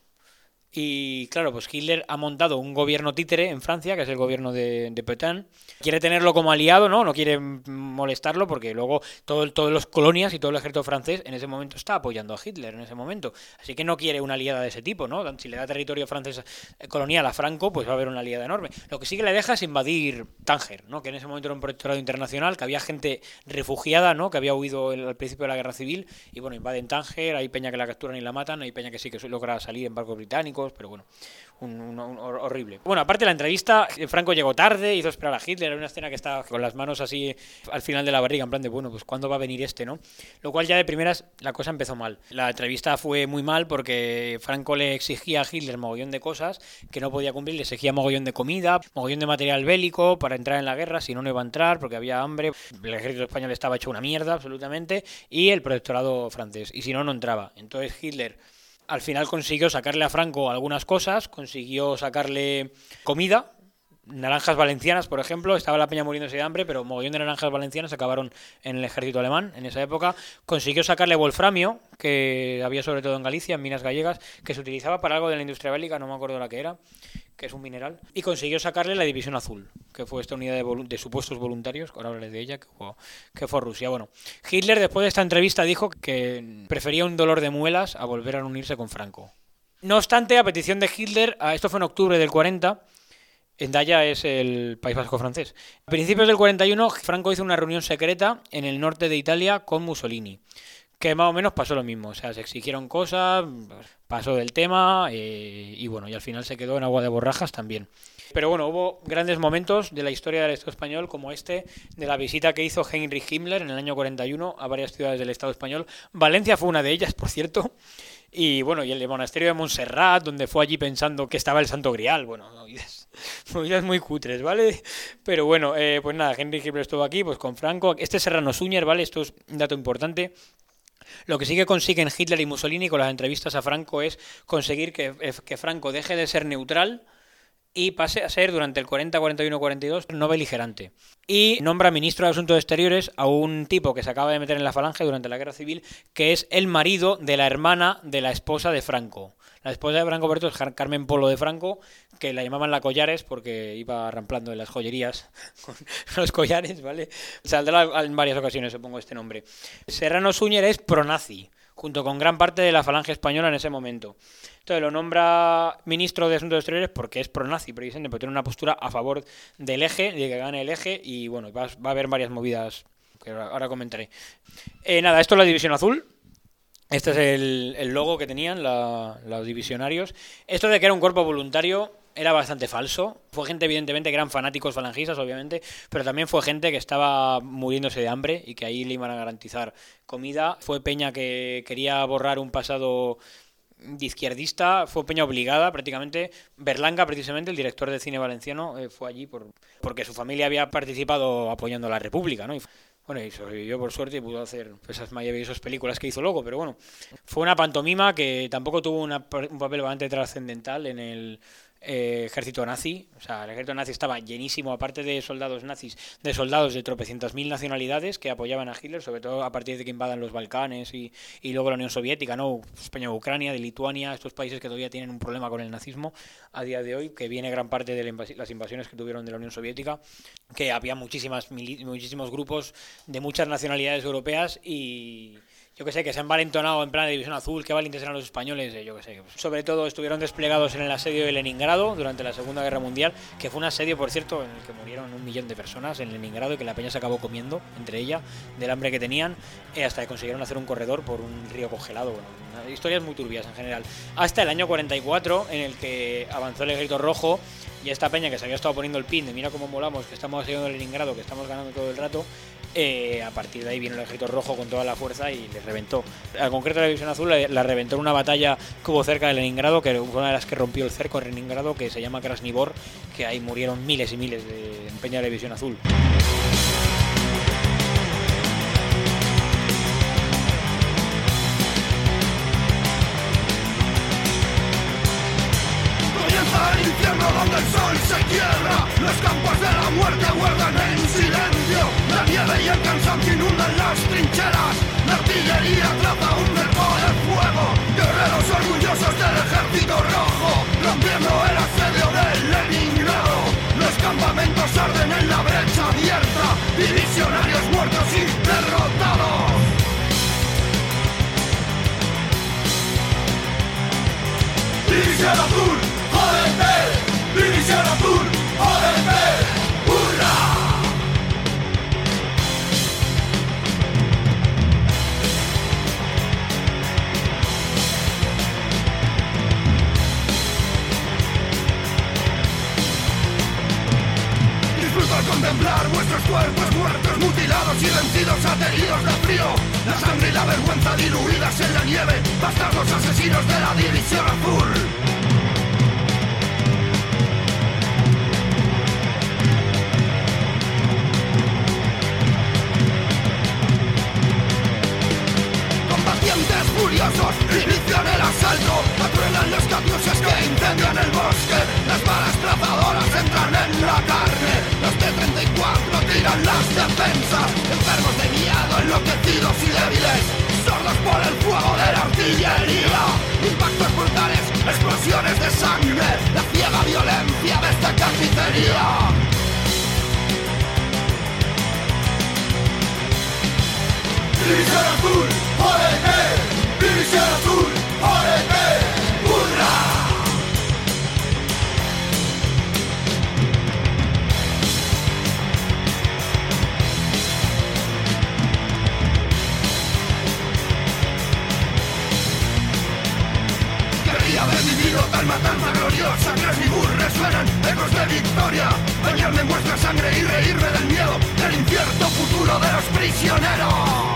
S1: Y claro, pues Hitler ha montado un gobierno títere en Francia, que es el gobierno de, de Pétain. Quiere tenerlo como aliado, ¿no? No quiere molestarlo porque luego todo, todas las colonias y todo el ejército francés en ese momento está apoyando a Hitler en ese momento. Así que no quiere una aliada de ese tipo, ¿no? Si le da territorio francés colonial a Franco, pues va a haber una aliada enorme. Lo que sí que le deja es invadir Tánger, ¿no? Que en ese momento era un protectorado internacional, que había gente refugiada, ¿no?, que había huido al principio de la guerra civil. Y bueno, invaden Tánger, hay peña que la capturan y la matan, hay peña que sí que logra salir en barcos británicos, pero bueno, un, un, un horrible. Bueno, aparte de la entrevista, Franco llegó tarde, hizo esperar a Hitler, era una escena que estaba con las manos así al final de la barriga, en plan de, bueno, pues ¿cuándo va a venir este, no? Lo cual ya de primeras la cosa empezó mal. La entrevista fue muy mal porque Franco le exigía a Hitler mogollón de cosas que no podía cumplir, le exigía mogollón de comida, mogollón de material bélico para entrar en la guerra, si no, no iba a entrar porque había hambre, el ejército español estaba hecho una mierda absolutamente, y el protectorado francés, y si no, no entraba. Entonces Hitler al final consiguió sacarle a Franco algunas cosas, consiguió sacarle comida, naranjas valencianas, por ejemplo, estaba la peña muriéndose de hambre, pero mogollón de naranjas valencianas acabaron en el ejército alemán en esa época. Consiguió sacarle wolframio, que había sobre todo en Galicia, en minas gallegas, que se utilizaba para algo de la industria bélica, no me acuerdo la que era, que es un mineral, y consiguió sacarle la División Azul, que fue esta unidad de, volu- de supuestos voluntarios, ahora hablaré de ella, que fue, que fue Rusia. Bueno, Hitler después de esta entrevista dijo que prefería un dolor de muelas a volver a unirse con Franco. No obstante, a petición de Hitler, esto fue en octubre del cuarenta, Hendaya es el País Vasco francés. A principios del cuarenta y uno, Franco hizo una reunión secreta en el norte de Italia con Mussolini, que más o menos pasó lo mismo, o sea, se exigieron cosas, pasó del tema eh, y bueno, y al final se quedó en agua de borrajas también. Pero bueno, hubo grandes momentos de la historia del Estado español, como este de la visita que hizo Heinrich Himmler en el año cuarenta y uno a varias ciudades del Estado español. Valencia fue una de ellas, por cierto. Y bueno, y el monasterio de Montserrat, donde fue allí pensando que estaba el Santo Grial. Bueno, movidas, movidas muy cutres, ¿vale? Pero bueno, eh, pues nada, Heinrich Himmler estuvo aquí, pues con Franco. Este Serrano Suñer, ¿vale? Esto es un dato importante. Lo que sí que consiguen Hitler y Mussolini con las entrevistas a Franco es conseguir que, que Franco deje de ser neutral y pase a ser durante el cuarenta, cuarenta y uno, cuarenta y dos no beligerante. Y nombra ministro de Asuntos Exteriores a un tipo que se acaba de meter en la falange durante la Guerra Civil, que es el marido de la hermana de la esposa de Franco. La esposa de Franco Berto es Carmen Polo de Franco, que la llamaban la Collares porque iba ramplando en las joyerías con los collares, ¿vale? Saldrá en varias ocasiones, supongo, este nombre. Serrano Suñer es pronazi, junto con gran parte de la falange española en ese momento. Entonces lo nombra ministro de Asuntos Exteriores porque es pronazi, precisamente, porque tiene una postura a favor del eje, de que gane el eje, y bueno, va, va a haber varias movidas que ahora, ahora comentaré. Eh, nada, esto es la División Azul. Este es el, el logo que tenían la, los divisionarios. Esto de que era un cuerpo voluntario era bastante falso. Fue gente, evidentemente, que eran fanáticos falangistas, obviamente, pero también fue gente que estaba muriéndose de hambre y que ahí le iban a garantizar comida. Fue peña que quería borrar un pasado de izquierdista, fue peña obligada prácticamente. Berlanga, precisamente, el director de cine valenciano, eh, fue allí por, porque su familia había participado apoyando a la República, ¿no? Y, bueno, y sobrevivió por suerte y pudo hacer esas maravillosas películas que hizo luego, pero bueno, fue una pantomima que tampoco tuvo una, un papel bastante trascendental en el eh, ejército nazi. O sea, el ejército nazi estaba llenísimo, aparte de soldados nazis, de soldados de tropecientas mil nacionalidades que apoyaban a Hitler, sobre todo a partir de que invadan los Balcanes y, y luego la Unión Soviética, ¿no? España, Ucrania, de Lituania, estos países que todavía tienen un problema con el nazismo a día de hoy, que viene gran parte de la invasi- las invasiones que tuvieron de la Unión Soviética, que había muchísimas mili- muchísimos grupos de muchas nacionalidades europeas y yo que sé, que se han valentonado en plan de División Azul, qué valientes eran los españoles, eh, yo que sé. Sobre todo estuvieron desplegados en el asedio de Leningrado durante la Segunda Guerra Mundial, que fue un asedio, por cierto, en el que murieron un millón de personas en Leningrado y que la peña se acabó comiendo entre ella, del hambre que tenían, eh, hasta que consiguieron hacer un corredor por un río congelado. Bueno, historias muy turbias en general. Hasta el año cuarenta y cuatro, en el que avanzó el Ejército Rojo y esta peña que se había estado poniendo el pin de mira cómo molamos, que estamos asediando Leningrado, que estamos ganando todo el rato. Eh, a partir de ahí vino el Ejército Rojo con toda la fuerza y les reventó. Al concreto la División Azul la, la reventó en una batalla que hubo cerca de Leningrado, que fue una de las que rompió el cerco de Leningrado, que se llama Krasny Bor, que ahí murieron miles y miles de peña de la División Azul.
S3: El infierno donde el sol se quiebra, los campos de la muerte guardan en silencio, la nieve y el cansancio inundan las trincheras, la artillería traza un cerco de fuego, guerreros orgullosos del Ejército Rojo, rompiendo el asedio de Leningrado, los campamentos arden en la brecha abierta, divisionarios muertos y derrotados. División Azul, ¡jódete! División Azul, ¡jódete! ¡Hurra! Disfruto al contemplar vuestros cuerpos muertos, mutilados y vencidos, ateridos de frío, la sangre y la vergüenza diluidas en la nieve, bastardos asesinos de la División Azul. Furiosos inician el asalto, atruenan los catiusas que incendian el bosque, las balas trazadoras entran en la carne, los T treinta y cuatro tiran las defensas, enfermos de miedo, enloquecidos y débiles, sordos por el fuego de la artillería, impactos brutales, explosiones de sangre, la ciega violencia tiranía. División azul, ¡jodete! División azul, ¡jodete! ¡Hurra! Querría haber vivido tal matanza gloriosa, que en mi burro resuenan ecos de victoria. Bañarme en vuestra sangre y reírme del miedo, del incierto futuro de los prisioneros.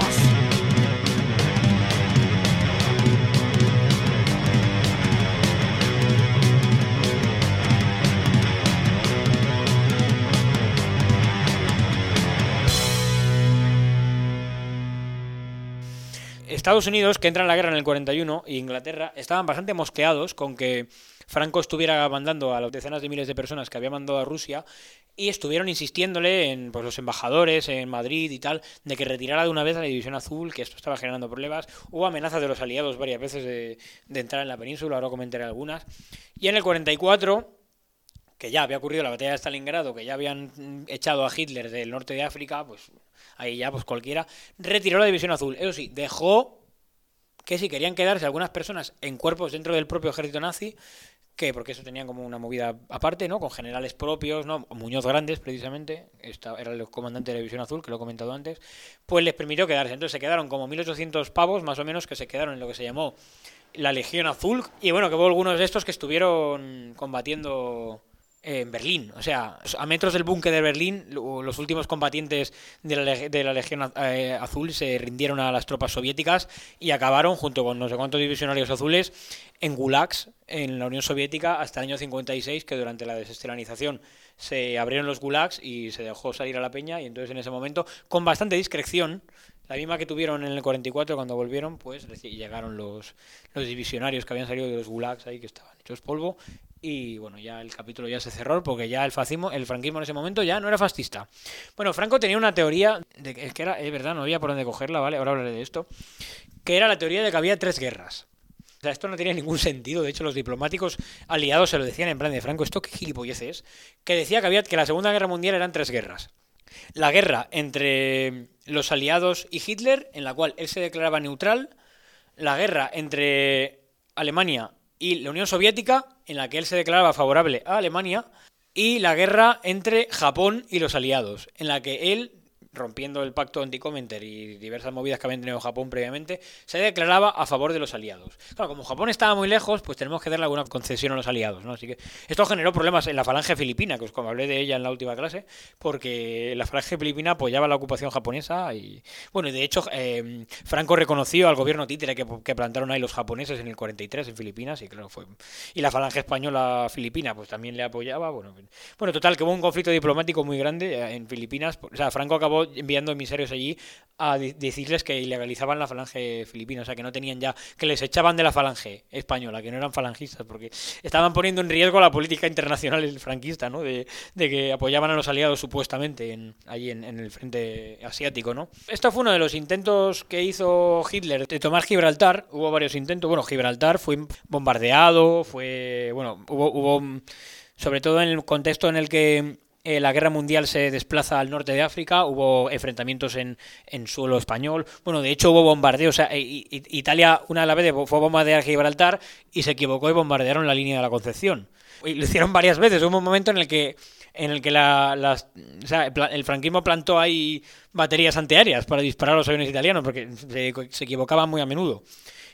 S1: Estados Unidos, que entra en la guerra en el cuarenta y uno, y Inglaterra estaban bastante mosqueados con que Franco estuviera mandando a las decenas de miles de personas que había mandado a Rusia, y estuvieron insistiéndole en pues, los embajadores en Madrid y tal, de que retirara de una vez a la División Azul, que esto estaba generando problemas. Hubo amenazas de los aliados varias veces de, de entrar en la península, ahora comentaré algunas. Y en el cuarenta y cuatro, que ya había ocurrido la batalla de Stalingrado, que ya habían echado a Hitler del norte de África, pues ahí ya pues cualquiera, retiró la División Azul. Eso sí, dejó que si querían quedarse algunas personas en cuerpos dentro del propio ejército nazi, que porque eso tenían como una movida aparte, ¿no? Con generales propios, ¿no? Muñoz Grandes, precisamente, esta, era el comandante de la División Azul, que lo he comentado antes, pues les permitió quedarse. Entonces se quedaron como mil ochocientos pavos, más o menos, que se quedaron en lo que se llamó la Legión Azul. Y bueno, que hubo algunos de estos que estuvieron combatiendo en Berlín, o sea, a metros del búnker de Berlín, los últimos combatientes de la, de la Legión eh, Azul se rindieron a las tropas soviéticas y acabaron, junto con no sé cuántos divisionarios azules, en gulags en la Unión Soviética hasta el año cincuenta y seis, que durante la desestalinización se abrieron los gulags y se dejó salir a la peña, y entonces en ese momento, con bastante discreción, la misma que tuvieron en el cuarenta y cuatro cuando volvieron, pues llegaron los, los divisionarios que habían salido de los gulags ahí, que estaban hechos polvo. Y bueno, ya el capítulo ya se cerró porque ya el fascismo, el franquismo en ese momento ya no era fascista. Bueno, Franco tenía una teoría, de que, es que era, es verdad, no había por dónde cogerla, ¿vale? Ahora hablaré de esto. Que era la teoría de que había tres guerras. O sea, esto no tenía ningún sentido. De hecho, los diplomáticos aliados se lo decían en plan de Franco, ¿esto qué gilipollez es? Que decía que, había, que la Segunda Guerra Mundial eran tres guerras. La guerra entre los aliados y Hitler, en la cual él se declaraba neutral. La guerra entre Alemania y la Unión Soviética, en la que él se declaraba favorable a Alemania, y la guerra entre Japón y los aliados, en la que él, rompiendo el pacto anti-Comintern y diversas movidas que habían tenido Japón previamente, se declaraba a favor de los aliados. Claro, como Japón estaba muy lejos, pues tenemos que darle alguna concesión a los aliados, ¿no? Así que esto generó problemas en la falange filipina, que os como hablé de ella en la última clase, porque la falange filipina apoyaba la ocupación japonesa y, bueno, y de hecho eh, Franco reconoció al gobierno títere que, que plantaron ahí los japoneses en el cuarenta y tres en Filipinas, y claro, fue y la falange española filipina pues también le apoyaba, bueno, bueno, total, que hubo un conflicto diplomático muy grande en Filipinas. O sea, Franco acabó enviando emisarios allí a de- decirles que ilegalizaban la falange filipina, o sea, que no tenían ya, que les echaban de la falange española, que no eran falangistas, porque estaban poniendo en riesgo la política internacional franquista, ¿no? De, de que apoyaban a los aliados supuestamente en, allí en, en el frente asiático, ¿no? Esto fue uno de los intentos que hizo Hitler de tomar Gibraltar. Hubo varios intentos. Bueno, Gibraltar fue bombardeado, fue, bueno, hubo, hubo sobre todo en el contexto en el que Eh, la guerra mundial se desplaza al norte de África, hubo enfrentamientos en, en suelo español, bueno, de hecho hubo bombardeos, o sea, y, y, Italia una a la vez fue a bombardear Gibraltar y se equivocó y bombardearon la línea de la Concepción. Y lo hicieron varias veces, hubo un momento en el que en el que la, las, o sea, el franquismo plantó ahí baterías antiaéreas para disparar a los aviones italianos, porque se, se equivocaban muy a menudo.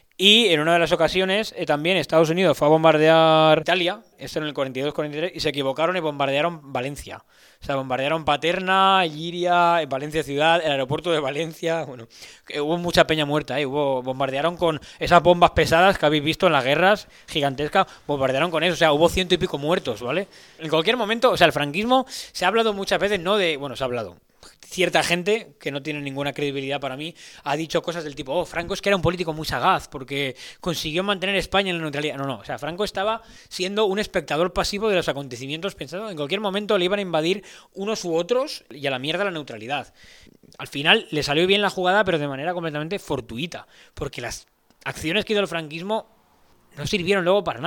S1: Y en una de las ocasiones eh, también Estados Unidos fue a bombardear Italia, esto en el cuarenta y dos cuarenta y tres, y se equivocaron y bombardearon Valencia. O sea, bombardearon Paterna, Lliria, Valencia ciudad, el aeropuerto de Valencia. Bueno, que hubo mucha peña muerta, ¿eh? Hubo, bombardearon con esas bombas pesadas que habéis visto en las guerras gigantescas, bombardearon con eso. O sea, hubo ciento y pico muertos, ¿vale? En cualquier momento, o sea, el franquismo se ha hablado muchas veces, no de... Bueno, se ha hablado... Cierta gente, que no tiene ninguna credibilidad para mí, ha dicho cosas del tipo, oh, Franco es que era un político muy sagaz porque consiguió mantener España en la neutralidad. No, no, o sea, Franco estaba siendo un espectador pasivo de los acontecimientos, pensando que en cualquier momento le iban a invadir unos u otros y a la mierda la neutralidad. Al final le salió bien la jugada, pero de manera completamente fortuita, porque las acciones que hizo el franquismo no sirvieron luego para nada.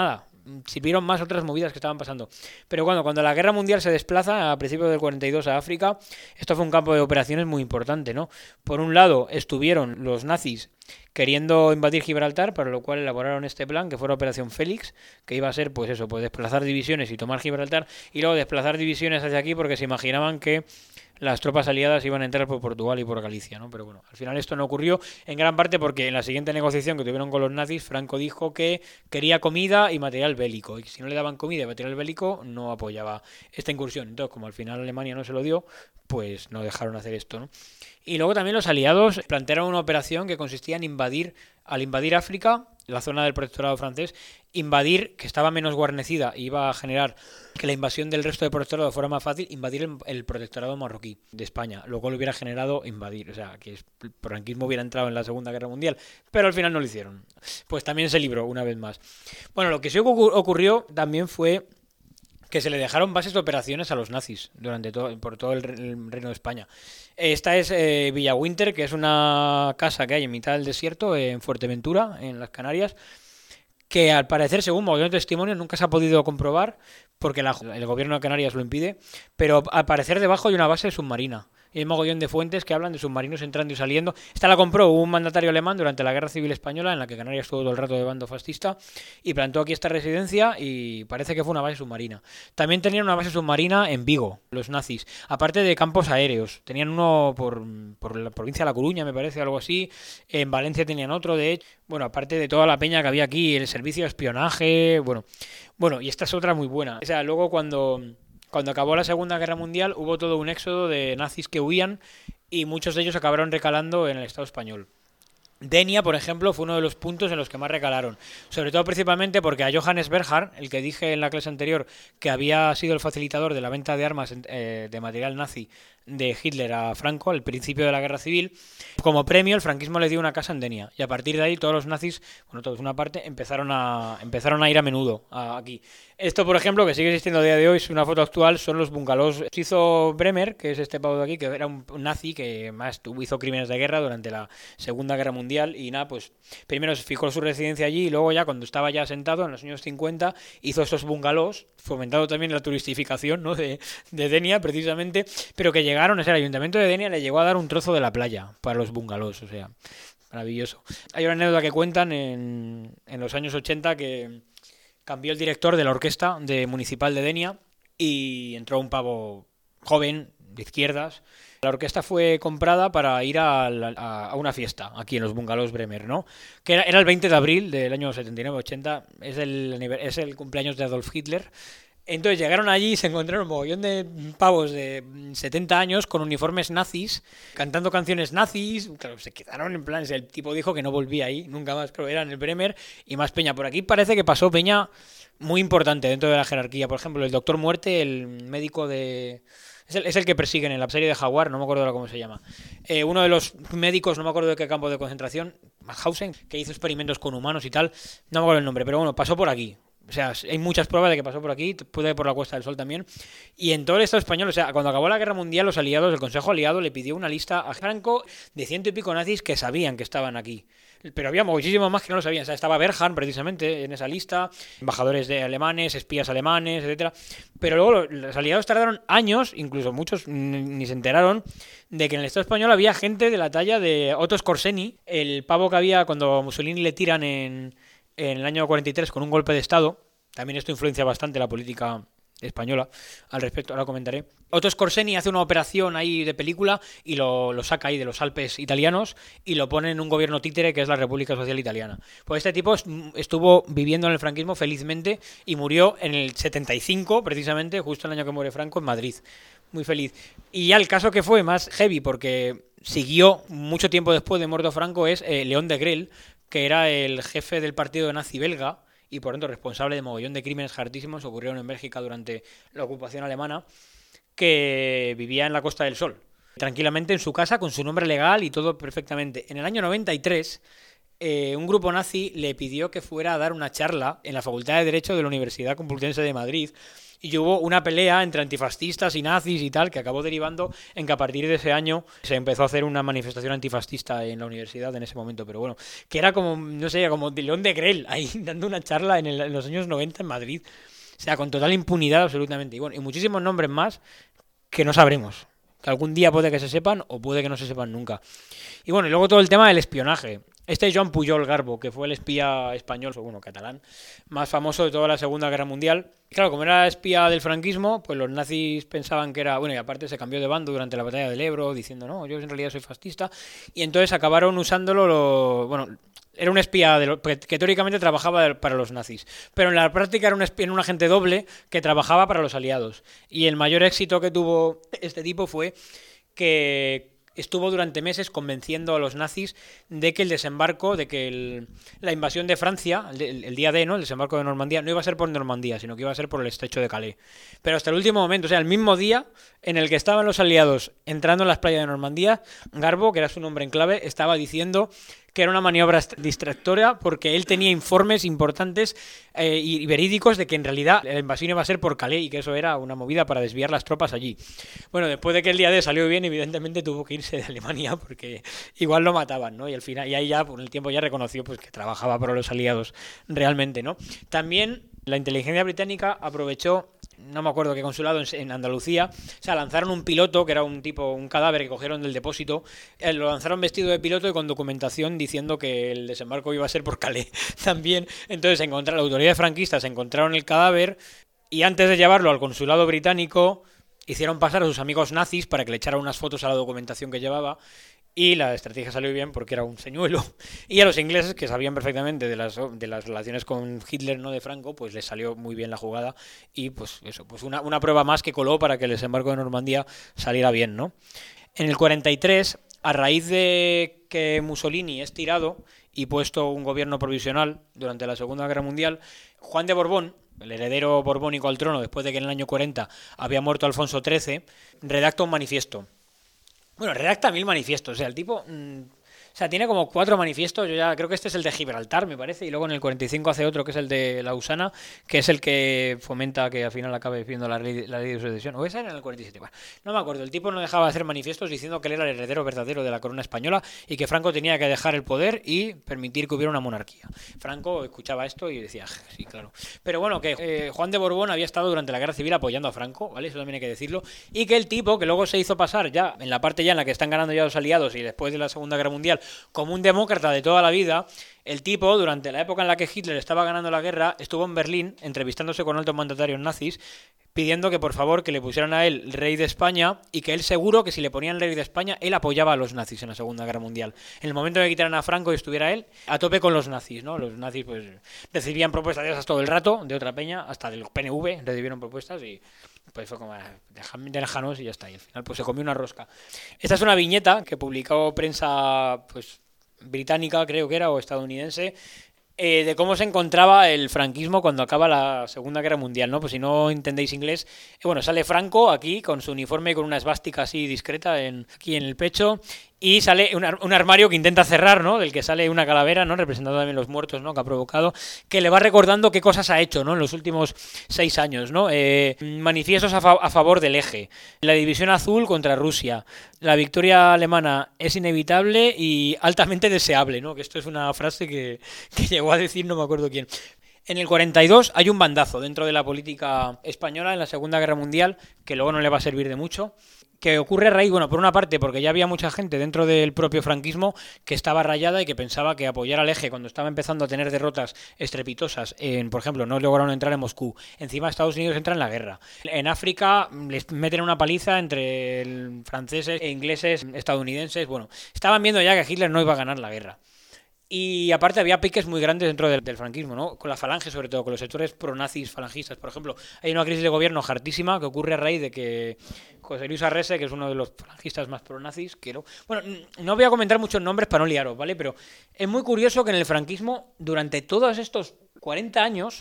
S1: sirvieron más otras movidas que estaban pasando. Pero cuando, cuando la guerra mundial se desplaza a principios del cuarenta y dos a África, esto fue un campo de operaciones muy importante, ¿no? Por un lado estuvieron los nazis queriendo invadir Gibraltar, para lo cual elaboraron este plan, que fue la Operación Félix, que iba a ser, pues eso, pues desplazar divisiones y tomar Gibraltar, y luego desplazar divisiones hacia aquí porque se imaginaban que las tropas aliadas iban a entrar por Portugal y por Galicia, ¿no? Pero bueno, al final esto no ocurrió, en gran parte porque en la siguiente negociación que tuvieron con los nazis, Franco dijo que quería comida y material bélico, y si no le daban comida y material bélico, no apoyaba esta incursión. Entonces, como al final Alemania no se lo dio, pues no dejaron hacer esto, ¿no? Y luego también los aliados plantearon una operación que consistía en invadir, al invadir África, la zona del protectorado francés, invadir, que estaba menos guarnecida y iba a generar que la invasión del resto del protectorado fuera más fácil, invadir el, el protectorado marroquí de España, lo cual hubiera generado invadir, o sea, que el franquismo hubiera entrado en la Segunda Guerra Mundial, pero al final no lo hicieron. Pues también se libró una vez más. Bueno, lo que sí ocurrió también fue que se le dejaron bases de operaciones a los nazis durante todo, por todo el, el Reino de España. Esta es eh, Villa Winter, que es una casa que hay en mitad del desierto, en Fuerteventura, en las Canarias, que al parecer, según mogollón de testimonios, nunca se ha podido comprobar, porque la, el gobierno de Canarias lo impide, pero al parecer debajo hay una base submarina. Y hay mogollón de fuentes que hablan de submarinos entrando y saliendo. Esta la compró un mandatario alemán durante la Guerra Civil Española, en la que Canarias estuvo todo el rato de bando fascista, y plantó aquí esta residencia y parece que fue una base submarina. También tenían una base submarina en Vigo, los nazis, aparte de campos aéreos. Tenían uno por, por la provincia de La Coruña, me parece, algo así. En Valencia tenían otro, de hecho. Bueno, aparte de toda la peña que había aquí, el servicio de espionaje, bueno. Bueno, y esta es otra muy buena. O sea, luego cuando... Cuando acabó la Segunda Guerra Mundial hubo todo un éxodo de nazis que huían y muchos de ellos acabaron recalando en el Estado español. Denia, por ejemplo, fue uno de los puntos en los que más recalaron, sobre todo principalmente porque a Johannes Bernhard, el que dije en la clase anterior que había sido el facilitador de la venta de armas eh, de material nazi de Hitler a Franco al principio de la Guerra Civil, como premio el franquismo le dio una casa en Denia y a partir de ahí todos los nazis, bueno, todos una parte, empezaron a empezaron a ir a menudo a, aquí. Esto, por ejemplo, que sigue existiendo a día de hoy, es una foto actual, son los bungalows. Hizo Bremer, que es este pavo de aquí, que era un nazi que más hizo crímenes de guerra durante la Segunda Guerra Mundial y nada, pues primero se fijó su residencia allí y luego ya cuando estaba ya asentado en los años cincuenta hizo estos bungalows, fomentado también la turistificación, ¿no? de, de Denia precisamente, pero que llegaron, o sea, el ayuntamiento de Denia le llegó a dar un trozo de la playa para los bungalows, o sea, maravilloso. Hay una anécdota que cuentan en, en los años ochenta que cambió el director de la orquesta de municipal de Denia y entró un pavo joven, de izquierdas. La orquesta fue comprada para ir a, a, a una fiesta aquí en los bungalows Bremer, ¿no? Que era, era el veinte de abril del año setenta y nueve ochenta, es el, es el cumpleaños de Adolf Hitler. Entonces llegaron allí y se encontraron un mogollón de pavos de setenta años con uniformes nazis, cantando canciones nazis. Claro, se quedaron en plan, el tipo dijo que no volvía ahí, nunca más, creo que era en el Bremer y más peña. Por aquí parece que pasó peña muy importante dentro de la jerarquía. Por ejemplo, el Doctor Muerte, el médico de... Es el, es el que persiguen en la serie de Jaguar, no me acuerdo ahora cómo se llama. Eh, uno de los médicos, no me acuerdo de qué campo de concentración, Mauthausen, que hizo experimentos con humanos y tal, no me acuerdo el nombre, pero bueno, pasó por aquí. O sea, hay muchas pruebas de que pasó por aquí, puede por la Costa del Sol también. Y en todo el Estado español, o sea, cuando acabó la Guerra Mundial, los aliados, el Consejo Aliado le pidió una lista a Franco de ciento y pico nazis que sabían que estaban aquí. Pero había muchísimos más que no lo sabían. O sea, estaba Bernhard precisamente en esa lista, embajadores de alemanes, espías alemanes, etcétera. Pero luego los aliados tardaron años, incluso muchos ni se enteraron, de que en el Estado español había gente de la talla de Otto Skorzeny, el pavo que había cuando a Mussolini le tiran en... en el año cuarenta y tres con un golpe de Estado. También esto influencia bastante la política española al respecto, ahora comentaré. Otto Skorzeny hace una operación ahí de película y lo, lo saca ahí de los Alpes italianos y lo pone en un gobierno títere que es la República Social Italiana. Pues este tipo estuvo viviendo en el franquismo felizmente y murió en el setenta y cinco, precisamente, justo el año que muere Franco, en Madrid. Muy feliz. Y ya el caso que fue más heavy, porque siguió mucho tiempo después de muerto Franco, es eh, León de Grel, que era el jefe del partido nazi belga y por tanto responsable de mogollón de crímenes hartísimos que ocurrieron en Bélgica durante la ocupación alemana, que vivía en la Costa del Sol, tranquilamente en su casa con su nombre legal y todo perfectamente. En el año noventa y tres eh, un grupo nazi le pidió que fuera a dar una charla en la Facultad de Derecho de la Universidad Complutense de Madrid. Y hubo una pelea entre antifascistas y nazis y tal, que acabó derivando en que a partir de ese año se empezó a hacer una manifestación antifascista en la universidad en ese momento. Pero bueno, que era como, no sé, como de León de Grell, ahí dando una charla en, el, en los años noventa en Madrid. O sea, con total impunidad absolutamente. Y bueno, y muchísimos nombres más que no sabremos. Que algún día puede que se sepan o puede que no se sepan nunca. Y bueno, y luego todo el tema del espionaje. Este Joan Pujol Garbo, que fue el espía español, o bueno, catalán, más famoso de toda la Segunda Guerra Mundial. Claro, como era espía del franquismo, pues los nazis pensaban que era... Bueno, y aparte se cambió de bando durante la batalla del Ebro, diciendo, no, yo en realidad soy fascista. Y entonces acabaron usándolo, lo, bueno, era un espía de lo, que, que teóricamente trabajaba para los nazis. Pero en la práctica era un, espía, un agente doble que trabajaba para los aliados. Y el mayor éxito que tuvo este tipo fue que... estuvo durante meses convenciendo a los nazis de que el desembarco, de que el, la invasión de Francia, el, el día D, ¿no? El desembarco de Normandía, no iba a ser por Normandía, sino que iba a ser por el estrecho de Calais. Pero hasta el último momento, o sea, el mismo día en el que estaban los aliados entrando en las playas de Normandía, Garbo, que era su nombre en clave, estaba diciendo que era una maniobra distractora porque él tenía informes importantes eh, y verídicos de que en realidad la invasión iba a ser por Calais y que eso era una movida para desviar las tropas allí. Bueno, después de que el día D salió bien, evidentemente tuvo que irse de Alemania porque igual lo mataban, ¿no? Y al final, y ahí ya, por el tiempo ya reconoció pues que trabajaba para los aliados realmente, ¿no? También la inteligencia británica aprovechó, no me acuerdo qué consulado, en Andalucía, o sea, lanzaron un piloto, que era un tipo, un cadáver que cogieron del depósito, eh, lo lanzaron vestido de piloto y con documentación diciendo que el desembarco iba a ser por Calais también. Entonces, encontraron, las autoridades franquistas encontraron el cadáver y antes de llevarlo al consulado británico, hicieron pasar a sus amigos nazis para que le echaran unas fotos a la documentación que llevaba. Y la estrategia salió bien porque era un señuelo. Y a los ingleses, que sabían perfectamente de las, de las relaciones con Hitler, no de Franco, pues les salió muy bien la jugada. Y pues eso, pues una, una prueba más que coló para que el desembarco de Normandía saliera bien, ¿no? En el cuarenta y tres, a raíz de que Mussolini es tirado y puesto un gobierno provisional durante la Segunda Guerra Mundial, Juan de Borbón, el heredero borbónico al trono, después de que en el año cuarenta había muerto Alfonso trece, redacta un manifiesto. Bueno, redacta mil manifiestos, o sea, el tipo... Mmm, o sea, tiene como cuatro manifiestos, yo ya creo que este es el de Gibraltar, me parece, y luego en el cuarenta y cinco hace otro que es el de Lausana, que es el que fomenta que al final acabe viendo la ley, la ley de sucesión, o esa era en el cuarenta y siete, bueno, no me acuerdo, el tipo no dejaba de hacer manifiestos diciendo que él era el heredero verdadero de la corona española y que Franco tenía que dejar el poder y permitir que hubiera una monarquía. Franco escuchaba esto y decía, sí, claro. Pero bueno, que eh, Juan de Borbón había estado durante la Guerra Civil apoyando a Franco, ¿vale? Eso también hay que decirlo, y que el tipo, que luego se hizo pasar ya, en la parte ya en la que están ganando ya los aliados y después de la Segunda Guerra Mundial, como un demócrata de toda la vida, el tipo, durante la época en la que Hitler estaba ganando la guerra, estuvo en Berlín entrevistándose con altos mandatarios nazis, pidiendo que por favor que le pusieran a él rey de España y que él seguro que si le ponían rey de España, él apoyaba a los nazis en la Segunda Guerra Mundial. En el momento de que quitaran a Franco y estuviera él, a tope con los nazis, ¿no? Los nazis pues recibían propuestas de esas todo el rato, de otra peña, hasta del P N V recibieron propuestas y pues fue como, déjanos y ya está. Y al final pues se comió una rosca. Esta es una viñeta que publicó prensa pues británica, creo que era, o estadounidense, eh, de cómo se encontraba el franquismo cuando acaba la Segunda Guerra Mundial, ¿no? Pues si no entendéis inglés, eh, bueno, sale Franco aquí con su uniforme con una esvástica así discreta en, aquí en el pecho. Y sale un, ar- un armario que intenta cerrar, ¿no? Del que sale una calavera, ¿no? Representando también los muertos, ¿no? Que ha provocado, que le va recordando qué cosas ha hecho, ¿no? En los últimos seis años, ¿no? Eh, manifiestos a, fa- a favor del eje, la división azul contra Rusia, la victoria alemana es inevitable y altamente deseable, ¿no? Que esto es una frase que, que llegó a decir no me acuerdo quién. En el cuarenta y dos hay un bandazo dentro de la política española en la Segunda Guerra Mundial, que luego no le va a servir de mucho, que ocurre a raíz, bueno, por una parte porque ya había mucha gente dentro del propio franquismo que estaba rayada y que pensaba que apoyar al eje cuando estaba empezando a tener derrotas estrepitosas, en, por ejemplo, no lograron entrar en Moscú, encima Estados Unidos entra en la guerra, en África les meten una paliza entre el franceses e ingleses, estadounidenses, bueno, estaban viendo ya que Hitler no iba a ganar la guerra. Y aparte había piques muy grandes dentro del, del franquismo, ¿no? Con la falange, sobre todo, con los sectores pronazis falangistas. Por ejemplo, hay una crisis de gobierno hartísima que ocurre a raíz de que José Luis Arrese, que es uno de los falangistas más pronazis, que no... Bueno, no voy a comentar muchos nombres para no liaros, ¿vale? Pero es muy curioso que en el franquismo, durante todos estos cuarenta años,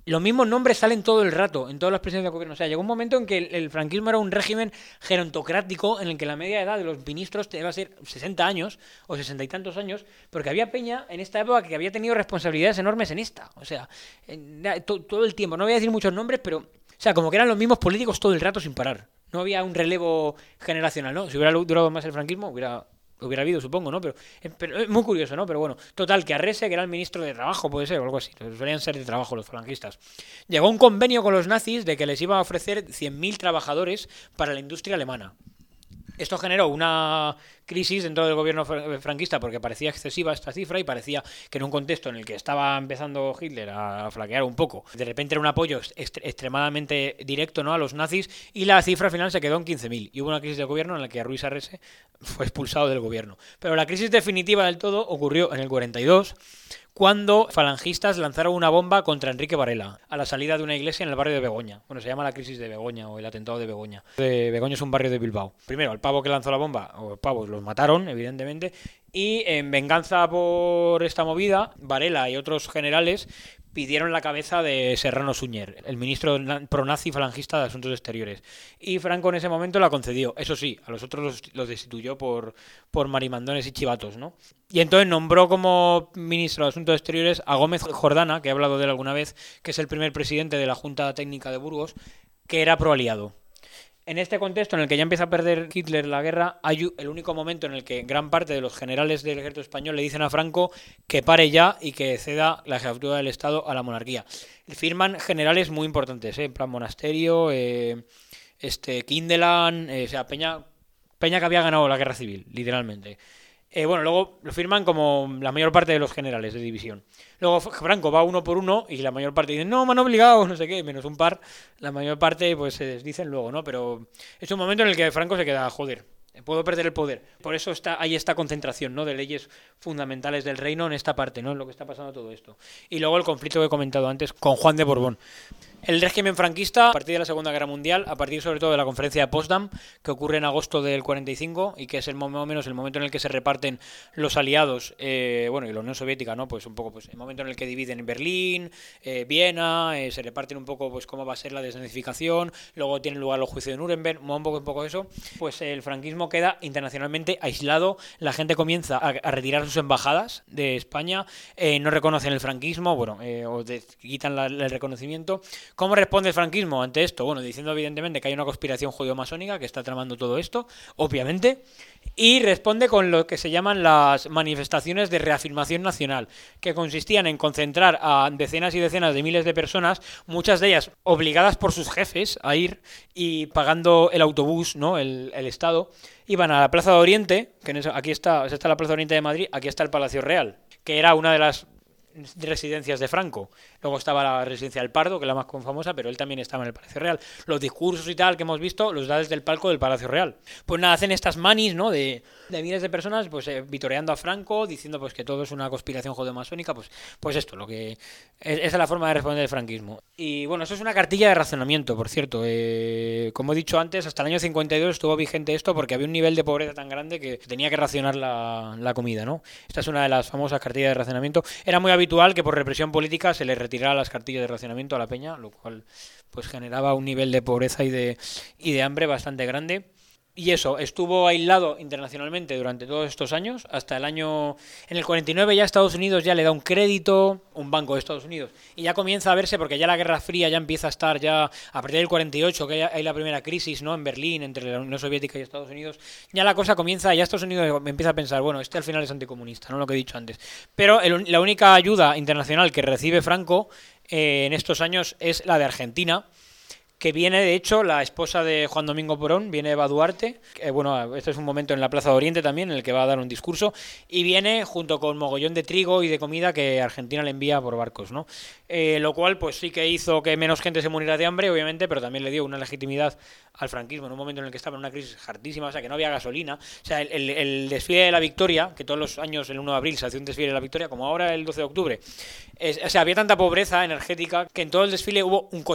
S1: los mismos nombres salen todo el rato, en todas las presidencias de gobierno. O sea, llegó un momento en que el, el franquismo era un régimen gerontocrático en el que la media edad de los ministros iba a ser sesenta años o sesenta y tantos años, porque había peña en esta época que había tenido responsabilidades enormes en esta. O sea, en, to, todo el tiempo. No voy a decir muchos nombres, pero... O sea, como que eran los mismos políticos todo el rato sin parar. No había un relevo generacional, ¿no? Si hubiera durado más el franquismo, hubiera... hubiera habido, supongo, ¿no? Pero, eh, pero es muy curioso, ¿no? Pero bueno, total, que Arrese, que era el ministro de Trabajo, puede ser, o algo así, solían ser de trabajo los falangistas, llegó a un convenio con los nazis de que les iba a ofrecer cien mil trabajadores para la industria alemana. Esto generó una crisis dentro del gobierno franquista porque parecía excesiva esta cifra y parecía que en un contexto en el que estaba empezando Hitler a flaquear un poco, de repente era un apoyo est extremadamente directo, ¿no?, a los nazis, y la cifra final se quedó en quince mil. Y hubo una crisis de gobierno en la que Ruiz Arrese fue expulsado del gobierno. Pero la crisis definitiva del todo ocurrió en el cuarenta y dos, cuando falangistas lanzaron una bomba contra Enrique Varela a la salida de una iglesia en el barrio de Begoña. Bueno, se llama la crisis de Begoña o el atentado de Begoña. De Begoña es un barrio de Bilbao. Primero, el pavo que lanzó la bomba, o pavos, los mataron, evidentemente, y en venganza por esta movida, Varela y otros generales pidieron la cabeza de Serrano Suñer, el ministro pronazi falangista de Asuntos Exteriores. Y Franco en ese momento la concedió. Eso sí, a los otros los, los destituyó por, por marimandones y chivatos, ¿no? Y entonces nombró como ministro de Asuntos Exteriores a Gómez Jordana, que he hablado de él alguna vez, que es el primer presidente de la Junta Técnica de Burgos, que era proaliado. En este contexto en el que ya empieza a perder Hitler la guerra, hay el único momento en el que gran parte de los generales del ejército español le dicen a Franco que pare ya y que ceda la jefatura del Estado a la monarquía. Firman generales muy importantes, ¿eh? En plan Monasterio, eh, este, Kindelan, eh, o sea, Peña, Peña que había ganado la guerra civil, literalmente. Eh, bueno, luego lo firman como la mayor parte de los generales de división. Luego Franco va uno por uno y la mayor parte dicen, no, me han obligado, no sé qué, menos un par. La mayor parte pues se desdicen luego, ¿no? Pero es un momento en el que Franco se queda, joder, puedo perder el poder. Por eso está, hay esta concentración, ¿no?, de leyes fundamentales del reino en esta parte, ¿no?, en lo que está pasando todo esto. Y luego el conflicto que he comentado antes con Juan de Borbón. El régimen franquista, a partir de la Segunda Guerra Mundial, a partir sobre todo de la conferencia de Potsdam, que ocurre en agosto del cuarenta y cinco, y que es el más o menos el momento en el que se reparten los aliados, eh, bueno, y la Unión Soviética, ¿no? Pues un poco, pues el momento en el que dividen Berlín, eh, Viena, eh, se reparten un poco, pues cómo va a ser la desnazificación, luego tienen lugar los juicios de Nuremberg, un poco, un poco eso, pues el franquismo queda internacionalmente aislado, la gente comienza a, a retirar sus embajadas de España, eh, no reconocen el franquismo, bueno, eh, o de, quitan la, el reconocimiento. ¿Cómo responde el franquismo ante esto? Bueno, diciendo evidentemente que hay una conspiración judeo-masónica que está tramando todo esto, obviamente, y responde con lo que se llaman las manifestaciones de reafirmación nacional, que consistían en concentrar a decenas y decenas de miles de personas, muchas de ellas obligadas por sus jefes a ir y pagando el autobús, ¿no?, el, el Estado, iban a la Plaza de Oriente, que en eso, aquí está, está la Plaza de Oriente de Madrid, aquí está el Palacio Real, que era una de las residencias de Franco. Luego estaba la residencia del Pardo, que es la más famosa, pero él también estaba en el Palacio Real. Los discursos y tal que hemos visto los da desde el palco del Palacio Real. Pues nada, hacen estas manis, ¿no?, de, de miles de personas, pues eh, vitoreando a Franco, diciendo pues que todo es una conspiración judeo-masónica, pues, pues esto, lo que es, esa es la forma de responder el franquismo. Y bueno, eso es una cartilla de racionamiento, por cierto. Eh, como he dicho antes, hasta el año cincuenta y dos estuvo vigente esto porque había un nivel de pobreza tan grande que tenía que racionar la, la comida, ¿no? Esta es una de las famosas cartillas de racionamiento. Era muy habitual que por represión política se le retirara las cartillas de racionamiento a la peña, lo cual pues generaba un nivel de pobreza y de, y de hambre bastante grande. Y eso, estuvo aislado internacionalmente durante todos estos años, hasta el año... En el cuarenta y nueve ya Estados Unidos ya le da un crédito, un banco de Estados Unidos, y ya comienza a verse, porque ya la Guerra Fría ya empieza a estar ya, a partir del cuarenta y ocho, que hay la primera crisis, ¿no?, en Berlín, entre la Unión Soviética y Estados Unidos, ya la cosa comienza, ya Estados Unidos empieza a pensar, bueno, este al final es anticomunista, ¿no?, lo que he dicho antes. Pero el, la única ayuda internacional que recibe Franco eh, en estos años es la de Argentina, que viene, de hecho, la esposa de Juan Domingo Perón, viene Eva Duarte, que, bueno, este es un momento en la Plaza de Oriente también, en el que va a dar un discurso, y viene junto con mogollón de trigo y de comida que Argentina le envía por barcos, ¿no? Eh, lo cual, pues sí que hizo que menos gente se muriera de hambre, obviamente, pero también le dio una legitimidad al franquismo en un momento en el que estaba en una crisis hartísima, o sea, que no había gasolina, o sea, el, el, el desfile de la Victoria, que todos los años, el uno de abril, se hacía un desfile de la Victoria, como ahora el doce de octubre, es, o sea, había tanta pobreza energética que en todo el desfile hubo un coche.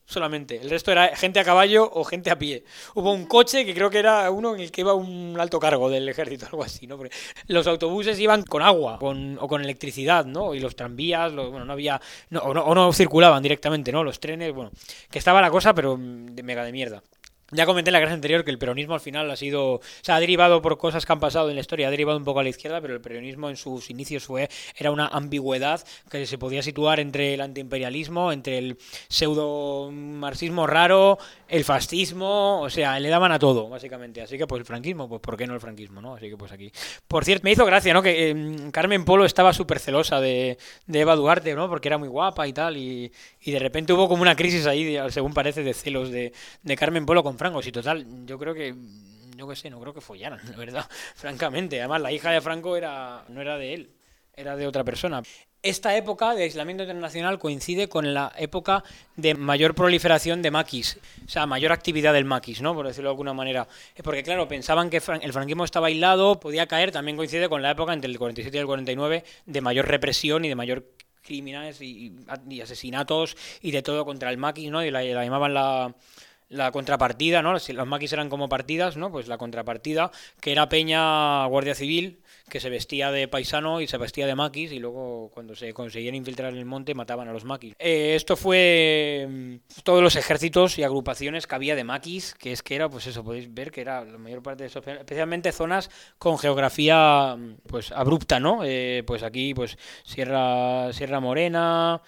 S1: solamente. El resto era gente a caballo o gente a pie. Hubo un coche que creo que era uno en el que iba un alto cargo del ejército, algo así, ¿no? Porque los autobuses iban con agua con, o con electricidad, ¿no? Y los tranvías, los, bueno, no había... No, o, no, o no circulaban directamente, ¿no? Los trenes, bueno, que estaba la cosa, pero de mega de mierda. Ya comenté en la clase anterior que el peronismo al final ha sido... O sea, ha derivado por cosas que han pasado en la historia, ha derivado un poco a la izquierda, pero el peronismo en sus inicios fue era una ambigüedad que se podía situar entre el antiimperialismo, entre el pseudo-marxismo raro, el fascismo, o sea, le daban a todo, básicamente. Así que, pues, el franquismo, pues, ¿por qué no el franquismo, no? Así que, pues, aquí... Por cierto, me hizo gracia, ¿no? Que eh, Carmen Polo estaba súper celosa de, de Eva Duarte, ¿no? Porque era muy guapa y tal, y, y de repente hubo como una crisis ahí, según parece, de celos de, de Carmen Polo con Franco. Y total, yo creo que, yo qué sé, no creo que follaran, la verdad, francamente. Además, la hija de Franco era no era de él, era de otra persona. Esta época de aislamiento internacional coincide con la época de mayor proliferación de maquis, o sea, mayor actividad del maquis, ¿no? Por decirlo de alguna manera. Porque, claro, pensaban que el franquismo estaba aislado, podía caer, también coincide con la época entre el cuarenta y siete y el cuarenta y nueve de mayor represión y de mayor criminales y, y asesinatos y de todo contra el maquis, ¿no? Y la, la llamaban la... la contrapartida, ¿no? Si los maquis eran como partidas, ¿no? Pues la contrapartida, que era peña guardia civil, que se vestía de paisano y se vestía de maquis, y luego cuando se conseguían infiltrar en el monte mataban a los maquis. Eh, esto fue mmm, todos los ejércitos y agrupaciones que había de maquis, que es que era, pues eso, podéis ver que era la mayor parte de eso, especialmente zonas con geografía, pues abrupta, ¿no? Eh, pues aquí, pues Sierra, Sierra Morena...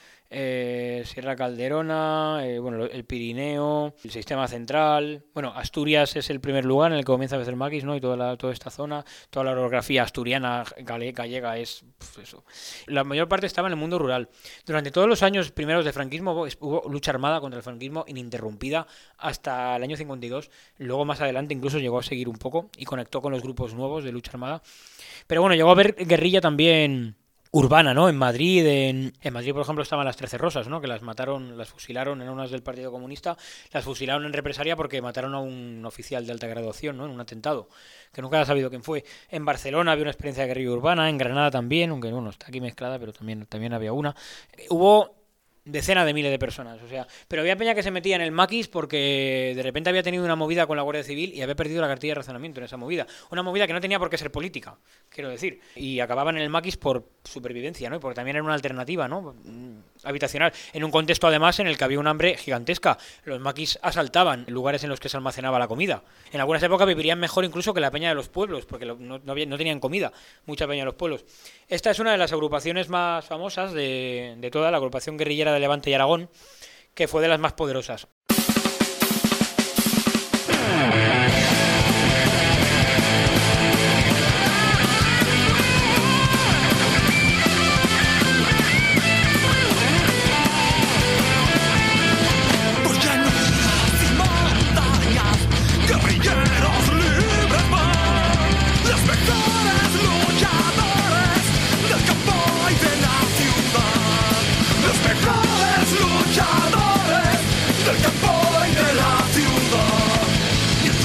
S1: Eh, Sierra Calderona, eh, bueno, el Pirineo, el Sistema Central, bueno, Asturias es el primer lugar en el que comienza a hacer maquis, ¿no? Y toda la, toda esta zona, toda la orografía asturiana, gallega es pf, eso. La mayor parte estaba en el mundo rural. Durante todos los años primeros de franquismo hubo, hubo lucha armada contra el franquismo ininterrumpida hasta el año cincuenta y dos. Luego más adelante incluso llegó a seguir un poco y conectó con los grupos nuevos de lucha armada. Pero bueno, llegó a haber guerrilla también urbana, ¿no? En Madrid, en, en Madrid, por ejemplo, estaban las Trece Rosas, ¿no? Que las mataron, las fusilaron en unas del Partido Comunista, las fusilaron en represalia porque mataron a un oficial de alta graduación, ¿no? En un atentado, que nunca ha sabido quién fue. En Barcelona había una experiencia de guerrilla urbana, en Granada también, aunque bueno, está aquí mezclada, pero también, también había una. Hubo decenas de miles de personas, o sea, pero había peña que se metía en el maquis porque de repente había tenido una movida con la Guardia Civil y había perdido la cartilla de razonamiento en esa movida, una movida que no tenía por qué ser política, quiero decir, y acababan en el maquis por supervivencia, ¿no? Y porque también era una alternativa, ¿no? Habitacional, en un contexto además en el que había un hambre gigantesca. Los maquis asaltaban lugares en los que se almacenaba la comida. En algunas épocas vivirían mejor incluso que la peña de los pueblos, porque no, no, había, no tenían comida, mucha peña de los pueblos. Esta es una de las agrupaciones más famosas de, de toda la agrupación guerrillera de Levante y Aragón, que fue de las más poderosas.
S3: Luchadores del campo y de la ciudad.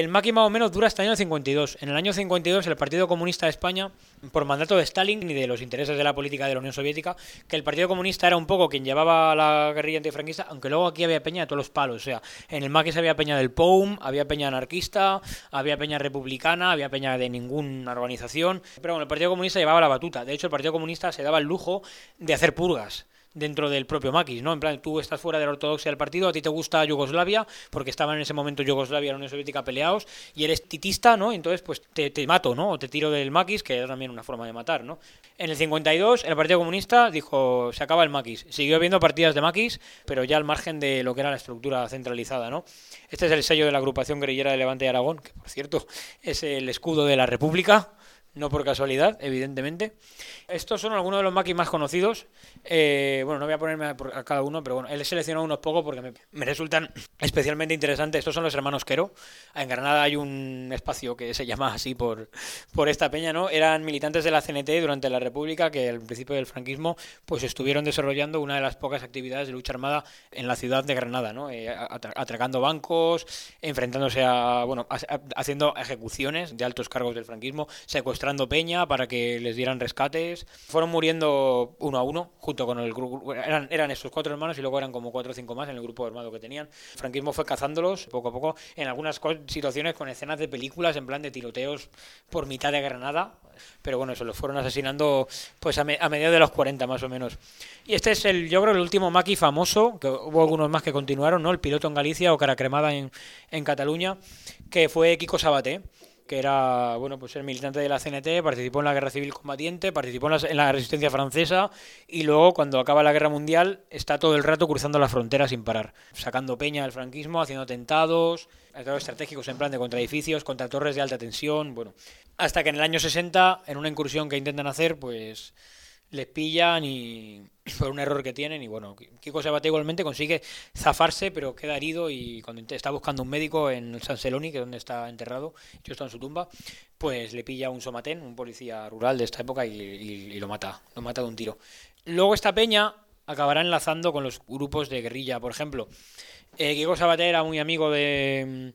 S1: El maquis más o menos dura hasta el año cincuenta y dos. En el año cincuenta y dos el Partido Comunista de España, por mandato de Stalin y de los intereses de la política de la Unión Soviética, que el Partido Comunista era un poco quien llevaba la guerrilla antifranquista, aunque luego aquí había peña de todos los palos. O sea, en el maquis había peña del P O U M, había peña anarquista, había peña republicana, había peña de ninguna organización. Pero bueno, el Partido Comunista llevaba la batuta. De hecho, el Partido Comunista se daba el lujo de hacer purgas dentro del propio maquis, ¿no? En plan, tú estás fuera de la ortodoxia del partido, a ti te gusta Yugoslavia, porque estaban en ese momento Yugoslavia y la Unión Soviética peleados, y eres titista, ¿no? Entonces, pues te, te mato, ¿no? O te tiro del maquis, que era también una forma de matar, ¿no? En el cincuenta y dos, el Partido Comunista dijo, se acaba el maquis. Siguió habiendo partidas de maquis, pero ya al margen de lo que era la estructura centralizada, ¿no? Este es el sello de la agrupación guerrillera de Levante y Aragón, que por cierto es el escudo de la República. No por casualidad, evidentemente. Estos son algunos de los maquis más conocidos. Eh, bueno, no voy a ponerme a, a cada uno, pero bueno, he seleccionado unos pocos porque me, me resultan especialmente interesantes. Estos son los hermanos Quero. En Granada hay un espacio que se llama así por, por esta peña, ¿no? Eran militantes de la C N T durante la República que al principio del franquismo pues estuvieron desarrollando una de las pocas actividades de lucha armada en la ciudad de Granada, ¿no? Eh, atracando bancos, enfrentándose a, bueno, a, a, haciendo ejecuciones de altos cargos del franquismo, secuestrando peña para que les dieran rescates. Fueron muriendo uno a uno junto con el grupo. Eran, eran esos cuatro hermanos y luego eran como cuatro o cinco más en el grupo armado que tenían. El franquismo fue cazándolos poco a poco en algunas situaciones con escenas de películas en plan de tiroteos por mitad de Granada. Pero bueno, eso los fueron asesinando pues a, me, a mediados de los cuarenta más o menos. Y este es el, yo creo, el último maquis famoso, que hubo algunos más que continuaron, ¿no? El piloto en Galicia o cara cremada en, en Cataluña, que fue Quico Sabaté, que era, bueno, pues el militante de la C N T, participó en la Guerra Civil Combatiente, participó en la, en la Resistencia Francesa y luego, cuando acaba la Guerra Mundial, está todo el rato cruzando la frontera sin parar, sacando peña del franquismo, haciendo atentados, atentados estratégicos en plan de contra edificios, contra torres de alta tensión, bueno, hasta que en el año sesenta, en una incursión que intentan hacer, pues les pillan y por un error que tienen y bueno, Quico Sabaté igualmente consigue zafarse, pero queda herido y cuando está buscando un médico en San Celoni, que es donde está enterrado, yo está en su tumba, pues le pilla un somatén, un policía rural de esta época y, y, y lo mata, lo mata de un tiro. Luego esta peña acabará enlazando con los grupos de guerrilla, por ejemplo, eh, Quico Sabaté era muy amigo de...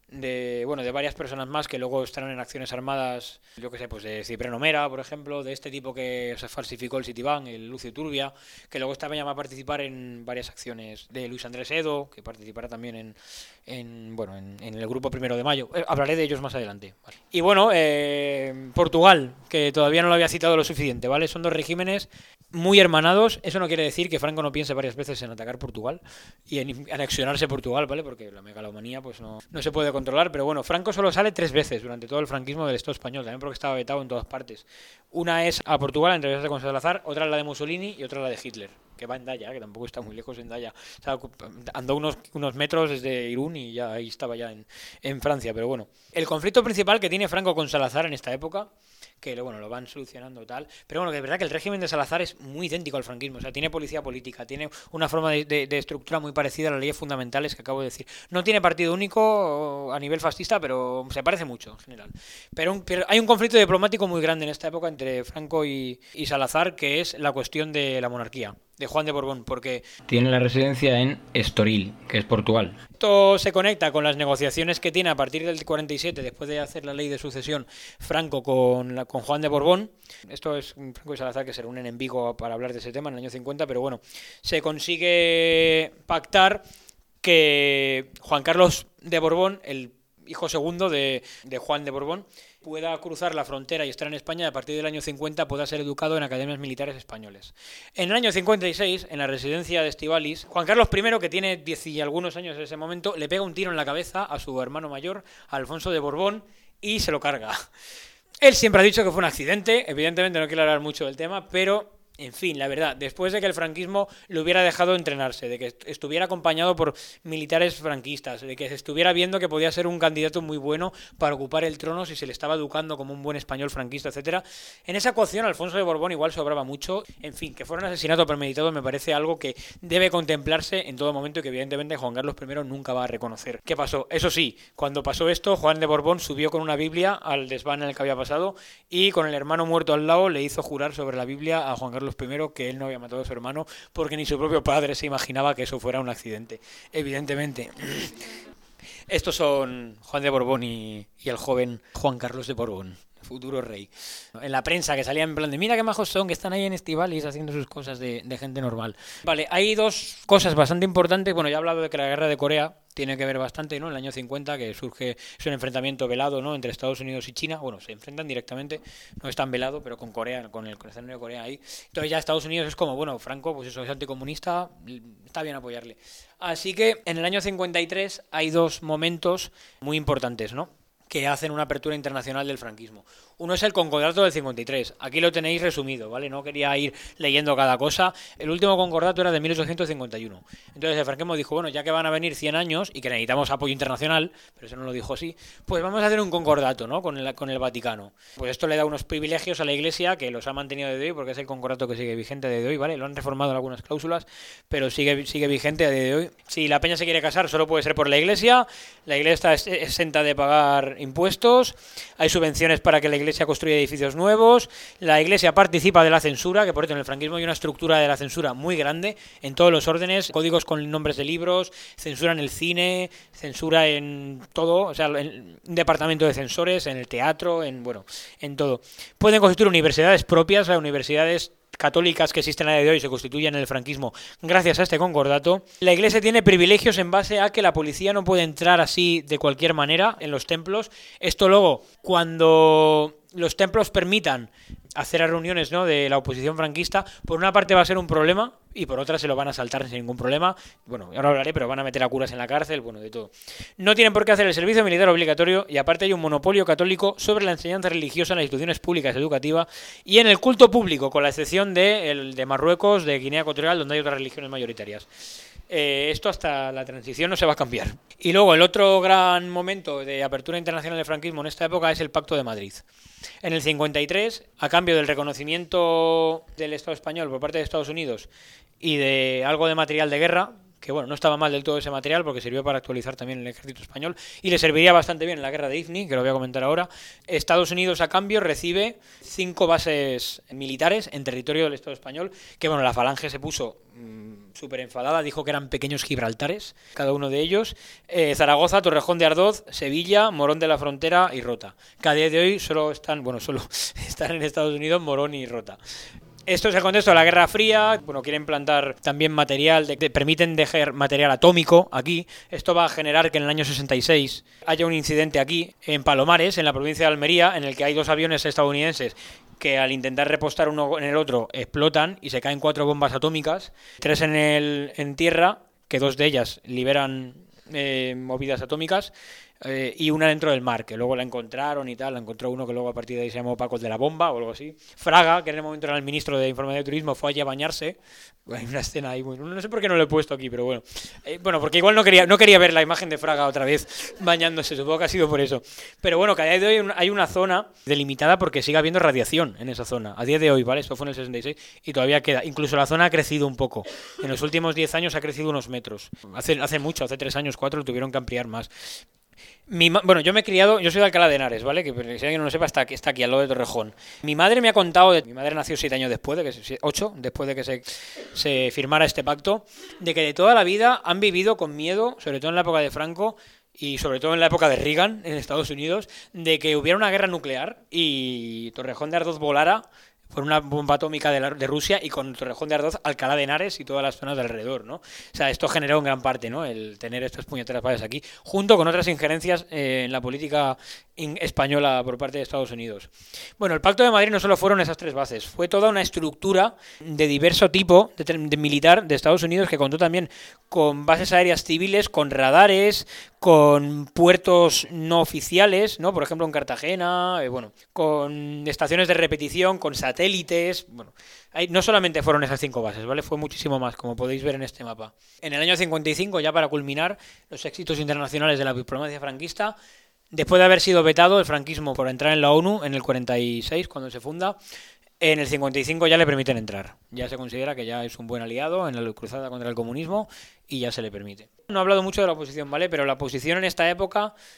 S1: de bueno de varias personas más que luego estarán en acciones armadas, yo que sé, pues de Cipriano Mera, por ejemplo, de este tipo que se falsificó el Citibank, el Lucio Turbia, que luego esta peña va a participar en varias acciones, de Luis Andrés Edo, que participará también en, en bueno en, en el grupo Primero de Mayo. Eh, hablaré de ellos más adelante. Vale. Y bueno, eh, Portugal, que todavía no lo había citado lo suficiente, ¿vale? Son dos regímenes muy hermanados. Eso no quiere decir que Franco no piense varias veces en atacar Portugal y en anexionarse Portugal, ¿vale? Porque la megalomanía pues no, no se puede controlar, pero bueno, Franco solo sale tres veces durante todo el franquismo del Estado español, también porque estaba vetado en todas partes. Una es a Portugal, entrevistarse con Salazar, otra es la de Mussolini y otra es la de Hitler, que va en Daya, que tampoco está muy lejos en Daya. O sea, andó unos, unos metros desde Irún y ya ahí estaba ya en, en Francia, pero bueno. El conflicto principal que tiene Franco con Salazar en esta época, que bueno, lo van solucionando tal, pero bueno, que es verdad que el régimen de Salazar es muy idéntico al franquismo, o sea, tiene policía política, tiene una forma de, de, de estructura muy parecida a las leyes fundamentales que acabo de decir. No tiene partido único a nivel fascista, pero se parece mucho en general. Pero, un, pero hay un conflicto diplomático muy grande en esta época entre Franco y, y Salazar, que es la cuestión de la monarquía, de Juan de Borbón, porque
S2: tiene la residencia en Estoril, que es Portugal.
S1: Esto se conecta con las negociaciones que tiene a partir del cuarenta y siete, después de hacer la ley de sucesión, Franco con, la, con Juan de Borbón. Esto es Franco y Salazar que se reúnen en Vigo para hablar de ese tema en el año cincuenta, pero bueno, se consigue pactar que Juan Carlos de Borbón, el hijo segundo de, de Juan de Borbón, pueda cruzar la frontera y estar en España y a partir del año cincuenta pueda ser educado en academias militares españoles. En el año cincuenta y seis, en la residencia de Estíbaliz, Juan Carlos I, que tiene diez y algunos años en ese momento, le pega un tiro en la cabeza a su hermano mayor, Alfonso de Borbón, y se lo carga. Él siempre ha dicho que fue un accidente, evidentemente no quiero hablar mucho del tema, pero... En fin, la verdad, después de que el franquismo le hubiera dejado entrenarse, de que estuviera acompañado por militares franquistas, de que se estuviera viendo que podía ser un candidato muy bueno para ocupar el trono si se le estaba educando como un buen español franquista, etcétera. En esa ecuación Alfonso de Borbón igual sobraba mucho. En fin, que fuera un asesinato premeditado me parece algo que debe contemplarse en todo momento y que evidentemente Juan Carlos I nunca va a reconocer. ¿Qué pasó? Eso sí, cuando pasó esto, Juan de Borbón subió con una Biblia al desván en el que había pasado y con el hermano muerto al lado le hizo jurar sobre la Biblia a Juan Carlos primero que él no había matado a su hermano porque ni su propio padre se imaginaba que eso fuera un accidente, evidentemente. Estos son Juan de Borbón y, y el joven Juan Carlos de Borbón, futuro rey. En la prensa que salía en plan de mira qué majos son, que están ahí en Estivaliz haciendo sus cosas de, de gente normal. Vale, hay dos cosas bastante importantes. Bueno, ya he hablado de que la guerra de Corea tiene que ver bastante, ¿no? En el año cincuenta, que surge, es un enfrentamiento velado, ¿no? Entre Estados Unidos y China. Bueno, se enfrentan directamente, no es tan velado, pero con Corea, con el escenario de Corea ahí. Entonces ya Estados Unidos es como, bueno, Franco, pues eso, es anticomunista, está bien apoyarle. Así que en el año cincuenta y tres hay dos momentos muy importantes, ¿no? Que hacen una apertura internacional del franquismo. Uno es el concordato del cincuenta y tres. Aquí lo tenéis resumido, ¿vale? No quería ir leyendo cada cosa. El último concordato era de mil ochocientos cincuenta y uno. Entonces el franquismo dijo, bueno, ya que van a venir cien años y que necesitamos apoyo internacional, pero eso no lo dijo así, pues vamos a hacer un concordato, ¿no? Con el, con el Vaticano. Pues esto le da unos privilegios a la Iglesia que los ha mantenido desde hoy, porque es el concordato que sigue vigente desde hoy, ¿vale? Lo han reformado en algunas cláusulas, pero sigue, sigue vigente desde hoy. Si la peña se quiere casar, solo puede ser por la Iglesia. La Iglesia está exenta de pagar impuestos. Hay subvenciones para que la Iglesia construya edificios nuevos. La Iglesia participa de la censura, que por cierto en el franquismo hay una estructura de la censura muy grande en todos los órdenes, códigos con nombres de libros, censura en el cine, censura en todo, o sea, en un departamento de censores, en el teatro, en bueno, en todo. Pueden constituir universidades propias, las universidades católicas que existen a día de hoy se constituyen en el franquismo gracias a este concordato. La Iglesia tiene privilegios en base a que la policía no puede entrar así de cualquier manera en los templos. Esto luego, cuando los templos permitan hacer reuniones, ¿no?, de la oposición franquista, por una parte va a ser un problema y por otra se lo van a saltar sin ningún problema. Bueno, ahora hablaré, pero van a meter a curas en la cárcel, bueno, de todo. No tienen por qué hacer el servicio militar obligatorio y aparte hay un monopolio católico sobre la enseñanza religiosa en las instituciones públicas educativas y en el culto público, con la excepción de, el de Marruecos, de Guinea Ecuatorial, donde hay otras religiones mayoritarias. Eh, esto hasta la transición no se va a cambiar. Y luego el otro gran momento de apertura internacional del franquismo en esta época es el Pacto de Madrid. En el cincuenta y tres, a cambio del reconocimiento del Estado español por parte de Estados Unidos y de algo de material de guerra, que bueno, no estaba mal del todo ese material porque sirvió para actualizar también el ejército español y le serviría bastante bien en la guerra de Ifni, que lo voy a comentar ahora. Estados Unidos a cambio recibe cinco bases militares en territorio del Estado español, que bueno, la Falange se puso mmm, súper enfadada, dijo que eran pequeños Gibraltares, cada uno de ellos, eh, Zaragoza, Torrejón de Ardoz, Sevilla, Morón de la Frontera y Rota. Que a día de hoy solo están, bueno, solo están en Estados Unidos Morón y Rota. Esto es el contexto de la Guerra Fría. Bueno, quieren plantar también material, de, de, permiten dejar material atómico aquí. Esto va a generar que en el año sesenta y seis haya un incidente aquí, en Palomares, en la provincia de Almería, en el que hay dos aviones estadounidenses que al intentar repostar uno en el otro explotan y se caen cuatro bombas atómicas, tres en, el, en tierra, que dos de ellas liberan eh, movidas atómicas, Eh, y una dentro del mar, que luego la encontraron y tal, la encontró uno que luego a partir de ahí se llamó Paco de la Bomba o algo así. Fraga, que en el momento era el ministro de Información y Turismo, fue allí a bañarse. Hay una escena ahí, muy... no sé por qué no lo he puesto aquí, pero bueno. Eh, bueno, porque igual no quería, no quería ver la imagen de Fraga otra vez bañándose, supongo que ha sido por eso. Pero bueno, que a día de hoy hay una zona delimitada porque sigue habiendo radiación en esa zona. A día de hoy, ¿vale? Esto fue en el sesenta y seis y todavía queda. Incluso la zona ha crecido un poco. En los últimos diez años ha crecido unos metros. Hace, hace mucho, hace tres años, cuatro, lo tuvieron que ampliar más. Mi ma- bueno, yo me he criado, yo soy de Alcalá de Henares, ¿vale? Que si alguien no lo sepa, está aquí, está aquí al lado de Torrejón. Mi madre me ha contado, de, mi madre nació siete años después, de que se, ocho, después de que se, se firmara este pacto, de que de toda la vida han vivido con miedo, sobre todo en la época de Franco y sobre todo en la época de Reagan en Estados Unidos, de que hubiera una guerra nuclear y Torrejón de Ardoz volara por una bomba atómica de, la, de Rusia y con Torrejón de Ardoz, Alcalá de Henares y todas las zonas de alrededor, ¿no? O sea, esto generó en gran parte, ¿no?, el tener estas puñeteras bases aquí, junto con otras injerencias eh, en la política in- española por parte de Estados Unidos. Bueno, el Pacto de Madrid no solo fueron esas tres bases, fue toda una estructura de diverso tipo de, de militar de Estados Unidos que contó también con bases aéreas civiles, con radares, con puertos no oficiales, ¿no? Por ejemplo en Cartagena, eh, bueno, con estaciones de repetición, con satélites, bueno, hay, no solamente fueron esas cinco bases, ¿vale? Fue muchísimo más, como podéis ver en este mapa. En el año cincuenta y cinco, ya para culminar los éxitos internacionales de la diplomacia franquista, después de haber sido vetado el franquismo por entrar en la ONU en el cuarenta y seis, cuando se funda, en el cincuenta y cinco ya le permiten entrar. Ya se considera que ya es un buen aliado en la cruzada contra el comunismo y ya se le permite. No he hablado mucho de la oposición, ¿vale? Pero la oposición en esta época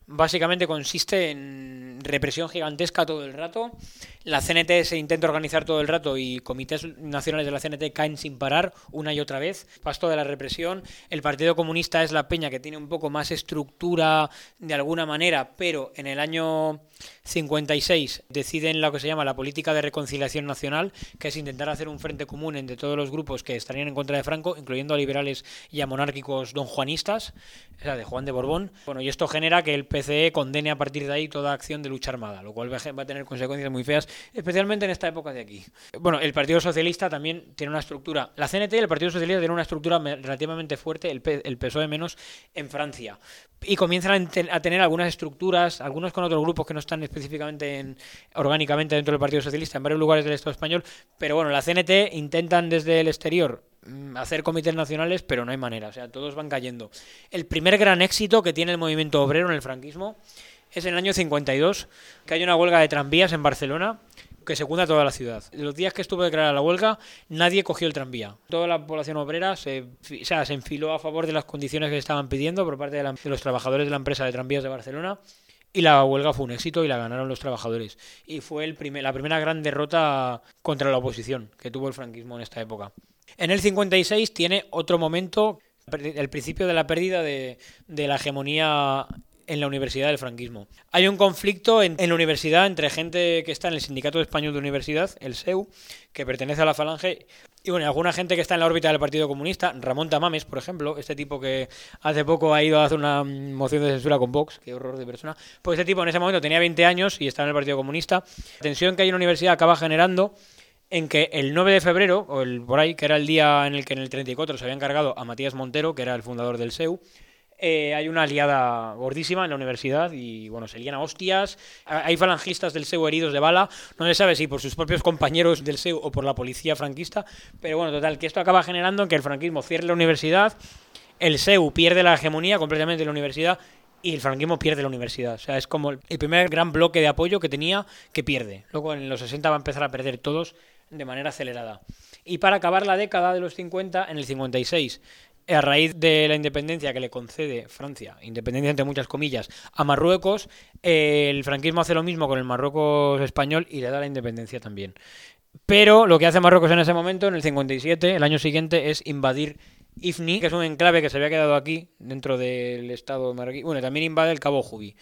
S1: básicamente consiste en represión gigantesca todo el rato. La C N T se intenta organizar todo el rato y comités nacionales de la C N T caen sin parar una y otra vez. Pasto de la represión. El Partido Comunista es la peña que tiene un poco más estructura de alguna manera, pero en el año cincuenta y seis deciden lo que se llama la política de reconciliación nacional, que es intentar hacer un frente común entre todos los grupos que estarían en contra de Franco, incluyendo a liberales y a monárquicos donjuanistas, o sea, de Juan de Borbón. Bueno, y esto genera que el P C E condene a partir de ahí toda acción de lucha armada, lo cual va a tener consecuencias muy feas, especialmente en esta época de aquí. Bueno, el Partido Socialista también tiene una estructura, la C N T y el Partido Socialista tienen una estructura relativamente fuerte, el, P, el P S O E menos, en Francia. Y comienzan a tener algunas estructuras, algunos con otros grupos que no están específicamente en, orgánicamente dentro del Partido Socialista en varios lugares del Estado español, pero bueno, la C N T intentan desde el exterior hacer comités nacionales, pero no hay manera, o sea, todos van cayendo. El primer gran éxito que tiene el movimiento obrero en el franquismo es en el año cincuenta y dos, que hay una huelga de tranvías en Barcelona que secunda toda la ciudad. Los días que estuvo declarada la huelga, nadie cogió el tranvía. Toda la población obrera se, o sea, se enfiló a favor de las condiciones que estaban pidiendo por parte de, la, de los trabajadores de la empresa de tranvías de Barcelona, y la huelga fue un éxito y la ganaron los trabajadores. Y fue el primer, la primera gran derrota contra la oposición que tuvo el franquismo en esta época. En el cincuenta y seis tiene otro momento, el principio de la pérdida de, de la hegemonía en la universidad del franquismo. Hay un conflicto en, en la universidad entre gente que está en el Sindicato Español de Universidad, el S E U, que pertenece a la Falange, y bueno, alguna gente que está en la órbita del Partido Comunista, Ramón Tamames, por ejemplo, este tipo que hace poco ha ido a hacer una moción de censura con Vox, qué horror de persona, pues este tipo en ese momento tenía veinte años y está en el Partido Comunista. La tensión que hay en la universidad acaba generando en que el nueve de febrero, o el por ahí, que era el día en el que en el treinta y cuatro se había encargado a Matías Montero, que era el fundador del S E U, Eh, hay una liada gordísima en la universidad y bueno, se lían a hostias. Hay falangistas del S E U heridos de bala, no se sabe si por sus propios compañeros del S E U o por la policía franquista, pero bueno, total, que esto acaba generando que el franquismo cierre la universidad, el S E U pierde la hegemonía completamente de la universidad y el franquismo pierde la universidad. O sea, es como el primer gran bloque de apoyo que tenía, que pierde. Luego en los sesenta va a empezar a perder todos de manera acelerada. Y para acabar la década de los cincuenta, en el cincuenta y seis, a raíz de la independencia que le concede Francia, independencia entre muchas comillas, a Marruecos, eh, el franquismo hace lo mismo con el Marruecos español y le da la independencia también. Pero lo que hace Marruecos en ese momento, en el cincuenta y siete, el año siguiente, es invadir Ifni, que es un enclave que se había quedado aquí, dentro del estado marroquí. Bueno, también invade el Cabo Jubi,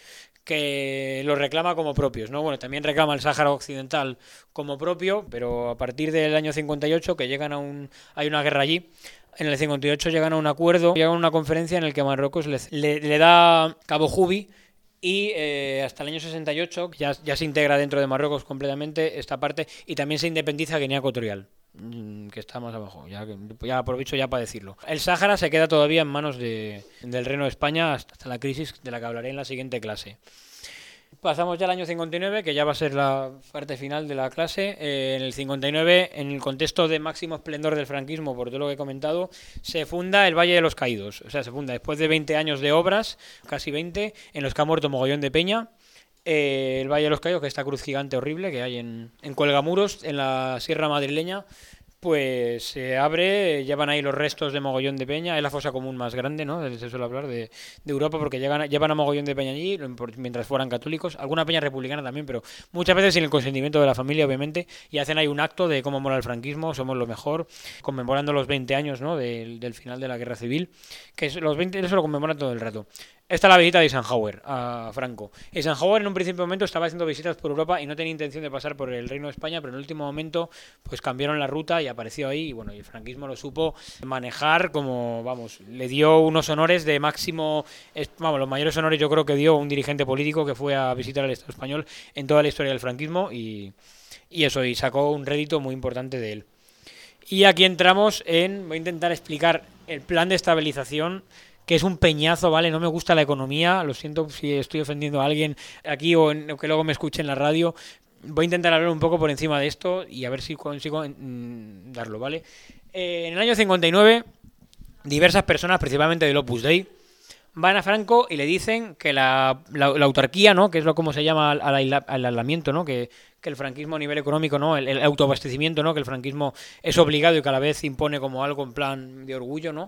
S1: que lo reclama como propios, ¿no? Bueno, también reclama el Sáhara Occidental como propio, pero a partir del año cincuenta y ocho, que llegan a un... hay una guerra allí. En el cincuenta y ocho llegan a un acuerdo, llegan a una conferencia en la que Marruecos le, le, le da Cabo Jubi y eh, hasta el año sesenta y ocho ya, ya se integra dentro de Marruecos completamente esta parte y también se independiza Guinea Ecuatorial, que está más abajo, ya, ya aprovecho ya para decirlo. El Sáhara se queda todavía en manos de, del Reino de España hasta la crisis de la que hablaré en la siguiente clase. Pasamos ya al año cincuenta y nueve, que ya va a ser la parte final de la clase. Eh, en el cincuenta y nueve, en el contexto de máximo esplendor del franquismo, por todo lo que he comentado, se funda el Valle de los Caídos. O sea, se funda después de veinte años de obras, casi veinte, en los que ha muerto mogollón de peña. Eh, el Valle de los Caídos, que es esta cruz gigante horrible que hay en, en Cuelgamuros, en la Sierra Madrileña, pues se abre, llevan ahí los restos de mogollón de peña, es la fosa común más grande, ¿no? Se suele hablar de, de Europa porque llegan, llevan a mogollón de peña allí mientras fueran católicos, alguna peña republicana también, pero muchas veces sin el consentimiento de la familia, obviamente, y hacen ahí un acto de cómo mola el franquismo, somos lo mejor, conmemorando los veinte años, ¿no? del, del final de la Guerra Civil, que es, los veinte, eso lo conmemoran todo el rato. Esta es la visita de Eisenhower a Franco. Eisenhower en un principio momento estaba haciendo visitas por Europa y no tenía intención de pasar por el Reino de España, pero en el último momento pues cambiaron la ruta y apareció ahí y bueno, y el franquismo lo supo manejar como, vamos, le dio unos honores de máximo, vamos, los mayores honores yo creo que dio un dirigente político que fue a visitar el Estado español en toda la historia del franquismo y, y eso, y sacó un rédito muy importante de él. Y aquí entramos en, voy a intentar explicar el plan de estabilización, que es un peñazo, ¿vale? No me gusta la economía, lo siento si estoy ofendiendo a alguien aquí o, en, o que luego me escuche en la radio. Voy a intentar hablar un poco por encima de esto y a ver si consigo mm, darlo, ¿vale? Eh, en el año cincuenta y nueve, diversas personas, principalmente del Opus Dei, van a Franco y le dicen que la, la, la autarquía, ¿no? Que es lo como se llama al, al, al aislamiento, ¿no? Que, que el franquismo a nivel económico, ¿no? El, el autoabastecimiento, ¿no? Que el franquismo es obligado y que a la vez impone como algo en plan de orgullo, ¿no?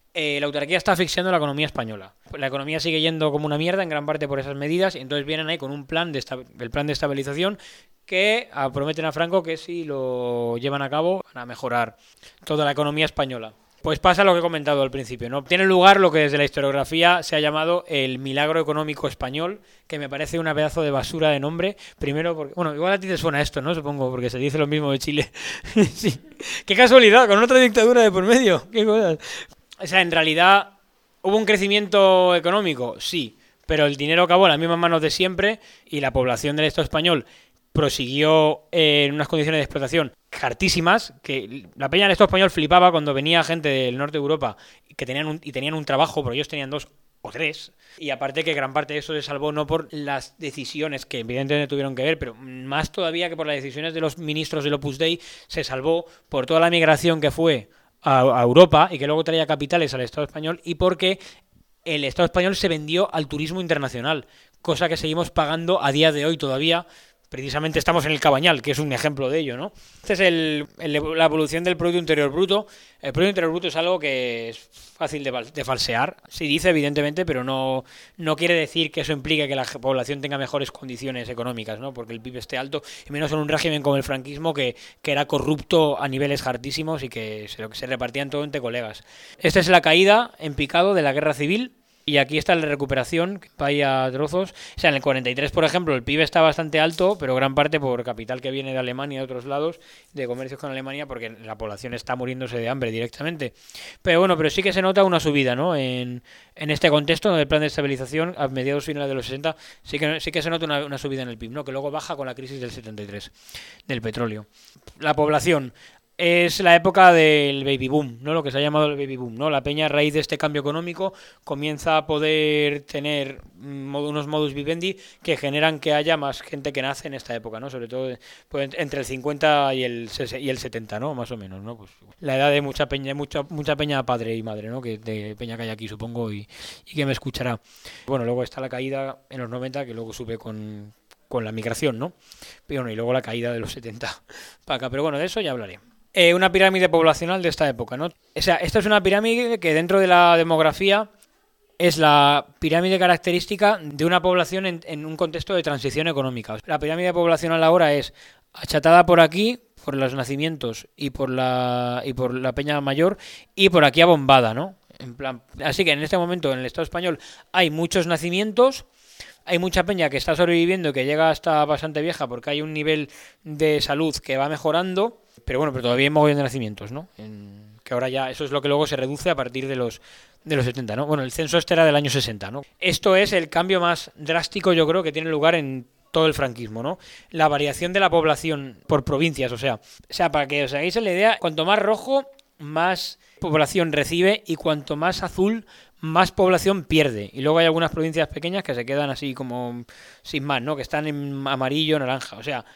S1: eh, la autarquía está asfixiando la economía española. La economía sigue yendo como una mierda en gran parte por esas medidas, y entonces vienen ahí con un plan de esta- el plan de estabilización que ah, prometen a Franco que si lo llevan a cabo van a mejorar toda la economía española. Pues pasa lo que he comentado al principio, ¿no? Tiene lugar lo que desde la historiografía se ha llamado el milagro económico español, que me parece una pedazo de basura de nombre. Primero porque, bueno, igual a ti te suena esto, ¿no? Supongo, porque se dice lo mismo de Chile. Sí. Qué casualidad, con otra dictadura de por medio. Qué cosas. O sea, en realidad, ¿hubo un crecimiento económico? Sí, pero el dinero acabó en las mismas manos de siempre y la población del Estado español prosiguió eh, en unas condiciones de explotación hartísimas, que la peña del Estado español flipaba cuando venía gente del norte de Europa que tenían un, y tenían un trabajo, porque ellos tenían dos o tres, y aparte que gran parte de eso se salvó no por las decisiones que evidentemente tuvieron que ver, pero más todavía que por las decisiones de los ministros del Opus Dei, se salvó por toda la migración que fue a, a Europa y que luego traía capitales al Estado español, y porque el Estado español se vendió al turismo internacional, cosa que seguimos pagando a día de hoy todavía. Precisamente estamos en el Cabañal, que es un ejemplo de ello, ¿no? Este es el, el- la evolución del Producto Interior Bruto. El Producto Interior Bruto es algo que es fácil de, val- de falsear. Se dice, evidentemente, pero no, no quiere decir que eso implique que la ge- población tenga mejores condiciones económicas, ¿no? Porque el P I B esté alto, y menos en un régimen como el franquismo, que, que era corrupto a niveles hartísimos y que se, se repartían todo entre colegas. Esta es la caída en picado de la guerra civil. Y aquí está la recuperación, que va ahí a trozos. O sea, en el cuarenta y tres, por ejemplo, el P I B está bastante alto, pero gran parte por capital que viene de Alemania y de otros lados, de comercios con Alemania, porque la población está muriéndose de hambre directamente. Pero bueno, pero sí que se nota una subida, ¿no? En, en este contexto del plan de estabilización, a mediados finales de los sesenta, sí que, sí que se nota una, una subida en el P I B, ¿no? Que luego baja con la crisis del setenta y tres, del petróleo. La población. Es la época del baby boom, ¿no? Lo que se ha llamado el baby boom, ¿no? La peña, a raíz de este cambio económico, comienza a poder tener mm, unos modus vivendi que generan que haya más gente que nace en esta época, ¿no? Sobre todo pues, entre el cincuenta y el, y el setenta, ¿no? Más o menos, ¿no? Pues la edad de mucha peña, mucha, mucha peña padre y madre, ¿no? Que de peña que hay aquí, supongo, y, y que me escuchará. Bueno, luego está la caída en los noventa, que luego sube con, con la migración, ¿no? Pero bueno, y luego la caída de los setenta para acá. Pero bueno, de eso ya hablaré. Eh, una pirámide poblacional de esta época, ¿no? O sea, esta es una pirámide que dentro de la demografía es la pirámide característica de una población en, en un contexto de transición económica. La pirámide poblacional ahora es achatada por aquí, por los nacimientos y por la y por la peña mayor, y por aquí abombada, ¿no? En plan, así que en este momento en el Estado español hay muchos nacimientos. Hay mucha peña que está sobreviviendo y que llega hasta bastante vieja porque hay un nivel de salud que va mejorando, pero bueno, pero todavía hay mogollón de nacimientos, ¿no? En, que ahora ya, eso es lo que luego se reduce a partir de los de los setenta, ¿no? Bueno, el censo este era del año sesenta, ¿no? Esto es el cambio más drástico, yo creo, que tiene lugar en todo el franquismo, ¿no? La variación de la población por provincias, o sea, o sea, para que os hagáis la idea, cuanto más rojo, más población recibe, y cuanto más azul, más población pierde. Y luego hay algunas provincias pequeñas que se quedan así como sin más, ¿no? Que están en amarillo, naranja. O sea,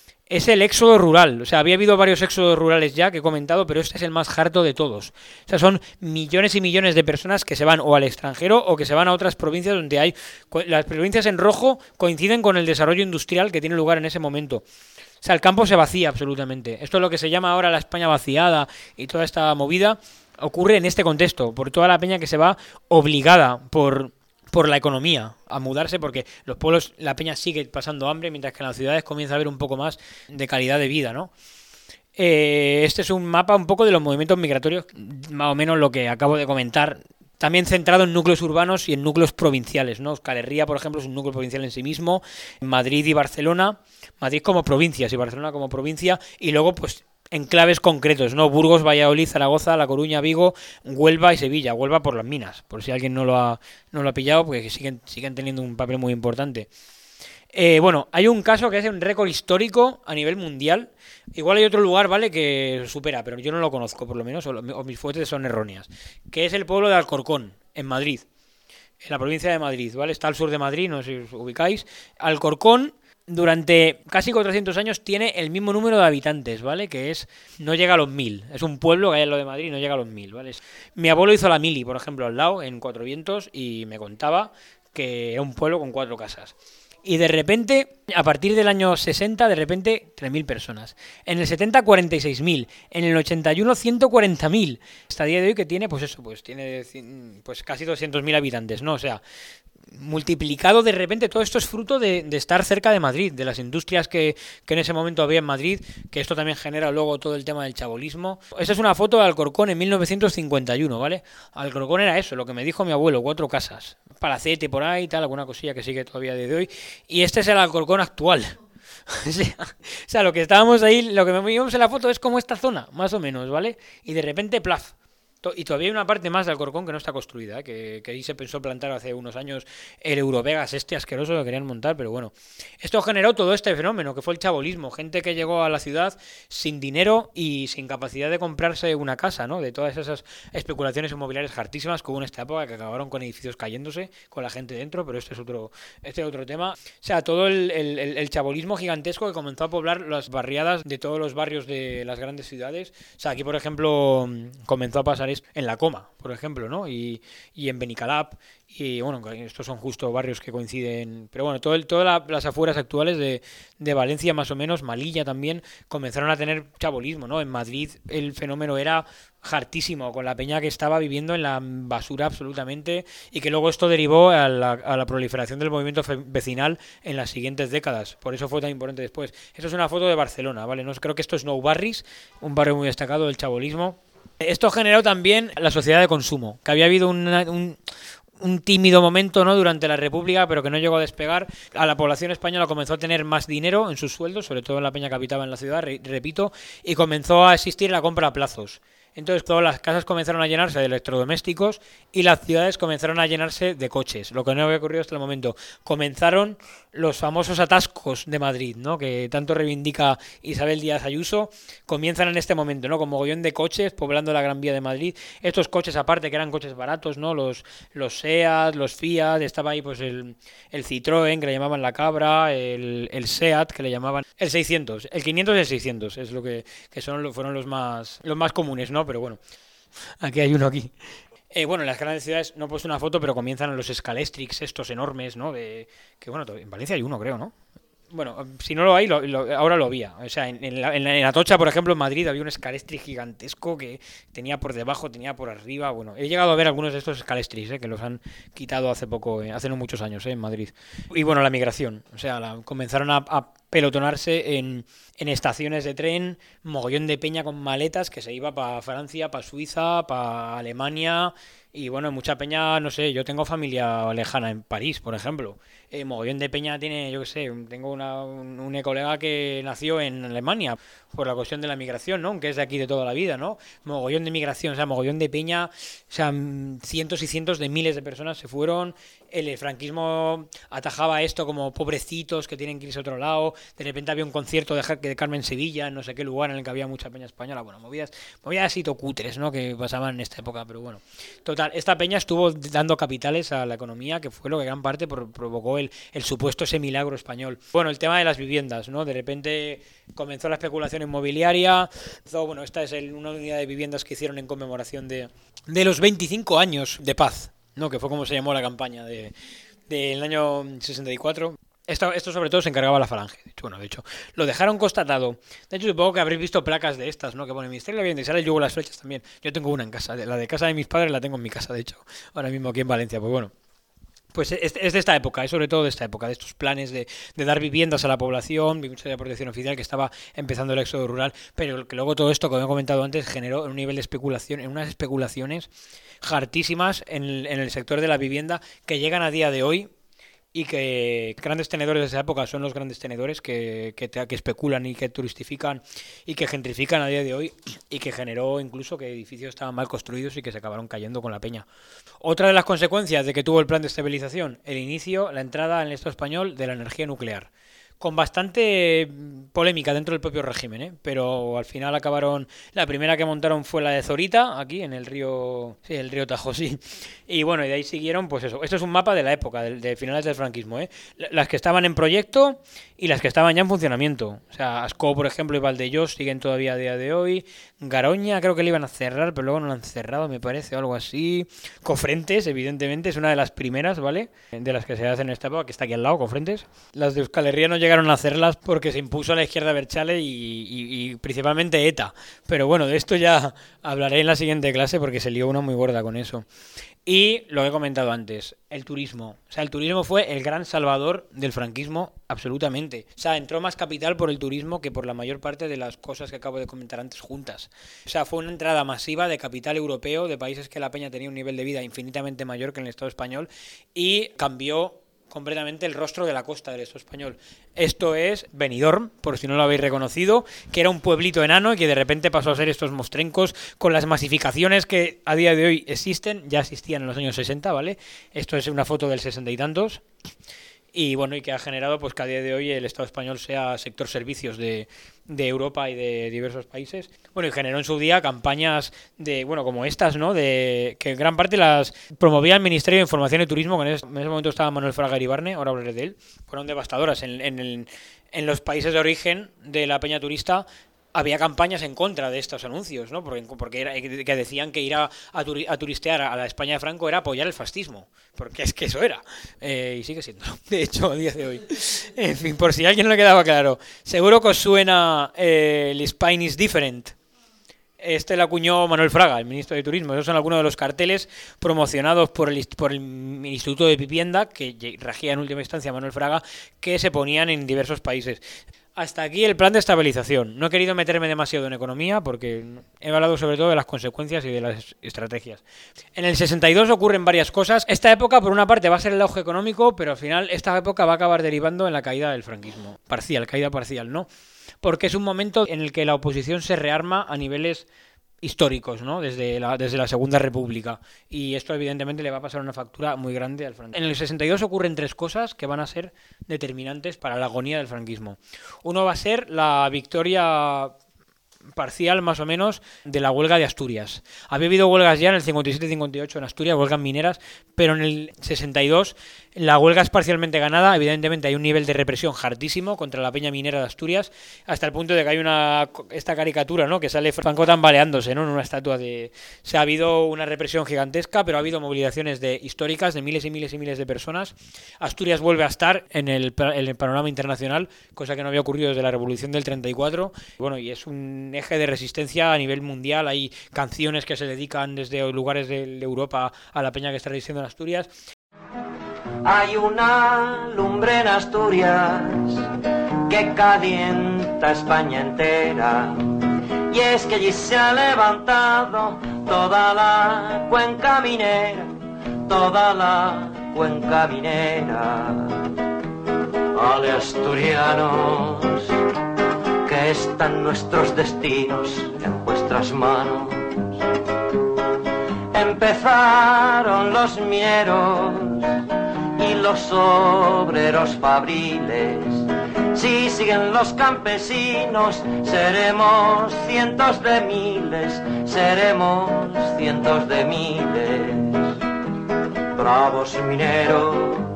S1: es el éxodo rural. O sea, había habido varios éxodos rurales ya que he comentado, pero este es el más harto de todos. O sea, son millones y millones de personas que se van o al extranjero o que se van a otras provincias donde hay... Las provincias en rojo coinciden con el desarrollo industrial que tiene lugar en ese momento. O sea, el campo se vacía absolutamente. Esto es lo que se llama ahora la España vaciada, y toda esta movida ocurre en este contexto, por toda la peña que se va obligada por, por la economía a mudarse, porque los pueblos, la peña sigue pasando hambre, mientras que en las ciudades comienza a haber un poco más de calidad de vida, ¿no? Eh, este es un mapa un poco de los movimientos migratorios, más o menos lo que acabo de comentar. También centrado en núcleos urbanos y en núcleos provinciales, ¿no? Euskal Herria, por ejemplo, es un núcleo provincial en sí mismo. Madrid y Barcelona, Madrid como provincias y Barcelona como provincia, y luego, pues, enclaves concretos, ¿no? Burgos, Valladolid, Zaragoza, La Coruña, Vigo, Huelva y Sevilla. Huelva por las minas, por si alguien no lo ha, no lo ha pillado, porque siguen, siguen teniendo un papel muy importante. Eh, bueno, hay un caso que es un récord histórico a nivel mundial. Igual hay otro lugar, ¿vale?, que supera, pero yo no lo conozco, por lo menos, o, lo, o mis fuentes son erróneas. Que es el pueblo de Alcorcón, en Madrid, en la provincia de Madrid, ¿vale? Está al sur de Madrid, no sé si os ubicáis. Alcorcón, durante casi cuatrocientos años, tiene el mismo número de habitantes, ¿vale? Que es, no llega a los mil. Es un pueblo que hay en lo de Madrid, no llega a los mil, ¿vale? Mi abuelo hizo la mili, por ejemplo, al lado, en Cuatro Vientos, y me contaba que era un pueblo con cuatro casas. Y de repente, a partir del año sesenta, de repente, tres mil personas. En el setenta, cuarenta y seis mil. En el ochenta y uno, ciento cuarenta mil. Hasta el día de hoy que tiene, pues eso, pues tiene pues casi doscientos mil habitantes, ¿no? O sea, multiplicado de repente. Todo esto es fruto de, de estar cerca de Madrid, de las industrias que, que en ese momento había en Madrid, que esto también genera luego todo el tema del chabolismo. Esta es una foto de Alcorcón en mil novecientos cincuenta y uno, ¿vale? Alcorcón era eso, lo que me dijo mi abuelo, cuatro casas, palacete por ahí, tal, alguna cosilla que sigue todavía desde hoy, y este es el Alcorcón actual. O sea, o sea, lo que estábamos ahí, lo que vimos en la foto es como esta zona, más o menos, ¿vale? Y de repente, plaf. Y todavía hay una parte más de Alcorcón que no está construida, ¿eh? que, que ahí se pensó plantar hace unos años el Eurovegas este asqueroso que querían montar, pero bueno. Esto generó todo este fenómeno que fue el chabolismo, gente que llegó a la ciudad sin dinero y sin capacidad de comprarse una casa, ¿no? De todas esas especulaciones inmobiliarias hartísimas que hubo en esta época, que acabaron con edificios cayéndose, con la gente dentro, pero este es otro, este es otro tema. O sea, todo el, el, el chabolismo gigantesco que comenzó a poblar las barriadas de todos los barrios de las grandes ciudades. O sea, aquí, por ejemplo, comenzó a pasar en La Coma, por ejemplo, ¿no? Y, y en Benicalap, y bueno, estos son justo barrios que coinciden, pero bueno, todo el, todas la, las afueras actuales de, de Valencia más o menos, Malilla también, comenzaron a tener chabolismo, ¿no? En Madrid el fenómeno era hartísimo, con la peña que estaba viviendo en la basura absolutamente, y que luego esto derivó a la, a la proliferación del movimiento vecinal en las siguientes décadas, por eso fue tan importante después. Esto es una foto de Barcelona, ¿vale? No, creo que esto es Nou Barris, un barrio muy destacado del chabolismo. Esto generó también la sociedad de consumo, que había habido una, un, un tímido momento, ¿no? Durante la República, pero que no llegó a despegar. A la población española comenzó a tener más dinero en sus sueldos, sobre todo en la peña que habitaba en la ciudad, re, repito, y comenzó a existir la compra a plazos. Entonces todas las casas comenzaron a llenarse de electrodomésticos y las ciudades comenzaron a llenarse de coches, lo que no había ocurrido hasta el momento. Comenzaron los famosos atascos de Madrid, ¿no? Que tanto reivindica Isabel Díaz Ayuso, comienzan en este momento, ¿no? Con mogollón de coches poblando la Gran Vía de Madrid. Estos coches aparte que eran coches baratos, ¿no? Los, los SEAT, los Fiat, estaba ahí pues el, el Citroën, que le llamaban la Cabra, el, el SEAT, que le llamaban el seiscientos, el quinientos y el seiscientos, es lo que, que son, fueron los más, los más comunes, ¿no? Pero bueno, aquí hay uno aquí. Eh, bueno, en las grandes ciudades no he puesto una foto, pero comienzan los Scalestrix estos enormes, ¿no? De, que bueno, en Valencia hay uno, creo, ¿no? Bueno, si no lo hay, lo, lo, ahora lo había. O sea, en, en, la, en, la, en Atocha, por ejemplo, en Madrid había un Scalestrix gigantesco que tenía por debajo, tenía por arriba. Bueno, he llegado a ver algunos de estos Scalestrix, ¿eh? Que los han quitado hace poco, eh, hace no muchos años, ¿eh? En Madrid. Y bueno, la migración. O sea, la, comenzaron a, a pelotonarse en, en estaciones de tren, mogollón de peña con maletas que se iba para Francia, para Suiza, para Alemania. Y bueno, mucha peña, no sé, yo tengo familia lejana en París, por ejemplo. Eh, mogollón de peña tiene, yo qué sé, tengo una, un, un colega que nació en Alemania por la cuestión de la migración, ¿no? Que es de aquí de toda la vida, ¿no? Mogollón de migración, o sea, mogollón de peña, o sea, cientos y cientos de miles de personas se fueron. El franquismo atajaba esto como pobrecitos que tienen que irse a otro lado. De repente había un concierto de, de Carmen Sevilla en no sé qué lugar en el que había mucha peña española. Bueno, movidas, movidas así tocutres, ¿no? Que pasaban en esta época, pero bueno. Total, esta peña estuvo dando capitales a la economía, que fue lo que gran parte por, provocó el, el supuesto ese milagro español. Bueno, el tema de las viviendas, ¿no? De repente comenzó la especulación inmobiliaria. Bueno, esta es el, una unidad de viviendas que hicieron en conmemoración de, de los veinticinco años de paz, ¿no? Que fue como se llamó la campaña de del año sesenta y cuatro. Esto, esto sobre todo se encargaba la Falange. De hecho, bueno, de hecho, lo dejaron constatado. De hecho, supongo que habréis visto placas de estas, ¿no? Que pone Ministerio de la Vivienda y sale el yugo de las flechas también. Yo tengo una en casa. La de casa de mis padres la tengo en mi casa, de hecho. Ahora mismo aquí en Valencia. Pues bueno. Pues es, es de esta época, es sobre todo de esta época, de estos planes de, de dar viviendas a la población, mucha de protección oficial, que estaba empezando el éxodo rural, pero que luego todo esto, como he comentado antes, generó un nivel de especulación, en unas especulaciones hartísimas en el, en el sector de la vivienda que llegan a día de hoy. Y que grandes tenedores de esa época son los grandes tenedores que, que, que especulan y que turistifican y que gentrifican a día de hoy, y que generó incluso que edificios estaban mal construidos y que se acabaron cayendo con la peña. Otra de las consecuencias de que tuvo el plan de estabilización, el inicio, la entrada en el Estado español de la energía nuclear. con bastante polémica dentro del propio régimen, ¿eh? Pero al final acabaron, la primera que montaron fue la de Zorita, aquí en el río, sí, el río Tajo, sí, y bueno, y de ahí siguieron, pues eso, esto es un mapa de la época, de, de finales del franquismo, ¿eh? Las que estaban en proyecto y las que estaban ya en funcionamiento, o sea, Ascó, por ejemplo, y Valdellós siguen todavía a día de hoy, Garoña creo que le iban a cerrar, pero luego no lo han cerrado, me parece, o algo así, Cofrentes, evidentemente, es una de las primeras, ¿vale?, de las que se hacen en esta época, que está aquí al lado, Cofrentes, las de Euskal Herria no llegaron a hacerlas porque se impuso a la izquierda Berchale y, y, y principalmente ETA. Pero bueno, de esto ya hablaré en la siguiente clase porque se lió una muy gorda con eso. Y lo que he comentado antes, el turismo. O sea, el turismo fue el gran salvador del franquismo, absolutamente. O sea, entró más capital por el turismo que por la mayor parte de las cosas que acabo de comentar antes juntas. O sea, fue una entrada masiva de capital europeo, de países que la peña tenía un nivel de vida infinitamente mayor que en el Estado español, y cambió completamente el rostro de la costa del Estado español. Esto es Benidorm, por si no lo habéis reconocido, que era un pueblito enano y que de repente pasó a ser estos mostrencos con las masificaciones que a día de hoy existen, ya existían en los años sesenta, ¿vale? Esto es una foto del sesenta y tantos. Y bueno, y que ha generado pues que a día de hoy el Estado español sea sector servicios de, de Europa y de diversos países. Bueno, y generó en su día campañas de, bueno, como estas, ¿no? De que en gran parte las promovía el Ministerio de Información y Turismo, que en ese, en ese momento estaba Manuel Fraga Iribarne, ahora hablaré de él. Fueron devastadoras en, en, el, en los países de origen de la peña turista. Había campañas en contra de estos anuncios, ¿no? Porque, porque era, que decían que ir a, a, turi, a turistear a la España de Franco era apoyar el fascismo, porque es que eso era, eh, y sigue siendo, de hecho, a día de hoy. En fin, por si a alguien no le quedaba claro, seguro que os suena eh, el Spain is different. Este lo acuñó Manuel Fraga, el ministro de Turismo. Esos son algunos de los carteles promocionados por el, por el Instituto de Vivienda, que regía en última instancia Manuel Fraga, que se ponían en diversos países. Hasta aquí el plan de estabilización. No he querido meterme demasiado en economía porque he hablado sobre todo de las consecuencias y de las estrategias. En el sesenta y dos ocurren varias cosas. Esta época, por una parte, va a ser el auge económico, pero al final esta época va a acabar derivando en la caída del franquismo. Parcial, caída parcial, ¿no? Porque es un momento en el que la oposición se rearma a niveles históricos, ¿no? Desde la, desde la Segunda República. Y esto evidentemente le va a pasar una factura muy grande al franquismo. En el sesenta y dos ocurren tres cosas que van a ser determinantes para la agonía del franquismo. Uno va a ser la victoria parcial, más o menos, de la huelga de Asturias. Había habido huelgas ya en el cincuenta y siete cincuenta y ocho en Asturias, huelgas mineras, pero en el sesenta y dos la huelga es parcialmente ganada. Evidentemente hay un nivel de represión hartísimo contra la peña minera de Asturias, hasta el punto de que hay una esta caricatura, ¿no?, que sale Franco tambaleándose, ¿no?, en una estatua de... O sea, ha habido una represión gigantesca, pero ha habido movilizaciones de históricas de miles y miles y miles de personas. Asturias vuelve a estar en el, en el panorama internacional, cosa que no había ocurrido desde la Revolución del treinta y cuatro. Bueno, y es un eje de resistencia a nivel mundial. Hay canciones que se dedican desde lugares de Europa a la peña que está resistiendo en Asturias.
S4: Hay una lumbre en Asturias que calienta España entera, y es que allí se ha levantado toda la cuenca minera, toda la cuenca minera. Ale, asturianos, que están nuestros destinos en vuestras manos. Empezaron los mineros y los obreros fabriles. Si siguen los campesinos, seremos cientos de miles, seremos cientos de miles. Bravos mineros,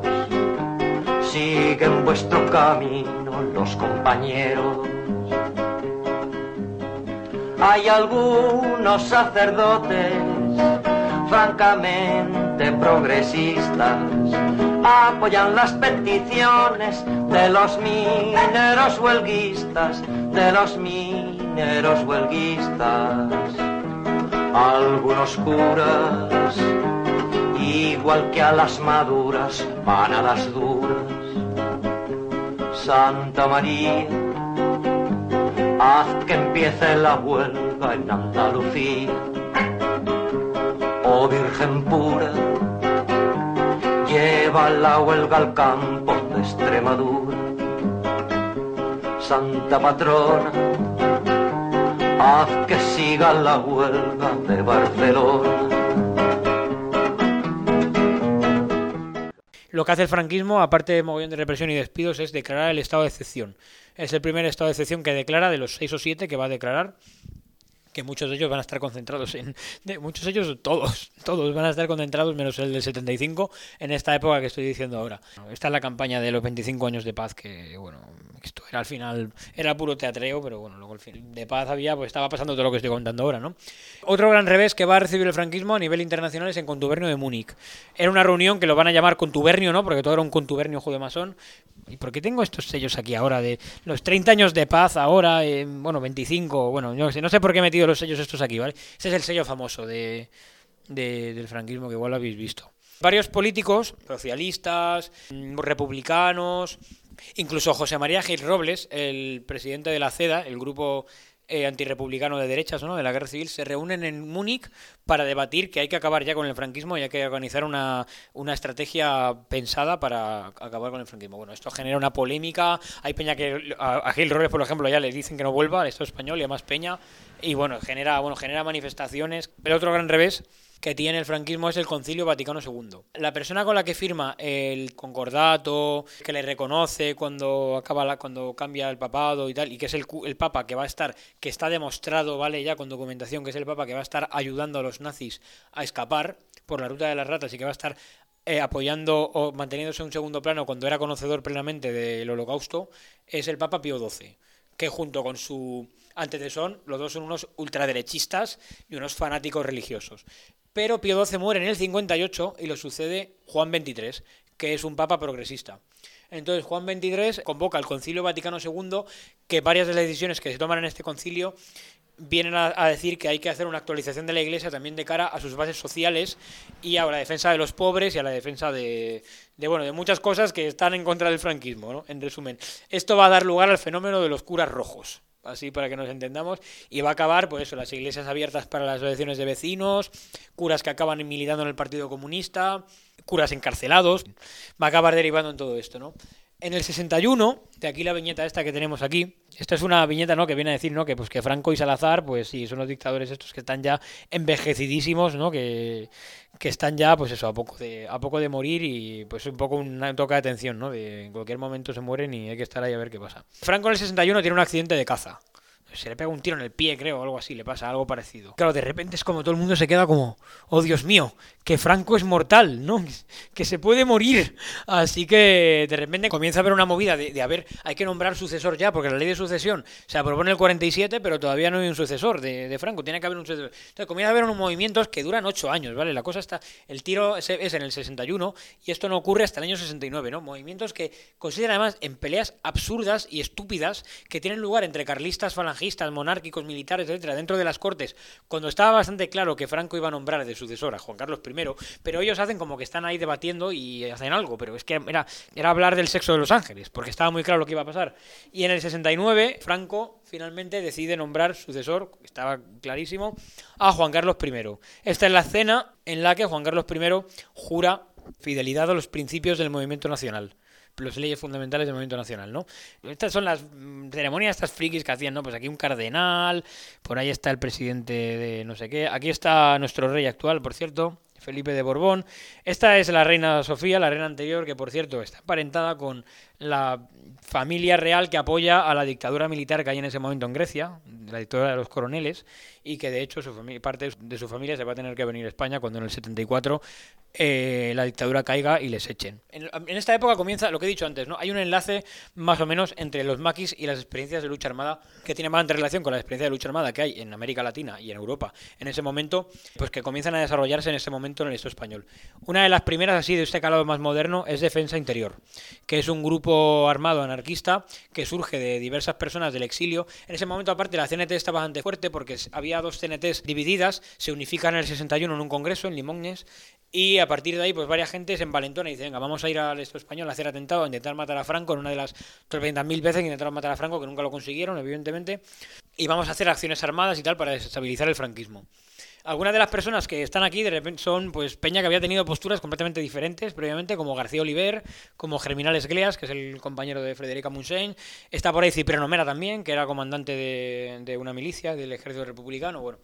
S4: siguen vuestro camino los compañeros. Hay algunos sacerdotes francamente progresistas, apoyan las peticiones de los mineros huelguistas, de los mineros huelguistas. Algunos curas, igual que a las maduras, van a las duras. Santa María, haz que empiece la huelga en Andalucía. Oh Virgen pura, lleva la huelga al campo de Extremadura. Santa Patrona, haz que siga la huelga de Barcelona.
S1: Lo que hace el franquismo, aparte de mogollón de represión y despidos, es declarar el estado de excepción. Es el primer estado de excepción que declara de los seis o siete que va a declarar, que muchos de ellos van a estar concentrados en... De, muchos de ellos, todos, todos van a estar concentrados, menos el del setenta y cinco, en esta época que estoy diciendo ahora. Esta es la campaña de los veinticinco años de paz, que, bueno, esto era al final, era puro teatreo, pero bueno, luego el fin de paz había, pues estaba pasando todo lo que estoy contando ahora, ¿no? Otro gran revés que va a recibir el franquismo a nivel internacional es en Contubernio de Múnich. Era una reunión que lo van a llamar contubernio, ¿no? Porque todo era un contubernio judeo-masón. ¿Y por qué tengo estos sellos aquí ahora de los treinta años de paz ahora, eh, bueno, veinticinco, bueno, no sé, no sé por qué he metido los sellos estos aquí, ¿vale? Ese es el sello famoso de, de, del franquismo, que igual lo habéis visto. Varios políticos, socialistas, republicanos, incluso José María Gil Robles, el presidente de la CEDA, el grupo eh, antirrepublicano de derechas, ¿no?, de la guerra civil, se reúnen en Múnich para debatir que hay que acabar ya con el franquismo y hay que organizar una, una estrategia pensada para acabar con el franquismo. Bueno, esto genera una polémica, hay peña que a, a Gil Robles, por ejemplo, ya le dicen que no vuelva al Estado español y a más peña, y bueno, genera, bueno, genera manifestaciones. El otro gran revés que tiene el franquismo es el Concilio Vaticano segundo. La persona con la que firma el concordato, que le reconoce cuando acaba la, cuando cambia el papado y tal, y que es el, el papa que va a estar, que está demostrado, vale, ya con documentación, que es el papa que va a estar ayudando a los nazis a escapar por la ruta de las ratas y que va a estar eh, apoyando o manteniéndose en un segundo plano cuando era conocedor plenamente del holocausto, es el Papa Pío doce, que junto con su antecesor, los dos son unos ultraderechistas y unos fanáticos religiosos. Pero Pío doce muere en el cincuenta y ocho y lo sucede Juan veintitrés, que es un papa progresista. Entonces Juan veintitrés convoca al Concilio Vaticano segundo, que varias de las decisiones que se toman en este concilio vienen a, a decir que hay que hacer una actualización de la Iglesia también de cara a sus bases sociales y a la defensa de los pobres y a la defensa de, de, bueno, de muchas cosas que están en contra del franquismo, ¿no? En resumen, esto va a dar lugar al fenómeno de los curas rojos, así para que nos entendamos, y va a acabar, pues eso, las iglesias abiertas para las elecciones de vecinos, curas que acaban militando en el Partido Comunista, curas encarcelados, va a acabar derivando en todo esto, ¿no? En el sesenta y uno, de aquí la viñeta esta que tenemos aquí, esta es una viñeta, ¿no?, que viene a decir, ¿no?, que pues que Franco y Salazar, pues sí, son los dictadores estos que están ya envejecidísimos, ¿no?, que, que están ya, pues eso, a poco de a poco de morir y pues un poco una toca de atención, ¿no?, de en cualquier momento se mueren y hay que estar ahí a ver qué pasa. Franco en el sesenta y uno tiene un accidente de caza. Se le pega un tiro en el pie, creo, o algo así, le pasa algo parecido. Claro, de repente es como todo el mundo se queda como, oh Dios mío, que Franco es mortal, ¿no? Que se puede morir. Así que de repente comienza a haber una movida de, de a ver, hay que nombrar sucesor ya, porque la ley de sucesión se aprobó en el cuarenta y siete, pero todavía no hay un sucesor de, de Franco, tiene que haber un sucesor. Entonces comienza a haber unos movimientos que duran ocho años, ¿vale? La cosa está, el tiro es, es en el sesenta y uno y esto no ocurre hasta el año sesenta y nueve, ¿no? Movimientos que consisten además en peleas absurdas y estúpidas que tienen lugar entre carlistas, falangistas, monárquicos, militares, etcétera, dentro de las Cortes, cuando estaba bastante claro que Franco iba a nombrar de sucesor a Juan Carlos primero, pero ellos hacen como que están ahí debatiendo y hacen algo, pero es que era, era hablar del sexo de los ángeles, porque estaba muy claro lo que iba a pasar. Y en el sesenta y nueve, Franco finalmente decide nombrar sucesor, estaba clarísimo, a Juan Carlos primero. Esta es la escena en la que Juan Carlos primero jura fidelidad a los principios del movimiento nacional, las leyes fundamentales del movimiento nacional, ¿no? Estas son las ceremonias, estas frikis que hacían, ¿no? Pues aquí un cardenal, por ahí está el presidente de no sé qué, aquí está nuestro rey actual, por cierto, Felipe de Borbón. Esta es la reina Sofía, la reina anterior, que por cierto está emparentada con la familia real que apoya a la dictadura militar que hay en ese momento en Grecia, la dictadura de los coroneles, y que de hecho su familia, parte de su familia se va a tener que venir a España cuando en el setenta y cuatro eh, la dictadura caiga y les echen. En, en esta época comienza lo que he dicho antes, ¿no? Hay un enlace más o menos entre los maquis y las experiencias de lucha armada que tiene más relación con la experiencia de lucha armada que hay en América Latina y en Europa en ese momento, pues que comienzan a desarrollarse en ese momento en el Estado español. Una de las primeras así de este calado más moderno es Defensa Interior, que es un grupo armado anarquista que surge de diversas personas del exilio. En ese momento aparte la C N T está bastante fuerte porque había dos C N Ts divididas, se unifican en el sesenta y uno en un congreso en Limoges y a partir de ahí pues varias gente se envalentona y dice, venga, vamos a ir al Estado español a hacer atentado, a intentar matar a Franco en una de las trescientas mil veces que intentaron matar a Franco, que nunca lo consiguieron, evidentemente, y vamos a hacer acciones armadas y tal para desestabilizar el franquismo. Algunas de las personas que están aquí de repente son pues peña que había tenido posturas completamente diferentes previamente, como García Oliver, como Germinal Esgleas, que es el compañero de Frederica Montseny. Está por ahí Cipriano Mera también, que era comandante de, de una milicia del ejército republicano. Bueno,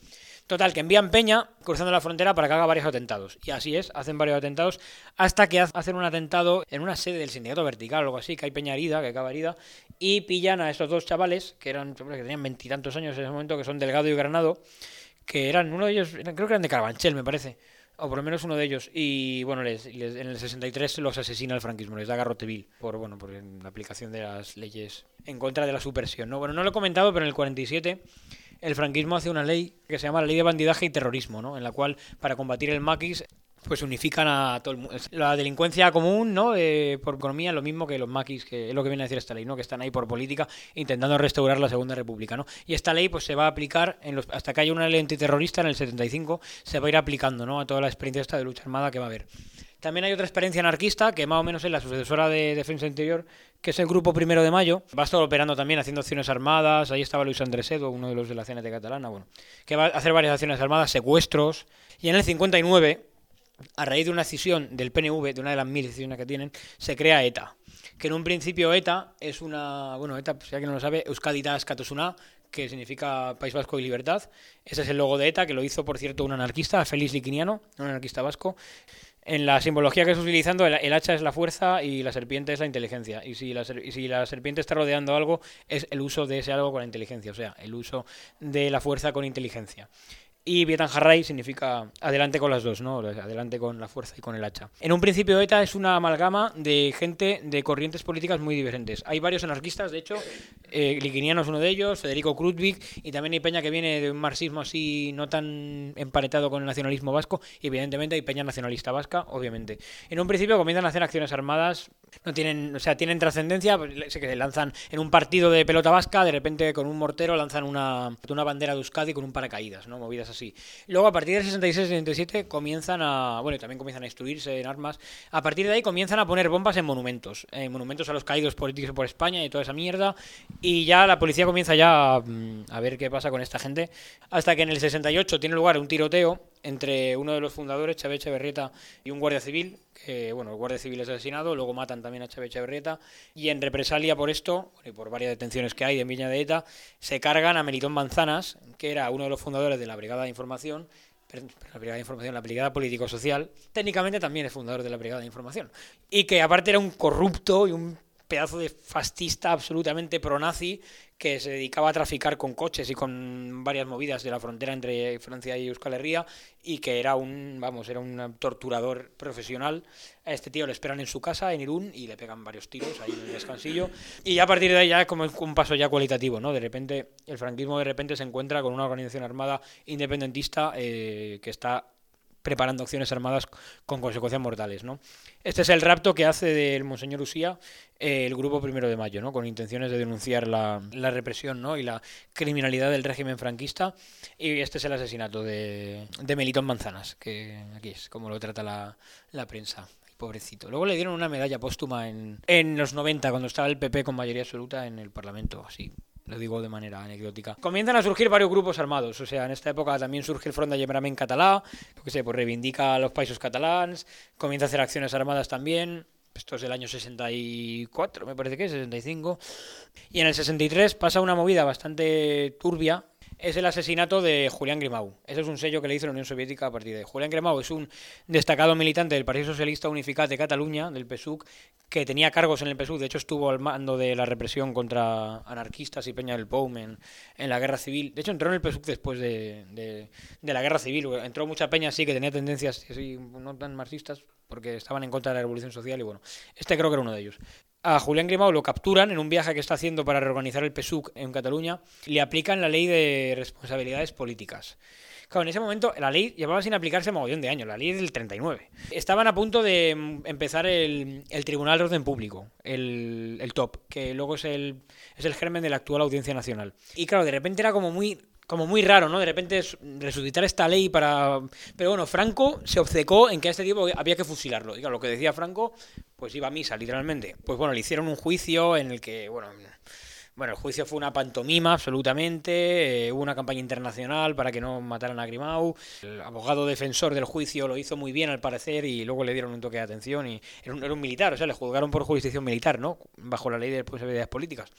S1: Total, que envían peña cruzando la frontera para que haga varios atentados. Y así es, hacen varios atentados hasta que hacen un atentado en una sede del Sindicato Vertical o algo así, que hay peña herida, que acaba herida, y pillan a estos dos chavales, que eran que tenían veintitantos años en ese momento, que son Delgado y Granado, que eran, uno de ellos, creo que eran de Carabanchel, me parece, o por lo menos uno de ellos, y bueno, les, les, en el sesenta y tres los asesina el franquismo, les da garrote vil, por, bueno, por la aplicación de las leyes en contra de la subversión, ¿no? Bueno, no lo he comentado, pero en el cuarenta y siete el franquismo hace una ley que se llama la Ley de Bandidaje y Terrorismo, ¿no? En la cual, para combatir el maquis, pues unifican a todo el mundo. La delincuencia común, ¿no? Eh, por economía, lo mismo que los maquis, que es lo que viene a decir esta ley, ¿no? Que están ahí por política intentando restaurar la Segunda República, ¿no? Y esta ley pues se va a aplicar en los, hasta que haya una ley antiterrorista en el setenta y cinco, se va a ir aplicando, ¿no? A toda la experiencia esta de lucha armada que va a haber. También hay otra experiencia anarquista, que más o menos es la sucesora de Defensa Interior, que es el Grupo Primero de Mayo. Va a estar operando también, haciendo acciones armadas. Ahí estaba Luis Andresedo, uno de los de la C N T catalana, bueno, que va a hacer varias acciones armadas, secuestros. Y en el cincuenta y nueve, a raíz de una decisión del P N V, de una de las mil decisiones que tienen, se crea ETA. Que en un principio ETA es una... Bueno, ETA, si alguien no lo sabe, Euskadi Askatasuna, que significa País Vasco y Libertad. Ese es el logo de ETA, que lo hizo, por cierto, un anarquista, Félix Liquiniano, un anarquista vasco. En la simbología que está utilizando, el, el hacha es la fuerza y la serpiente es la inteligencia. Y si la, y si la serpiente está rodeando algo, es el uso de ese algo con la inteligencia, o sea, el uso de la fuerza con inteligencia. Y Bietan Jarray significa adelante con las dos, ¿no? Adelante con la fuerza y con el hacha. En un principio ETA es una amalgama de gente de corrientes políticas muy diferentes. Hay varios anarquistas, de hecho, eh, Liquiniano es uno de ellos, Federico Krutwig, y también hay peña que viene de un marxismo así no tan emparetado con el nacionalismo vasco, y evidentemente hay peña nacionalista vasca, obviamente. En un principio comienzan a hacer acciones armadas, no tienen, o sea, tienen trascendencia, sé que se lanzan en un partido de pelota vasca, de repente con un mortero lanzan una, una bandera de Euskadi con un paracaídas, ¿no? Movidas así. Luego a partir del sesenta y seis sesenta y siete comienzan a, bueno, y también comienzan a instruirse en armas. A partir de ahí comienzan a poner bombas en monumentos, en monumentos a los caídos políticos por España y toda esa mierda. Y ya la policía comienza ya a, a ver qué pasa con esta gente, hasta que en el sesenta y ocho tiene lugar un tiroteo entre uno de los fundadores, Xavier Etxebarrieta, y un guardia civil, que bueno, el guardia civil es asesinado, luego matan también a Xavier Etxebarrieta, y en represalia por esto, y por varias detenciones que hay en Viña de ETA, se cargan a Melitón Manzanas, que era uno de los fundadores de la Brigada de Información, la Brigada de Información, la Brigada Político-Social, técnicamente también es fundador de la Brigada de Información, y que aparte era un corrupto y un pedazo de fascista absolutamente pro-nazi que se dedicaba a traficar con coches y con varias movidas de la frontera entre Francia y Euskal Herria, y que era un, vamos, era un torturador profesional. A este tío le esperan en su casa en Irún y le pegan varios tiros ahí en el descansillo, y ya a partir de ahí ya es como un paso ya cualitativo, ¿no? De repente el franquismo de repente se encuentra con una organización armada independentista eh, que está preparando acciones armadas con consecuencias mortales, ¿no? Este es el rapto que hace del Monseñor Usía eh, el Grupo Primero de Mayo, ¿no? Con intenciones de denunciar la, la represión, ¿no? Y la criminalidad del régimen franquista. Y este es el asesinato de, de Melitón Manzanas, que aquí es como lo trata la, la prensa. Pobrecito. Luego le dieron una medalla póstuma en, en los noventa, cuando estaba el P P con mayoría absoluta en el Parlamento, así. Lo digo de manera anecdótica. Comienzan a surgir varios grupos armados. O sea, en esta época también surge el Front d'Alliberament català, que sé, pues reivindica a los països catalans, comienza a hacer acciones armadas también. Esto es del año sesenta y cuatro, me parece que es, sesenta y cinco. Y en el sesenta y tres pasa una movida bastante turbia. Es el asesinato de Julián Grimau. Ese es un sello que le hizo la Unión Soviética a partir de... Julián Grimau es un destacado militante del Partido Socialista Unificat de Cataluña, del P S U C, que tenía cargos en el P S U C. De hecho, estuvo al mando de la represión contra anarquistas y Peña del Poum en, en la Guerra Civil. De hecho, entró en el P S U C después de, de, de la Guerra Civil. Entró mucha peña así que tenía tendencias así, no tan marxistas, porque estaban en contra de la Revolución Social y bueno, este creo que era uno de ellos. A Julián Grimau lo capturan en un viaje que está haciendo para reorganizar el P S U C en Cataluña y le aplican la ley de responsabilidades políticas. Claro, en ese momento la ley llevaba sin aplicarse mogollón de años, la ley del treinta y nueve. Estaban a punto de empezar el, el Tribunal de Orden Público, el, el T O P, que luego es el, es el germen de la actual Audiencia Nacional. Y claro, de repente era como muy... como muy raro, ¿no? De repente resucitar esta ley para... Pero bueno, Franco se obcecó en que a este tipo había que fusilarlo. Y claro, lo que decía Franco, pues iba a misa, literalmente. Pues bueno, le hicieron un juicio en el que, bueno... Bueno, el juicio fue una pantomima, absolutamente. Eh, hubo una campaña internacional para que no mataran a Grimau. El abogado defensor del juicio lo hizo muy bien, al parecer, y luego le dieron un toque de atención. Y era un, era un militar, o sea, le juzgaron por jurisdicción militar, ¿no? Bajo la ley de responsabilidades políticas.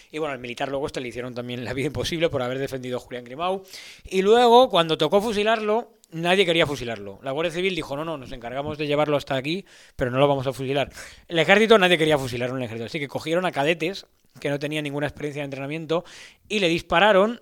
S1: Y bueno, al militar luego este le hicieron también la vida imposible por haber defendido a Julián Grimau. Y luego, cuando tocó fusilarlo, nadie quería fusilarlo. La Guardia Civil dijo, no, no, nos encargamos de llevarlo hasta aquí, pero no lo vamos a fusilar. El ejército, nadie quería fusilar en el ejército. Así que cogieron a cadetes que no tenían ninguna experiencia de entrenamiento y le dispararon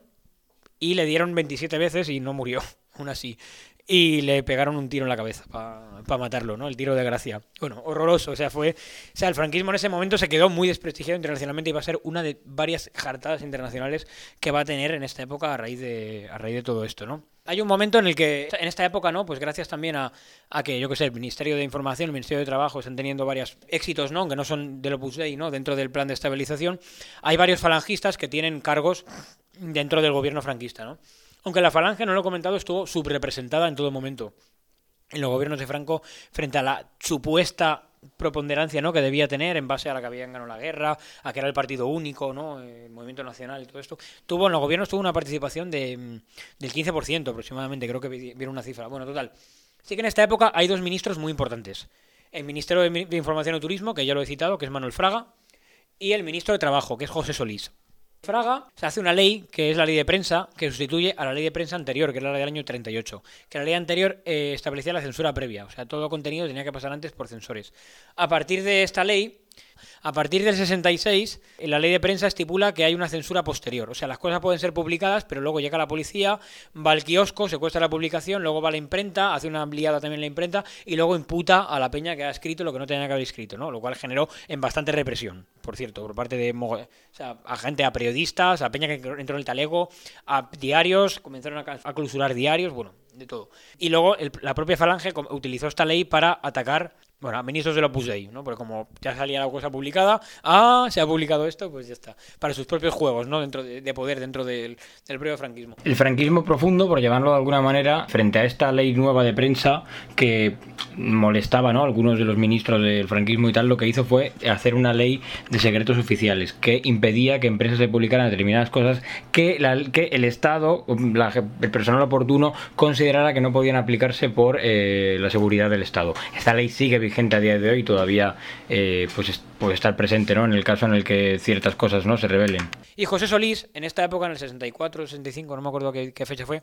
S1: y le dieron veintisiete veces y no murió, aún así. Y le pegaron un tiro en la cabeza para pa matarlo, ¿no? El tiro de gracia. Bueno, horroroso. O sea, fue. O sea, el franquismo en ese momento se quedó muy desprestigiado internacionalmente y va a ser una de varias jartadas internacionales que va a tener en esta época a raíz de, a raíz de todo esto, ¿no? Hay un momento en el que, en esta época, ¿no? Pues gracias también a, a que, yo qué sé, el Ministerio de Información, el Ministerio de Trabajo están teniendo varios éxitos, ¿no? Aunque no son del Opus Dei, ¿no? Dentro del plan de estabilización, hay varios falangistas que tienen cargos dentro del gobierno franquista, ¿no? Aunque la falange, no lo he comentado, estuvo subrepresentada en todo momento en los gobiernos de Franco frente a la supuesta preponderancia, ¿no? que debía tener en base a la que habían ganado la guerra, a que era el partido único, ¿no? El movimiento nacional y todo esto. Tuvo en los gobiernos tuvo una participación de, del quince por ciento aproximadamente, creo que vieron una cifra. Bueno, total. Sí que en esta época hay dos ministros muy importantes. El Ministerio de, de Información y Turismo, que ya lo he citado, que es Manuel Fraga, y el Ministro de Trabajo, que es José Solís. Fraga se hace una ley, que es la ley de prensa, que sustituye a la ley de prensa anterior, que era la del año treinta y ocho. Que la ley anterior eh, establecía la censura previa, o sea, todo contenido tenía que pasar antes por censores. A partir de esta ley, a partir del sesenta y seis, la ley de prensa estipula que hay una censura posterior. O sea, las cosas pueden ser publicadas, pero luego llega la policía, va al kiosco, secuestra la publicación, liado va a la imprenta, hace una liada también la imprenta y luego imputa a la peña que ha escrito lo que no tenía que haber escrito, ¿no? Lo cual generó en bastante represión, por cierto, por parte de o sea, a gente, a periodistas, a peña que entró en el talego, a diarios, comenzaron a, a clausurar diarios, bueno, de todo. Y luego el, la propia Falange utilizó esta ley para atacar, bueno, a ministros del Opus Dei, ¿no? Porque como ya salía la cosa publicada, ah, se ha publicado esto, pues ya está. Para sus propios juegos, ¿no? Dentro de, de poder, dentro del, del propio franquismo.
S2: El franquismo profundo, por llamarlo de alguna manera, frente a esta ley nueva de prensa que molestaba, ¿no? Algunos de los ministros del franquismo y tal, lo que hizo fue hacer una ley de secretos oficiales que impedía que en prensa se publicaran determinadas cosas que, la, que el Estado, la, el personal oportuno, considerara que no podían aplicarse por eh, la seguridad del Estado. Esta ley sigue vigente a día de hoy y todavía eh, pues puede estar presente, ¿no? En el caso en el que ciertas cosas no se revelen.
S1: Y José Solís, en esta época, en el sesenta y cuatro, sesenta y cinco, no me acuerdo qué, qué fecha fue,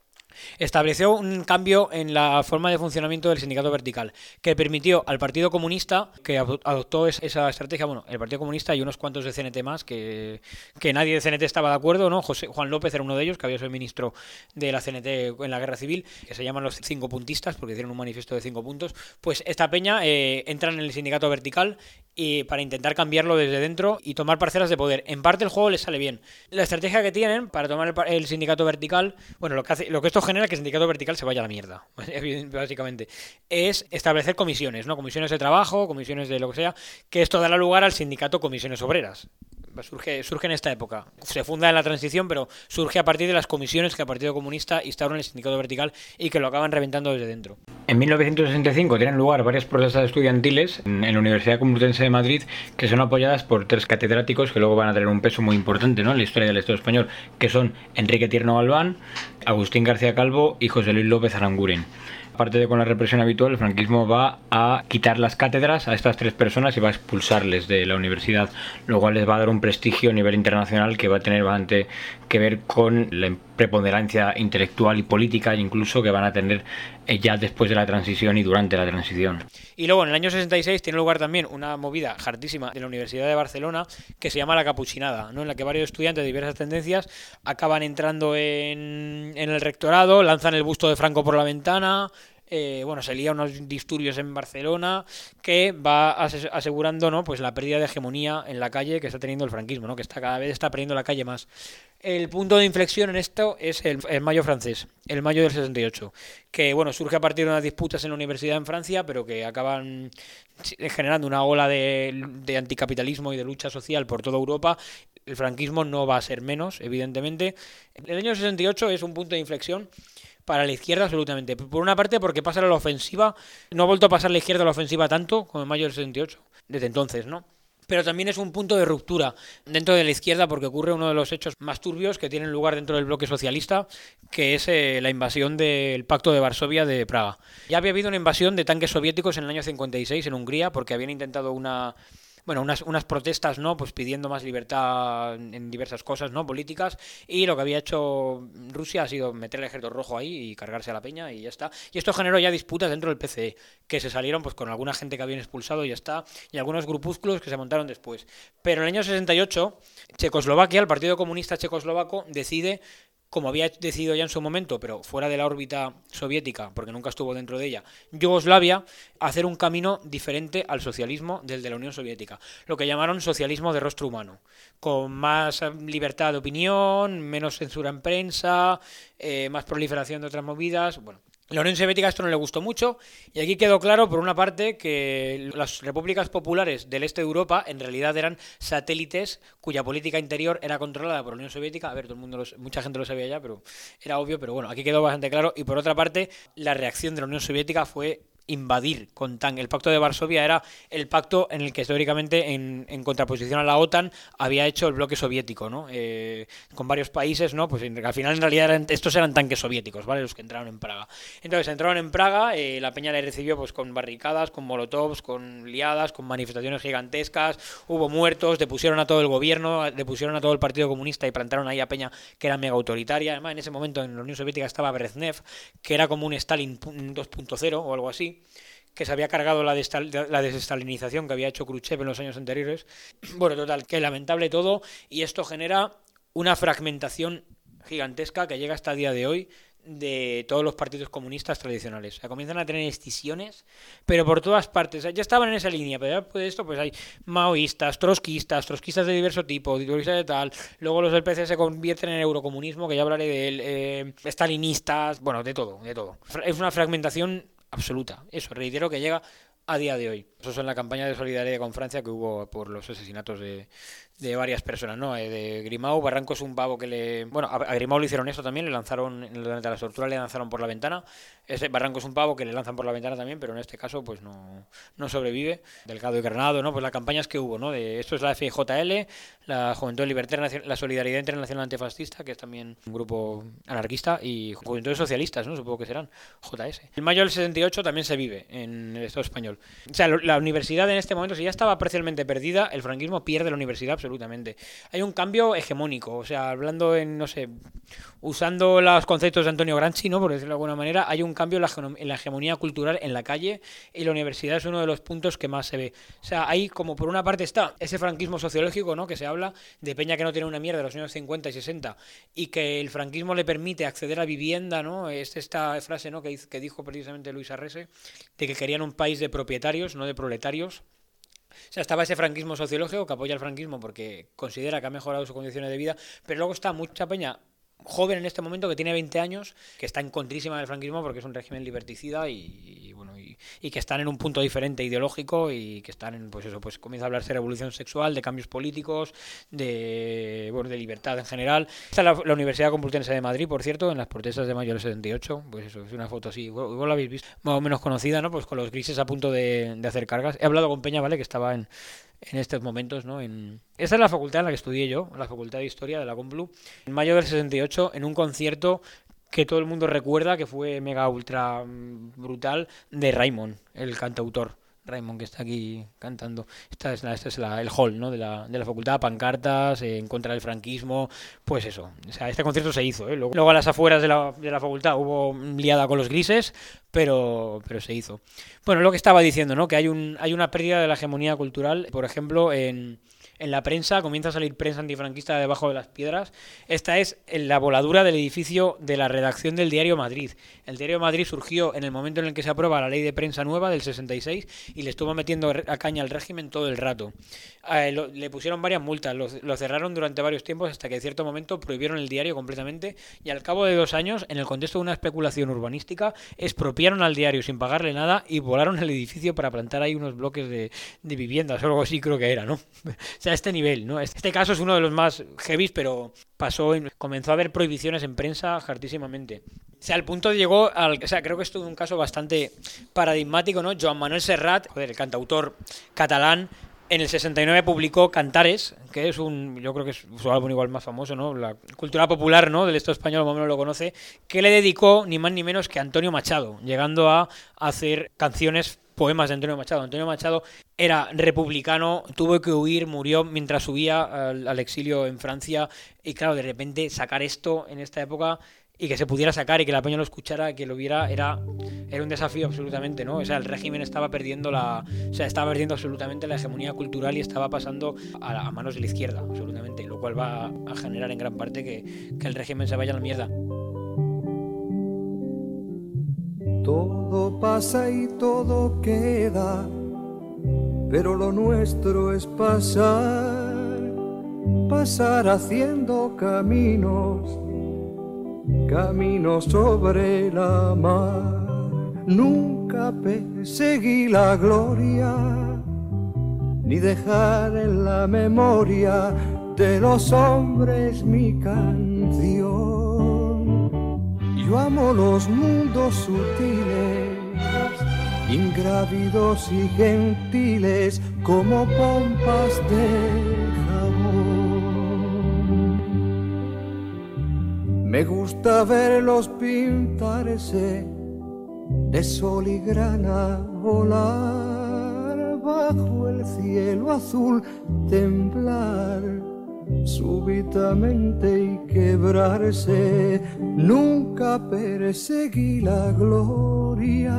S1: estableció un cambio en la forma de funcionamiento del sindicato vertical, que permitió al Partido Comunista, que adoptó esa estrategia, bueno, el Partido Comunista y unos cuantos de C N T más, que, que nadie de C N T estaba de acuerdo, ¿no? José, Juan López era uno de ellos, que había sido ministro de la C N T en la Guerra Civil, que se llaman los cinco puntistas, porque hicieron un manifiesto de cinco puntos. Pues esta peña eh, entra en el sindicato vertical y para intentar cambiarlo desde dentro y tomar parcelas de poder. En parte el juego les sale bien. La estrategia que tienen para tomar el, el sindicato vertical, bueno, lo que hace, lo que esto genera que el sindicato vertical se vaya a la mierda, básicamente, es establecer comisiones, ¿no? Comisiones de trabajo, comisiones de lo que sea, que esto dará lugar al sindicato Comisiones Obreras. Surge, surge en esta época. Se funda en la transición, pero surge a partir de las comisiones que el Partido Comunista instauró en el sindicato vertical y que lo acaban reventando desde dentro.
S2: En mil novecientos sesenta y cinco tienen lugar varias protestas estudiantiles en, en la Universidad Complutense de Madrid que son apoyadas por tres catedráticos que luego van a tener un peso muy importante, ¿no? En la historia del Estado español, que son Enrique Tierno Galván, Agustín García Calvo y José Luis López Aranguren. Aparte de con la represión habitual, el franquismo va a quitar las cátedras a estas tres personas y va a expulsarles de la universidad, lo cual les va a dar un prestigio a nivel internacional que va a tener bastante que ver con la preponderancia intelectual y política, incluso que van a tener ya después de la transición y durante la transición.
S1: Y luego en el año sesenta y seis tiene lugar también una movida hartísima de la Universidad de Barcelona que se llama la Capuchinada, ¿no? En la que varios estudiantes de diversas tendencias acaban entrando en, en el rectorado, lanzan el busto de Franco por la ventana. Eh, bueno, se lía unos disturbios en Barcelona que va asegurando, ¿no? Pues la pérdida de hegemonía en la calle que está teniendo el franquismo, ¿no? Que está cada vez está perdiendo la calle más. El punto de inflexión en esto es el, el mayo francés, el mayo del sesenta y ocho, que bueno, surge a partir de unas disputas en la universidad en Francia, pero que acaban generando una ola de, de anticapitalismo y de lucha social por toda Europa. El franquismo no va a ser menos, evidentemente. El año sesenta y ocho es un punto de inflexión para la izquierda absolutamente. Por una parte porque pasa a la ofensiva, no ha vuelto a pasar la izquierda a la ofensiva tanto como en mayo del sesenta y ocho, desde entonces, ¿no? Pero también es un punto de ruptura dentro de la izquierda porque ocurre uno de los hechos más turbios que tienen lugar dentro del bloque socialista, que es eh, la invasión del Pacto de Varsovia de Praga. Ya había habido una invasión de tanques soviéticos en el año cincuenta y seis en Hungría porque habían intentado una... bueno, unas, unas protestas, ¿no? Pues pidiendo más libertad en diversas cosas, ¿no? Políticas, y lo que había hecho Rusia ha sido meter el ejército rojo ahí y cargarse a la peña y ya está. Y esto generó ya disputas dentro del P C E, que se salieron pues con alguna gente que habían expulsado y ya está, y algunos grupúsculos que se montaron después. Pero en el año sesenta y ocho, Checoslovaquia, el Partido Comunista Checoslovaco, decide, como había decidido ya en su momento, pero fuera de la órbita soviética, porque nunca estuvo dentro de ella, Yugoslavia, hacer un camino diferente al socialismo del de la Unión Soviética, lo que llamaron socialismo de rostro humano, con más libertad de opinión, menos censura en prensa, eh, más proliferación de otras movidas, bueno. La Unión Soviética esto no le gustó mucho, y aquí quedó claro, por una parte, que las repúblicas populares del este de Europa en realidad eran satélites cuya política interior era controlada por la Unión Soviética. A ver, todo el mundo lo, mucha gente lo sabía ya, pero era obvio, pero bueno, aquí quedó bastante claro. Y por otra parte, la reacción de la Unión Soviética fue invadir con tan el Pacto de Varsovia era el pacto en el que históricamente en, en contraposición a la OTAN había hecho el bloque soviético, ¿no? Eh, con varios países, ¿no? Pues al final en realidad eran, estos eran tanques soviéticos, ¿vale? Los que entraron en Praga. Entonces entraron en Praga, eh, la peña le recibió pues con barricadas, con molotovs, con liadas, con manifestaciones gigantescas, hubo muertos, depusieron a todo el gobierno, depusieron a todo el Partido Comunista y plantaron ahí a peña que era mega autoritaria. Además, en ese momento en la Unión Soviética estaba Brezhnev, que era como un Stalin dos punto cero o algo así, que se había cargado la, destal, la desestalinización que había hecho Khrushchev en los años anteriores. Bueno, total, que lamentable todo, y esto genera una fragmentación gigantesca que llega hasta el día de hoy de todos los partidos comunistas tradicionales. O sea, comienzan a tener escisiones, pero por todas partes. O sea, ya estaban en esa línea, pero después de esto pues hay maoístas, trotskistas, trotskistas de diverso tipo, trotskistas de tal, luego los del P C se convierten en eurocomunismo, que ya hablaré de él, eh, stalinistas, bueno, de todo, de todo. Es una fragmentación absoluta. Eso, reitero que llega a día de hoy. Eso es en la campaña de solidaridad con Francia que hubo por los asesinatos de, de varias personas, ¿no? Eh, de Grimau. Barranco es un pavo que le... Bueno, a, a Grimau le hicieron eso también, le lanzaron, durante las torturas le lanzaron por la ventana. Ese Barranco es un pavo que le lanzan por la ventana también, pero en este caso pues no, no sobrevive. Delgado y Granado, ¿no? Pues las campañas que hubo, ¿no? De, esto es la F J L, la Juventud Libertaria, la Solidaridad Internacional Antifascista, que es también un grupo anarquista, y Juventudes Socialistas, ¿no? Supongo que serán J S. En mayo del sesenta y ocho también se vive en el Estado español. O sea, la universidad en este momento, si ya estaba parcialmente perdida, el franquismo pierde la universidad absolutamente. Hay un cambio hegemónico, o sea, hablando en, no sé, usando los conceptos de Antonio Gramsci, ¿no? Por decirlo de alguna manera, hay un cambio en la, en la hegemonía cultural en la calle, y la universidad es uno de los puntos que más se ve. O sea, ahí como por una parte está ese franquismo sociológico, ¿no? Que se habla de peña que no tiene una mierda de los años cincuenta y sesenta, y que el franquismo le permite acceder a vivienda, ¿no? Es esta frase, ¿no? Que, que dijo precisamente Luis Arrese, de que querían un país de propietarios, no de proletarios. O sea, estaba ese franquismo sociológico que apoya el franquismo porque considera que ha mejorado sus condiciones de vida, pero luego está mucha peña joven en este momento que tiene veinte años, que está en contrísima del franquismo porque es un régimen liberticida y, y bueno y, y que están en un punto diferente ideológico, y que están en, pues eso, pues comienza a hablarse de revolución sexual, de cambios políticos, de bueno, de libertad en general. Esta es la, la Universidad Complutense de Madrid, por cierto, en las protestas de mayo del setenta y ocho, pues eso, es una foto así, igual, igual la habéis visto, más o menos conocida, ¿no? Pues con los grises a punto de, de hacer cargas. He hablado con Peña, ¿vale? Que estaba en en estos momentos, ¿no? En... Esta es la facultad en la que estudié yo, la Facultad de Historia de la Complu, en mayo del sesenta y ocho, en un concierto que todo el mundo recuerda, que fue mega ultra brutal, de Raimon, el cantautor. Raimon, que está aquí cantando. Esta es, la, esta es la, el hall, ¿no? de, la, de la facultad, pancartas eh, en contra del franquismo, pues eso. O sea, este concierto se hizo, ¿eh? Luego, luego a las afueras de la, de la facultad hubo liada con los grises, pero, pero se hizo. Bueno, lo que estaba diciendo, ¿no? Que hay, un, hay una pérdida de la hegemonía cultural, por ejemplo, en... En la prensa, comienza a salir prensa antifranquista debajo de las piedras. Esta es la voladura del edificio de la redacción del Diario Madrid. El Diario Madrid surgió en el momento en el que se aprueba la ley de prensa nueva del sesenta y seis y le estuvo metiendo a caña al régimen todo el rato. Eh, lo, le pusieron varias multas, lo, lo cerraron durante varios tiempos hasta que en cierto momento prohibieron el diario completamente, y al cabo de dos años, en el contexto de una especulación urbanística, expropiaron al diario sin pagarle nada y volaron el edificio para plantar ahí unos bloques de, de viviendas o algo así, creo que era, ¿no? A este nivel, ¿no? Este caso es uno de los más heavy, pero pasó, en, comenzó a haber prohibiciones en prensa hartísimamente. O sea, al punto llegó al... O sea, creo que esto es un caso bastante paradigmático, ¿no? Joan Manuel Serrat, joder, el cantautor catalán, en el sesenta y nueve publicó Cantares, que es un, yo creo que es su álbum igual más famoso, ¿no? La cultura popular, ¿no? Del Estado español, más o menos lo conoce, que le dedicó ni más ni menos que a Antonio Machado, llegando a hacer canciones poemas de Antonio Machado. Antonio Machado era republicano, tuvo que huir, murió mientras subía al, al exilio en Francia, y claro, de repente sacar esto en esta época y que se pudiera sacar y que la peña lo escuchara, que lo viera, era, era un desafío absolutamente, ¿no? O sea, el régimen estaba perdiendo la, o sea, estaba perdiendo absolutamente la hegemonía cultural y estaba pasando a, a manos de la izquierda, absolutamente, lo cual va a generar en gran parte que, que el régimen se vaya a la mierda.
S3: Todo pasa y todo queda, pero lo nuestro es pasar, pasar haciendo caminos, caminos sobre la mar. Nunca perseguí la gloria, ni dejar en la memoria de los hombres mi canción. Yo amo los mundos sutiles, ingrávidos y gentiles, como pompas de jabón. Me gusta verlos pintarse de sol y grana, volar bajo el cielo azul, temblar súbitamente y quebrarse. Nunca perseguí la gloria.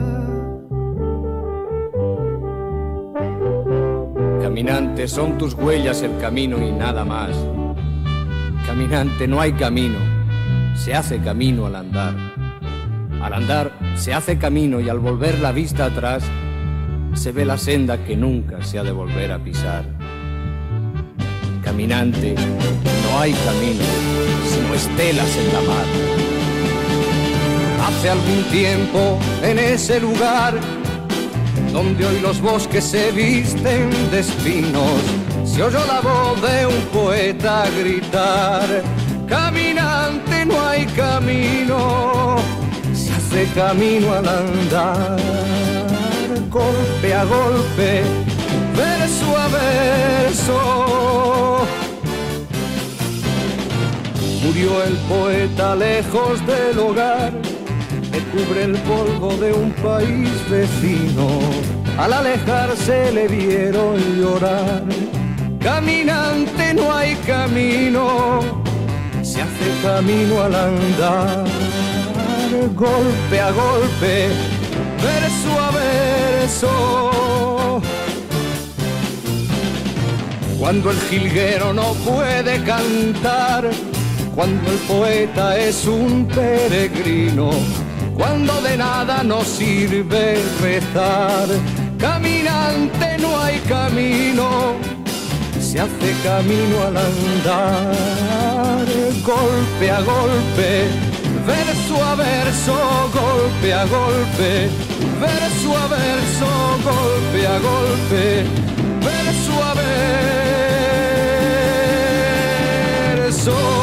S5: Caminante, son tus huellas el camino y nada más. Caminante, no hay camino, se hace camino al andar. Al andar se hace camino y al volver la vista atrás se ve la senda que nunca se ha de volver a pisar. Caminante, no hay camino, sino estelas en la mar. Hace algún tiempo, en ese lugar donde hoy los bosques se visten de espinos, se oyó la voz de un poeta gritar: caminante, no hay camino, se hace camino al andar. Golpe a golpe, verso a verso, murió el poeta lejos del hogar que cubre el polvo de un país vecino. Al alejarse le vieron llorar. Caminante, no hay camino, se hace camino al andar. Golpe a golpe, verso a verso, cuando el jilguero no puede cantar, cuando el poeta es un peregrino, cuando de nada nos sirve rezar. Caminante, no hay camino, se hace camino al andar. Golpe a golpe, verso a verso, golpe a golpe, verso a verso, golpe a golpe, verso a verso.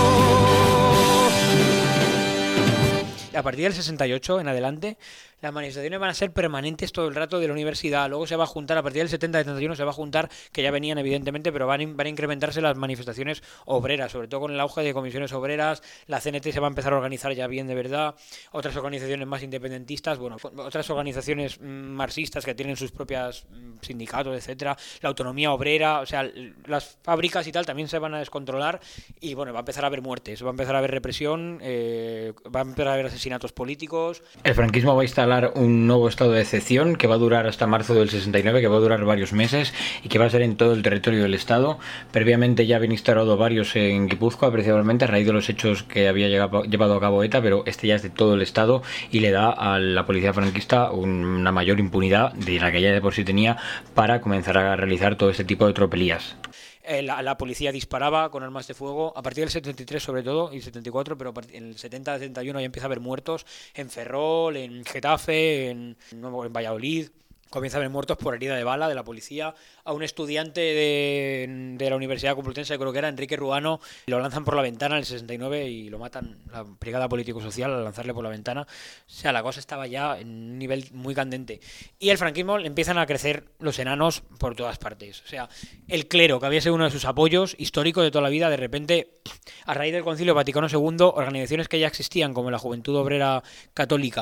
S1: A partir del sesenta y ocho en adelante, las manifestaciones van a ser permanentes todo el rato de la universidad. Luego se va a juntar, a partir del setenta, setenta y uno se va a juntar, que ya venían evidentemente, pero van a, van a incrementarse las manifestaciones obreras, sobre todo con el auge de comisiones obreras. La C N T se va a empezar a organizar ya bien de verdad. Otras organizaciones más independentistas, bueno, otras organizaciones marxistas que tienen sus propias sindicatos, etcétera. La autonomía obrera, o sea, las fábricas y tal también se van a descontrolar y bueno, va a empezar a haber muertes, va a empezar a haber represión, eh, va a empezar a haber asesinatos políticos.
S2: El franquismo va a instalar un nuevo estado de excepción que va a durar hasta marzo del sesenta y nueve, que va a durar varios meses y que va a ser en todo el territorio del estado. Previamente ya habían instaurado varios en Guipúzcoa, principalmente a raíz de los hechos que había llegado, llevado a cabo ETA, pero este ya es de todo el estado y le da a la policía franquista una mayor impunidad de la que ya de por sí tenía para comenzar a realizar todo este tipo de tropelías.
S1: Eh, la, la policía disparaba con armas de fuego a partir del setenta y tres sobre todo y setenta y cuatro, pero en el setenta, setenta y uno ya empieza a haber muertos en Ferrol, en Getafe, en, en Valladolid. Comienza a haber muertos por herida de bala de la policía. A un estudiante de, de la Universidad Complutense, creo que era Enrique Ruano, lo lanzan por la ventana en el sesenta y nueve y lo matan la Brigada Político-Social al lanzarle por la ventana. O sea, la cosa estaba ya en un nivel muy candente. Y el franquismo empiezan a crecer los enanos por todas partes. O sea, el clero, que había sido uno de sus apoyos históricos de toda la vida, de repente, a raíz del Concilio Vaticano segundo, organizaciones que ya existían, como la Juventud Obrera Católica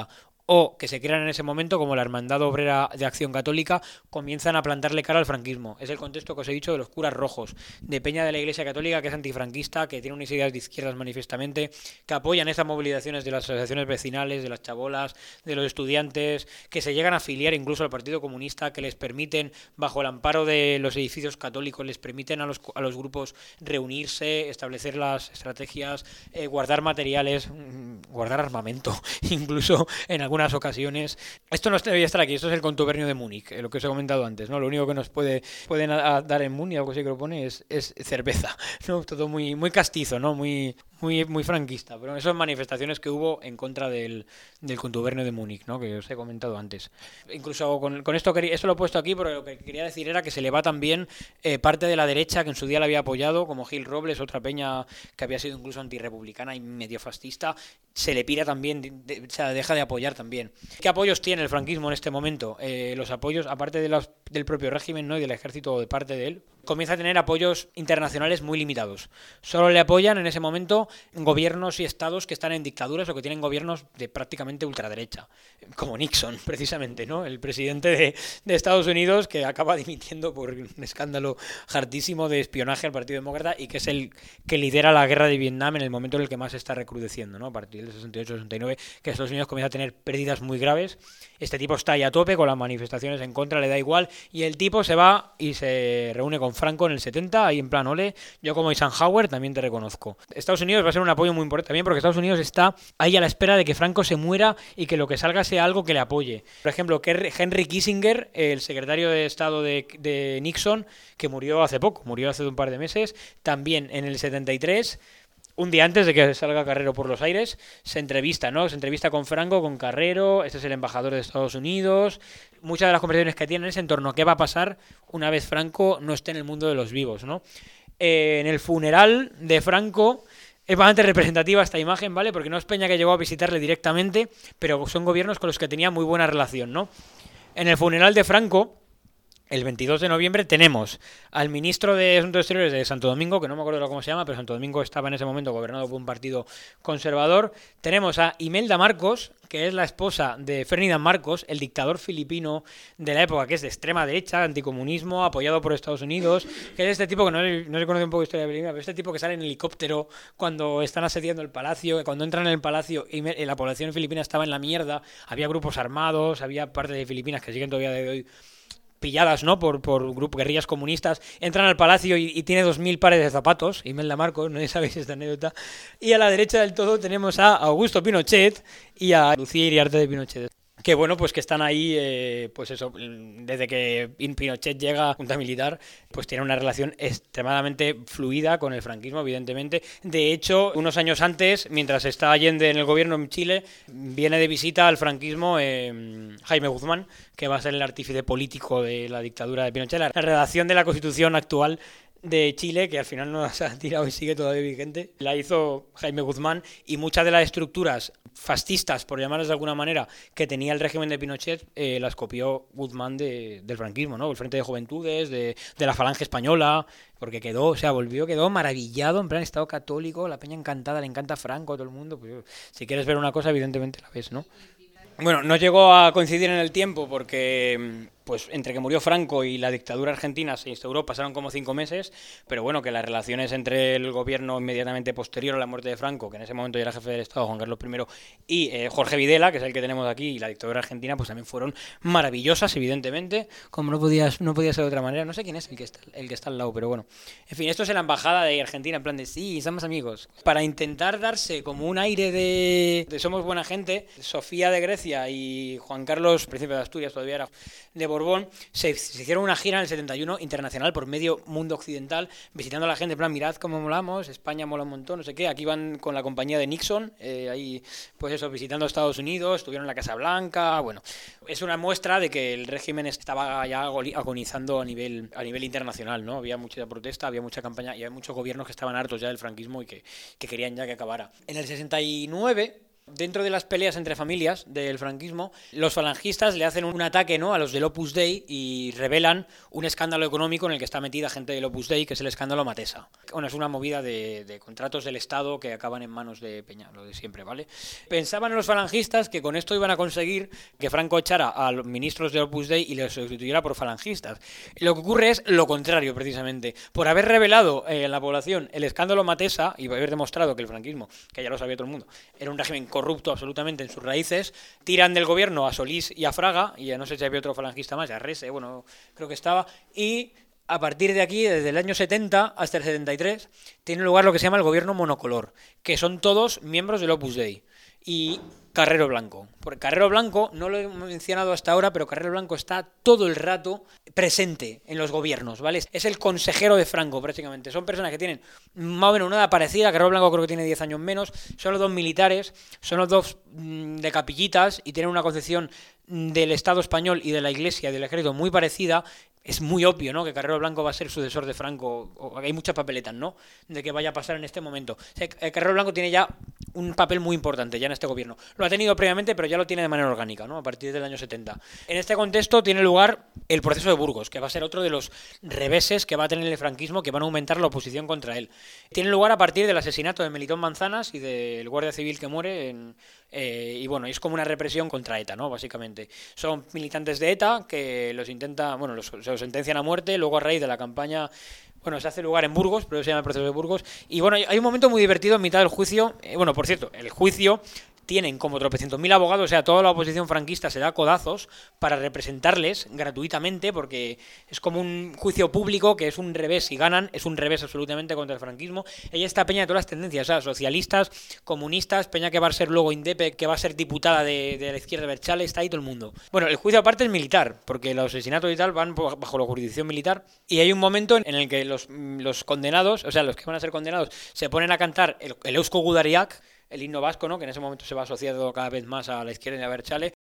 S1: o que se crean en ese momento, como la Hermandad Obrera de Acción Católica, comienzan a plantarle cara al franquismo. Es el contexto que os he dicho de los curas rojos, de peña de la Iglesia Católica que es antifranquista, que tiene unas ideas de izquierdas manifestamente, que apoyan estas movilizaciones de las asociaciones vecinales, de las chabolas, de los estudiantes, que se llegan a afiliar incluso al Partido Comunista, que les permiten, bajo el amparo de los edificios católicos, les permiten a los, a los grupos reunirse, establecer las estrategias, eh, guardar materiales, guardar armamento, incluso en algunas ocasiones. Esto no debería estar aquí, esto es el contubernio de Múnich, eh, lo que os he comentado antes, ¿no? Lo único que nos puede pueden a, a dar en Múnich, algo así que lo pone, es, es cerveza, ¿no? Todo muy, muy castizo, ¿no? Muy, muy, muy franquista, pero esas manifestaciones que hubo en contra del, del contubernio de Múnich, ¿no? Que os he comentado antes. Incluso con, con esto, quería, esto lo he puesto aquí, pero lo que quería decir era que se le va también eh, parte de la derecha que en su día la había apoyado, como Gil Robles, otra peña que había sido incluso antirrepublicana y medio fascista, se le pira también, de, de, o sea, deja de apoyar también. ¿Qué apoyos tiene el franquismo en este momento? Eh, los apoyos, aparte de los, del propio régimen, ¿no? Y del ejército, de parte de él, comienza a tener apoyos internacionales muy limitados. Solo le apoyan en ese momento gobiernos y estados que están en dictaduras o que tienen gobiernos de prácticamente ultraderecha, como Nixon, precisamente, ¿no? El presidente de, de Estados Unidos, que acaba dimitiendo por un escándalo hartísimo de espionaje al Partido Demócrata y que es el que lidera la guerra de Vietnam en el momento en el que más se está recrudeciendo, ¿no? A partir del sesenta y ocho sesenta y nueve, que Estados Unidos comienza a tener pérdidas muy graves. Este tipo está ahí a tope con las manifestaciones en contra, le da igual, y el tipo se va y se reúne con Franco en el setenta, ahí en plan, ole, yo como Eisenhower también te reconozco. Estados Unidos va a ser un apoyo muy importante también porque Estados Unidos está ahí a la espera de que Franco se muera y que lo que salga sea algo que le apoye. Por ejemplo, que Henry Kissinger, el secretario de Estado de, de Nixon, que murió hace poco, murió hace un par de meses, también en el setenta y tres... Un día antes de que salga Carrero por los aires, se entrevista, ¿no? Se entrevista con Franco, con Carrero, este es el embajador de Estados Unidos. Muchas de las conversaciones que tienen es en torno a qué va a pasar una vez Franco no esté en el mundo de los vivos, ¿no? Eh, en el funeral de Franco es bastante representativa esta imagen, ¿vale? Porque no es peña que llegó a visitarle directamente, pero son gobiernos con los que tenía muy buena relación, ¿no? En el funeral de Franco, el veintidós de noviembre, tenemos al ministro de Asuntos Exteriores de Santo Domingo, que no me acuerdo cómo se llama, pero Santo Domingo estaba en ese momento gobernado por un partido conservador. Tenemos a Imelda Marcos, que es la esposa de Ferdinand Marcos, el dictador filipino de la época, que es de extrema derecha, anticomunismo, apoyado por Estados Unidos, que es este tipo, que no, no se conoce un poco de historia de Filipina, pero este tipo que sale en helicóptero cuando están asediando el palacio, que cuando entran en el palacio y la población filipina estaba en la mierda, había grupos armados, había partes de Filipinas que siguen todavía de hoy pilladas, ¿no? Por, por grupos guerrillas comunistas, entran al palacio y, y tiene dos mil pares de zapatos, Imelda Marcos, no sabéis esta anécdota, y a la derecha del todo tenemos a Augusto Pinochet y a Lucía Iriarte de Pinochet. Que bueno, pues que están ahí, eh, pues eso, desde que Pinochet llega a Junta Militar, pues tiene una relación extremadamente fluida con el franquismo, evidentemente. De hecho, unos años antes, mientras está Allende en el gobierno en Chile, viene de visita al franquismo eh, Jaime Guzmán, que va a ser el artífice político de la dictadura de Pinochet. La redacción de la Constitución actual de Chile, que al final no se ha tirado y sigue todavía vigente, la hizo Jaime Guzmán, y muchas de las estructuras fascistas, por llamarlas de alguna manera, que tenía el régimen de Pinochet, eh, las copió Guzmán de, del franquismo, ¿no? El Frente de Juventudes, de, de la Falange Española, porque quedó, o sea, volvió, quedó maravillado, en plan Estado católico, la peña encantada, le encanta Franco a todo el mundo, pues si quieres ver una cosa, evidentemente la ves, ¿no? Bueno, no llegó a coincidir en el tiempo porque, pues, entre que murió Franco y la dictadura argentina se instauró, pasaron como cinco meses, pero bueno, que las relaciones entre el gobierno inmediatamente posterior a la muerte de Franco, que en ese momento ya era jefe del Estado, Juan Carlos primero, y eh, Jorge Videla, que es el que tenemos aquí, y la dictadura argentina, pues también fueron maravillosas, evidentemente, como no podía, no podía ser de otra manera. No sé quién es el que está, el que está al lado, pero bueno. En fin, esto es en la embajada de Argentina, en plan de, sí, somos amigos. Para intentar darse como un aire de, de somos buena gente, Sofía de Grecia y Juan Carlos, príncipe de Asturias, todavía era de Borbón, se, se hicieron una gira en el setenta y uno internacional por medio mundo occidental, visitando a la gente, en plan, mirad cómo molamos, España mola un montón, no sé qué. Aquí van con la compañía de Nixon, eh, ahí, pues eso, visitando Estados Unidos, estuvieron en la Casa Blanca. Bueno, es una muestra de que el régimen estaba ya agonizando a nivel, a nivel internacional, ¿no? Había mucha protesta, había mucha campaña y había muchos gobiernos que estaban hartos ya del franquismo y que, que querían ya que acabara. En el sesenta y nueve... Dentro de las peleas entre familias del franquismo, los falangistas le hacen un ataque, ¿no?, a los del Opus Dei y revelan un escándalo económico en el que está metida gente del Opus Dei, que es el escándalo Matesa. Bueno, es una movida de, de contratos del Estado que acaban en manos de Peña, lo de siempre, ¿vale? Pensaban los falangistas que con esto iban a conseguir que Franco echara a los ministros del Opus Dei y los sustituyera por falangistas. Lo que ocurre es lo contrario, precisamente. Por haber revelado eh, en la población el escándalo Matesa y haber demostrado que el franquismo, que ya lo sabía todo el mundo, era un régimen corrupto absolutamente en sus raíces, tiran del gobierno a Solís y a Fraga, y ya no sé si había otro falangista más, a Rese, bueno, creo que estaba, y a partir de aquí, desde el año setenta hasta el setenta y tres, tiene lugar lo que se llama el gobierno monocolor, que son todos miembros del Opus Dei. Y Carrero Blanco. Porque Carrero Blanco, no lo he mencionado hasta ahora, pero Carrero Blanco está todo el rato presente en los gobiernos, ¿vale? Es el consejero de Franco, prácticamente. Son personas que tienen más o menos una edad parecida. Carrero Blanco creo que tiene diez años menos. Son los dos militares, son los dos mmm, de capillitas y tienen una concepción del Estado español y de la Iglesia y del ejército muy parecida. Es muy obvio, ¿no?, que Carrero Blanco va a ser sucesor de Franco, o hay muchas papeletas, ¿no?, de que vaya a pasar en este momento. O sea, Carrero Blanco tiene ya un papel muy importante ya en este gobierno. Lo ha tenido previamente, pero ya lo tiene de manera orgánica, ¿no?, a partir del año setenta. En este contexto tiene lugar el proceso de Burgos, que va a ser otro de los reveses que va a tener el franquismo, que van a aumentar la oposición contra él. Tiene lugar a partir del asesinato de Melitón Manzanas y del guardia civil que muere en... Eh, y bueno, es como una represión contra ETA, ¿no?, básicamente. Son militantes de ETA que los intenta, bueno, los, se los sentencian a muerte, luego a raíz de la campaña, bueno, se hace lugar en Burgos, pero se llama el proceso de Burgos, y bueno, hay un momento muy divertido en mitad del juicio, eh, bueno, por cierto, el juicio... Tienen como tropecientos mil abogados, o sea, toda la oposición franquista se da codazos para representarles gratuitamente, porque es como un juicio público que es un revés, si ganan, es un revés absolutamente contra el franquismo. Ella está peña de todas las tendencias, o sea, socialistas, comunistas, peña que va a ser luego Indepe, que va a ser diputada de, de la izquierda Berchale, está ahí todo el mundo. Bueno, el juicio aparte es militar, porque los asesinatos y tal van bajo la jurisdicción militar, y hay un momento en el que los, los condenados, o sea, los que van a ser condenados, se ponen a cantar el, el Eusko Gudariak, el himno vasco, ¿no?, que en ese momento se va asociado cada vez más a la izquierda y a Berchale.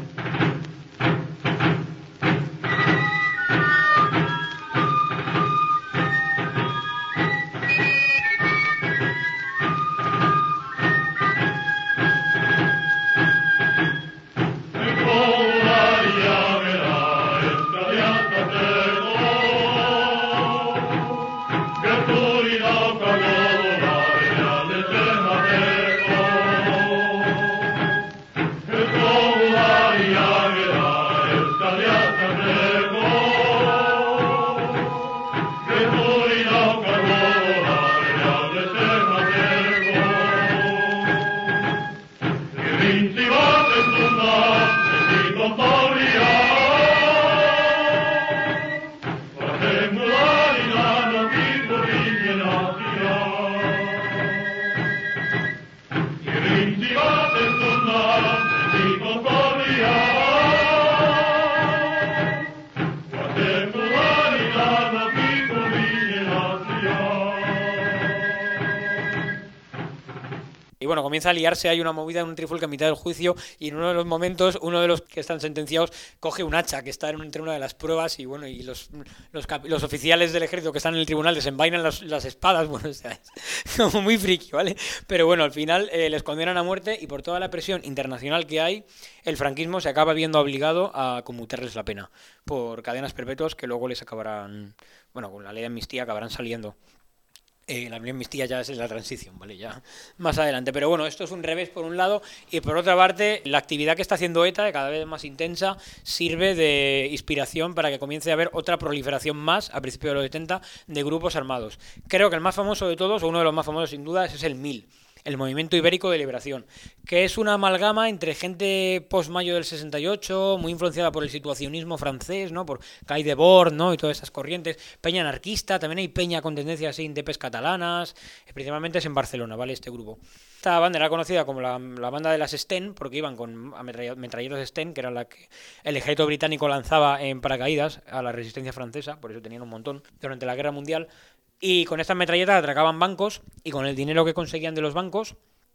S1: Bueno, comienza a liarse, hay una movida, un trifulca a mitad del juicio, y en uno de los momentos, uno de los que están sentenciados coge un hacha que está entre una de las pruebas, y bueno, y los los, los oficiales del ejército que están en el tribunal desenvainan las, las espadas, bueno, o sea, es como muy friki, ¿vale? Pero bueno, al final eh, les condenan a muerte, y por toda la presión internacional que hay, el franquismo se acaba viendo obligado a conmutarles la pena por cadenas perpetuas que luego les acabarán, bueno, con la ley de amnistía acabarán saliendo. Eh, la amnistía ya es la transición, ¿vale? Ya más adelante. Pero bueno, esto es un revés por un lado, y por otra parte, la actividad que está haciendo ETA, cada vez más intensa, sirve de inspiración para que comience a haber otra proliferación más, a principios de los setenta, de grupos armados. Creo que el más famoso de todos, o uno de los más famosos sin duda, es el MIL, el Movimiento Ibérico de Liberación, que es una amalgama entre gente post-mayo del sesenta y ocho, muy influenciada por el situacionismo francés, ¿no?, por Cay Debord, ¿no?, y todas esas corrientes, peña anarquista, también hay peña con tendencias así, indepes catalanas, principalmente es en Barcelona, ¿vale?, este grupo. Esta banda era conocida como la, la banda de las Sten, porque iban con metralletas Sten, que era la que el ejército británico lanzaba en paracaídas a la resistencia francesa, por eso tenían un montón durante la Guerra Mundial. Y con estas metralletas atracaban bancos, y con el dinero que conseguían de los bancos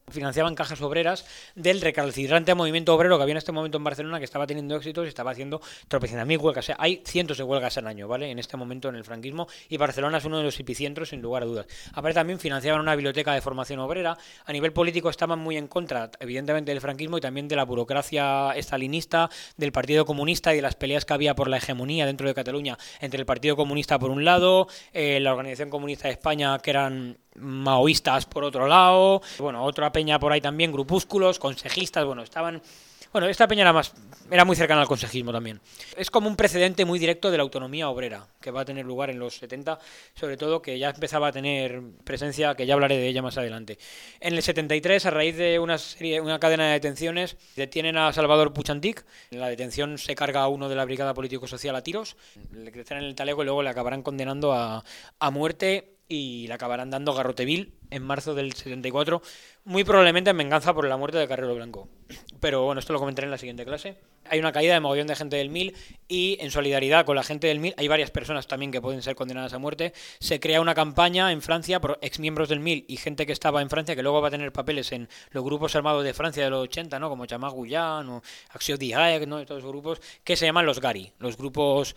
S1: financiaban cajas obreras del recalcitrante movimiento obrero que había en este momento en Barcelona, que estaba teniendo éxitos y estaba haciendo tropecientas mil huelgas. O sea, hay cientos de huelgas al año, ¿vale? En este momento en el franquismo, y Barcelona es uno de los epicentros, sin lugar a dudas. Aparte también financiaban una biblioteca de formación obrera. A nivel político estaban muy en contra, evidentemente, del franquismo y también de la burocracia estalinista, del Partido Comunista y de las peleas que había por la hegemonía dentro de Cataluña entre el Partido Comunista por un lado, eh, la Organización Comunista de España, que eran maoístas por otro lado, bueno, otra peña por ahí también, grupúsculos, consejistas, bueno, estaban... Bueno, esta peña era más era muy cercana al consejismo también. Es como un precedente muy directo de la autonomía obrera, que va a tener lugar en los setenta, sobre todo, que ya empezaba a tener presencia, que ya hablaré de ella más adelante. En el setenta y tres, a raíz de una serie, una cadena de detenciones, detienen a Salvador Puig-Antich. En la detención se carga a uno de la Brigada Político-Social a tiros, le crecen en el talego y luego le acabarán condenando a, a muerte y le acabarán dando garrote vil en marzo del setenta y cuatro, muy probablemente en venganza por la muerte de Carrero Blanco. Pero bueno, esto lo comentaré en la siguiente clase. Hay una caída de mogollón de gente del M I L y en solidaridad con la gente del M I L, hay varias personas también que pueden ser condenadas a muerte. Se crea una campaña en Francia por exmiembros del M I L y gente que estaba en Francia, que luego va a tener papeles en los grupos armados de Francia de los ochenta, ¿no? Como Chamag Guyán o Acció d'Iraq, ¿no? Todos esos grupos que se llaman los GARI, los grupos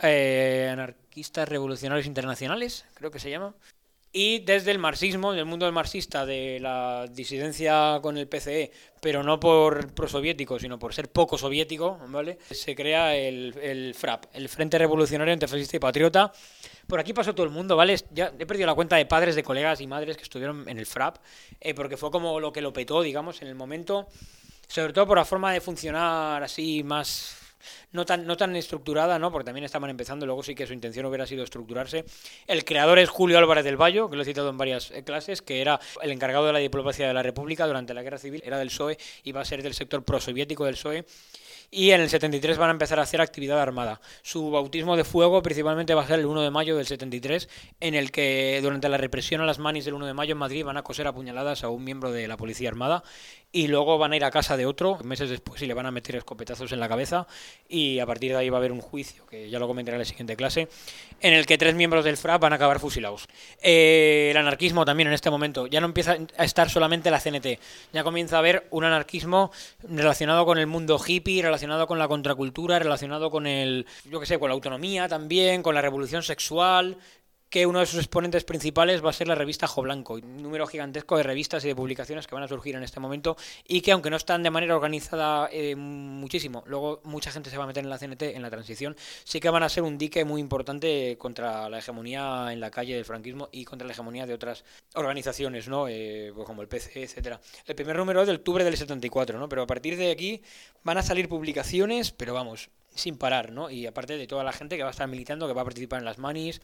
S1: eh, anarquistas revolucionarios internacionales, creo que se llama. Y desde el marxismo, del mundo del marxista, de la disidencia con el P C E, pero no por prosoviético, sino por ser poco soviético, ¿vale? Se crea el, el F R A P, el Frente Revolucionario Antifascista y Patriota. Por aquí pasó todo el mundo, ¿vale? Ya he perdido la cuenta de padres, de colegas y madres que estuvieron en el F R A P, eh, porque fue como lo que lo petó, digamos, en el momento, sobre todo por la forma de funcionar así más... No tan, no tan estructurada, ¿no? Porque también estaban empezando, luego sí que su intención hubiera sido estructurarse. El creador es Julio Álvarez del Valle, que lo he citado en varias clases, que era el encargado de la diplomacia de la República durante la Guerra Civil, era del P S O E, iba a ser del sector prosoviético del P S O E, y en el setenta y tres van a empezar a hacer actividad armada. Su bautismo de fuego principalmente va a ser el uno de mayo del setenta y tres, en el que durante la represión a las manis del uno de mayo en Madrid van a coser a puñaladas a un miembro de la Policía Armada, y luego van a ir a casa de otro meses después y le van a meter escopetazos en la cabeza, y a partir de ahí va a haber un juicio, que ya lo comentaré en la siguiente clase, en el que tres miembros del F R A P van a acabar fusilados. Eh, el anarquismo también en este momento ya no empieza a estar solamente la C N T, ya comienza a haber un anarquismo relacionado con el mundo hippie, relacionado con la contracultura, relacionado con el, yo que sé, con la autonomía también, con la revolución sexual, que uno de sus exponentes principales va a ser la revista Jo Blanco, un número gigantesco de revistas y de publicaciones que van a surgir en este momento y que, aunque no están de manera organizada eh, muchísimo, luego mucha gente se va a meter en la C N T en la transición, sí que van a ser un dique muy importante contra la hegemonía en la calle del franquismo y contra la hegemonía de otras organizaciones, ¿no? Eh, pues como el P C E, etcétera. El primer número es de octubre del setenta y cuatro, ¿no? Pero a partir de aquí van a salir publicaciones, pero vamos, sin parar, ¿no? Y aparte de toda la gente que va a estar militando, que va a participar en las manis.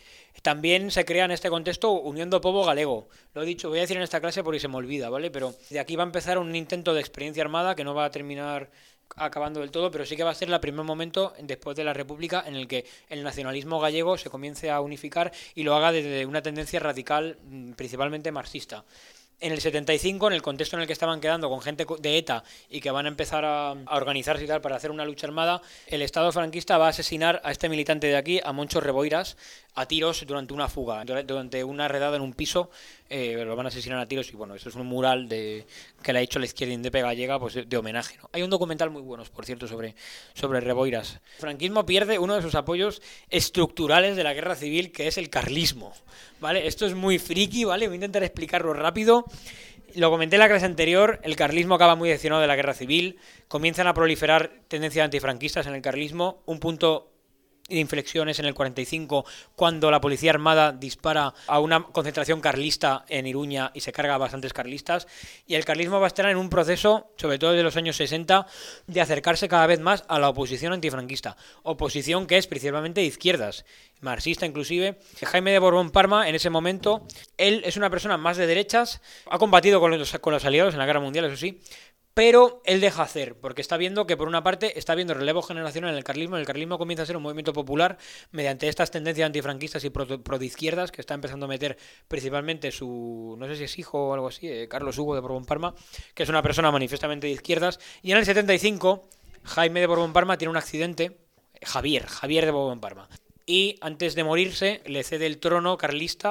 S1: También se crea en este contexto Unión do Pobo Galego. Lo he dicho, voy a decir en esta clase porque se me olvida, ¿vale? Pero de aquí va a empezar un intento de experiencia armada que no va a terminar acabando del todo, pero sí que va a ser el primer momento después de la República en el que el nacionalismo gallego se comience a unificar y lo haga desde una tendencia radical, principalmente marxista. En el setenta y cinco, en el contexto en el que estaban quedando con gente de ETA y que van a empezar a, a organizarse y tal para hacer una lucha armada, el Estado franquista va a asesinar a este militante de aquí, a Moncho Reboiras, a tiros durante una fuga, durante una redada en un piso, eh, lo van a asesinar a tiros y bueno, eso es un mural de que le ha hecho la izquierda indepe gallega, pues de, de homenaje, ¿no? Hay un documental muy bueno, por cierto, sobre, sobre Reboiras. El franquismo pierde uno de sus apoyos estructurales de la guerra civil, que es el carlismo, ¿vale? Esto es muy friki, ¿vale? Voy a intentar explicarlo rápido. Lo comenté en la clase anterior, el carlismo acaba muy decepcionado de la guerra civil, comienzan a proliferar tendencias antifranquistas en el carlismo, un punto de inflexiones en el cuarenta y cinco, cuando la policía armada dispara a una concentración carlista en Iruña y se carga a bastantes carlistas, y el carlismo va a estar en un proceso, sobre todo desde los años sesenta, de acercarse cada vez más a la oposición antifranquista, oposición que es principalmente de izquierdas, marxista inclusive. Jaime de Borbón Parma, en ese momento, él es una persona más de derechas, ha combatido con los, con los aliados en la guerra mundial, eso sí, pero él deja hacer, porque está viendo que por una parte está viendo relevo generacional en el carlismo, el carlismo comienza a ser un movimiento popular mediante estas tendencias antifranquistas y pro, pro de izquierdas que está empezando a meter principalmente su, no sé si es hijo o algo así, eh, Carlos Hugo de Borbón Parma, que es una persona manifiestamente de izquierdas, y en el setenta y cinco Jaime de Borbón Parma tiene un accidente, Javier, Javier de Borbón Parma, y antes de morirse le cede el trono carlista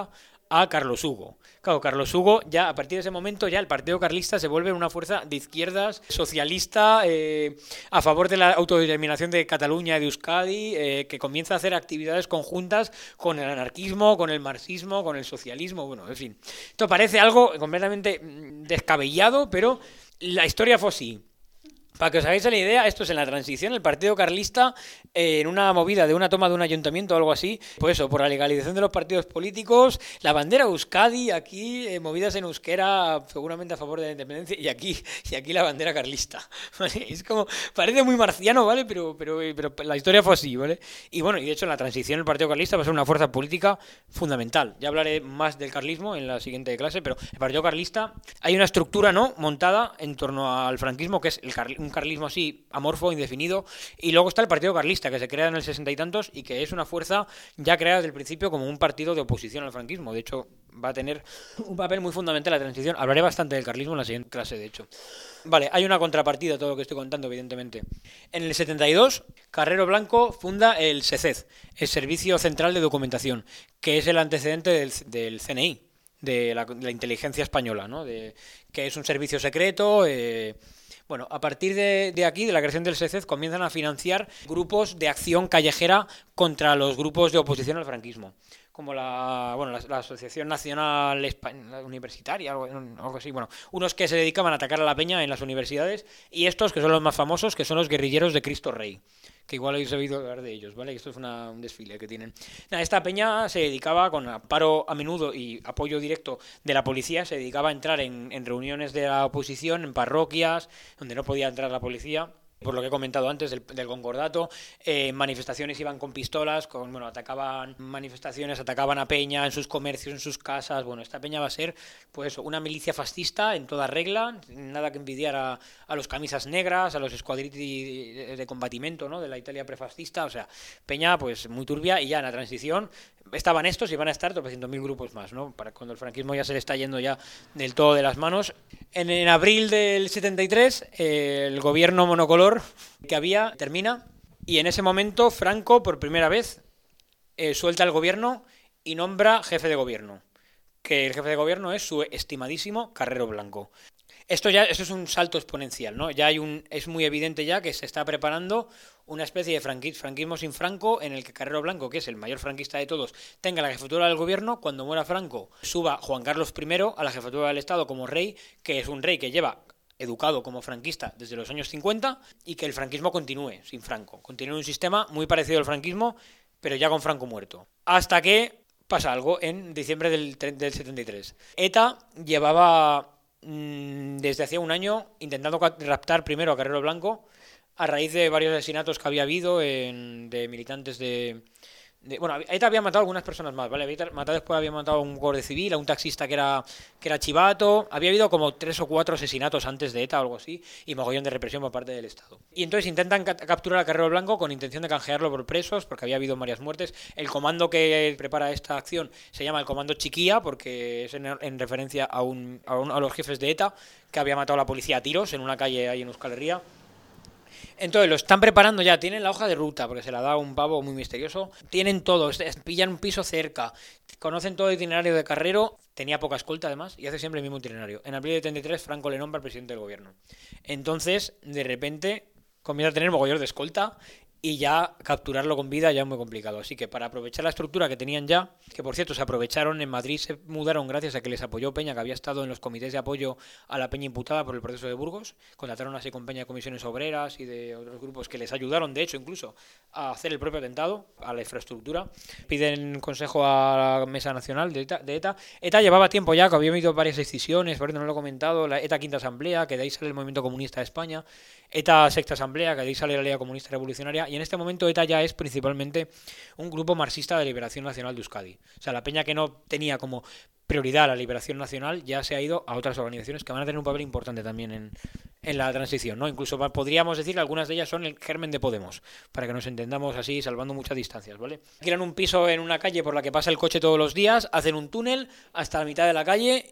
S1: a Carlos Hugo. Claro, Carlos Hugo, ya a partir de ese momento, ya el Partido Carlista se vuelve una fuerza de izquierdas, socialista, eh, a favor de la autodeterminación de Cataluña y de Euskadi, eh, que comienza a hacer actividades conjuntas con el anarquismo, con el marxismo, con el socialismo, bueno, en fin. Esto parece algo completamente descabellado, pero la historia fue así. Para que os hagáis la idea, esto es en la transición, el Partido Carlista, eh, en una movida de una toma de un ayuntamiento o algo así, pues eso, por la legalización de los partidos políticos, la bandera Euskadi, aquí, eh, movidas en euskera, seguramente a favor de la independencia, y aquí, y aquí la bandera carlista, ¿vale? Es como, parece muy marciano, ¿vale? Pero, pero, pero la historia fue así, ¿vale? Y bueno, y de hecho en la transición el Partido Carlista va a ser una fuerza política fundamental. Ya hablaré más del carlismo en la siguiente clase, pero el Partido Carlista, hay una estructura, ¿no?, montada en torno al franquismo, que es el carlismo, un carlismo así amorfo, indefinido, y luego está el Partido Carlista, que se crea en el sesenta y tantos y que es una fuerza ya creada desde el principio como un partido de oposición al franquismo. De hecho, va a tener un papel muy fundamental en la transición. Hablaré bastante del carlismo en la siguiente clase, de hecho. Vale, hay una contrapartida a todo lo que estoy contando, evidentemente. En el setenta y dos, Carrero Blanco funda el SECED, el Servicio Central de Documentación, que es el antecedente del, del C N I, de la, de la inteligencia española, ¿no? De, que es un servicio secreto. Eh, Bueno, a partir de, de aquí, de la creación del SECED, comienzan a financiar grupos de acción callejera contra los grupos de oposición al franquismo, como la, bueno, la, la Asociación Nacional Española Universitaria, algo, algo así, bueno, unos que se dedicaban a atacar a la peña en las universidades, y estos, que son los más famosos, que son los guerrilleros de Cristo Rey, que igual habéis oído hablar de ellos, ¿vale? Esto es una, un desfile que tienen. Nada, esta peña se dedicaba, con amparo a menudo y apoyo directo de la policía, se dedicaba a entrar en, en reuniones de la oposición, en parroquias, donde no podía entrar la policía, por lo que he comentado antes del, del concordato. Eh, manifestaciones iban con pistolas, con, bueno, atacaban manifestaciones, atacaban a peña en sus comercios, en sus casas. Bueno, esta peña va a ser, pues eso, una milicia fascista en toda regla, nada que envidiar a, a los camisas negras, a los squadriti de, de combatimiento, ¿no?, de la Italia prefascista. O sea, peña pues muy turbia, y ya en la transición estaban estos y van a estar tropecientos mil grupos más, ¿no?, para cuando el franquismo ya se le está yendo ya del todo de las manos. En, en abril del setenta y tres, eh, el gobierno monocolor que había termina, y en ese momento Franco por primera vez eh, suelta el gobierno y nombra jefe de gobierno, que el jefe de gobierno es su estimadísimo Carrero Blanco. Esto ya eso es un salto exponencial, ¿no? Ya hay un es muy evidente ya que se está preparando una especie de franquismo, franquismo sin Franco, en el que Carrero Blanco, que es el mayor franquista de todos, tenga la jefatura del gobierno. Cuando muera Franco, suba Juan Carlos primero a la jefatura del Estado como rey, que es un rey que lleva educado como franquista desde los años cincuenta, y que el franquismo continúe sin Franco. Continúe un sistema muy parecido al franquismo, pero ya con Franco muerto. Hasta que pasa algo en diciembre del, del setenta y tres. ETA llevaba mmm, desde hacía un año intentando raptar primero a Carrero Blanco, a raíz de varios asesinatos que había habido en, de militantes de... De, bueno, ETA había matado a algunas personas más, ¿vale? Había matado, después había matado a un guardia civil, a un taxista que era que era chivato. Había habido como tres o cuatro asesinatos antes de ETA o algo así, y mogollón de represión por parte del Estado. Y entonces intentan ca- capturar a Carrero Blanco con intención de canjearlo por presos, porque había habido varias muertes. El comando que prepara esta acción se llama el Comando Chiquía, porque es en, en referencia a, un, a, un, a los jefes de ETA, que había matado a la policía a tiros en una calle ahí en Euskal Herria. Entonces lo están preparando ya, tienen la hoja de ruta, porque se la da un pavo muy misterioso. Tienen todo, pillan un piso cerca, conocen todo el itinerario de Carrero. Tenía poca escolta además, y hace siempre el mismo itinerario. En abril de setenta y tres, Franco le nombra presidente del gobierno. Entonces, de repente, comienza a tener mogollón de escolta, y ya capturarlo con vida ya es muy complicado. Así que para aprovechar la estructura que tenían ya, que por cierto se aprovecharon en Madrid, se mudaron gracias a que les apoyó Peña, que había estado en los comités de apoyo a la Peña imputada por el proceso de Burgos. Contrataron así con Peña de comisiones obreras y de otros grupos que les ayudaron, de hecho, incluso a hacer el propio atentado a la infraestructura. Piden consejo a la Mesa Nacional de ETA. De ETA. ETA llevaba tiempo ya, que había habido varias decisiones, por eso no lo he comentado, la ETA Quinta Asamblea, que de ahí sale el Movimiento Comunista de España, ETA Sexta Asamblea, que de ahí sale la Liga Comunista Revolucionaria, y en este momento ETA ya es principalmente un grupo marxista de liberación nacional de Euskadi. O sea, la peña que no tenía como prioridad la liberación nacional ya se ha ido a otras organizaciones que van a tener un papel importante también en, en la transición, ¿no? Incluso podríamos decir que algunas de ellas son el germen de Podemos, para que nos entendamos así, salvando muchas distancias, ¿vale? Alquilan un piso en una calle por la que pasa el coche todos los días, hacen un túnel hasta la mitad de la calle,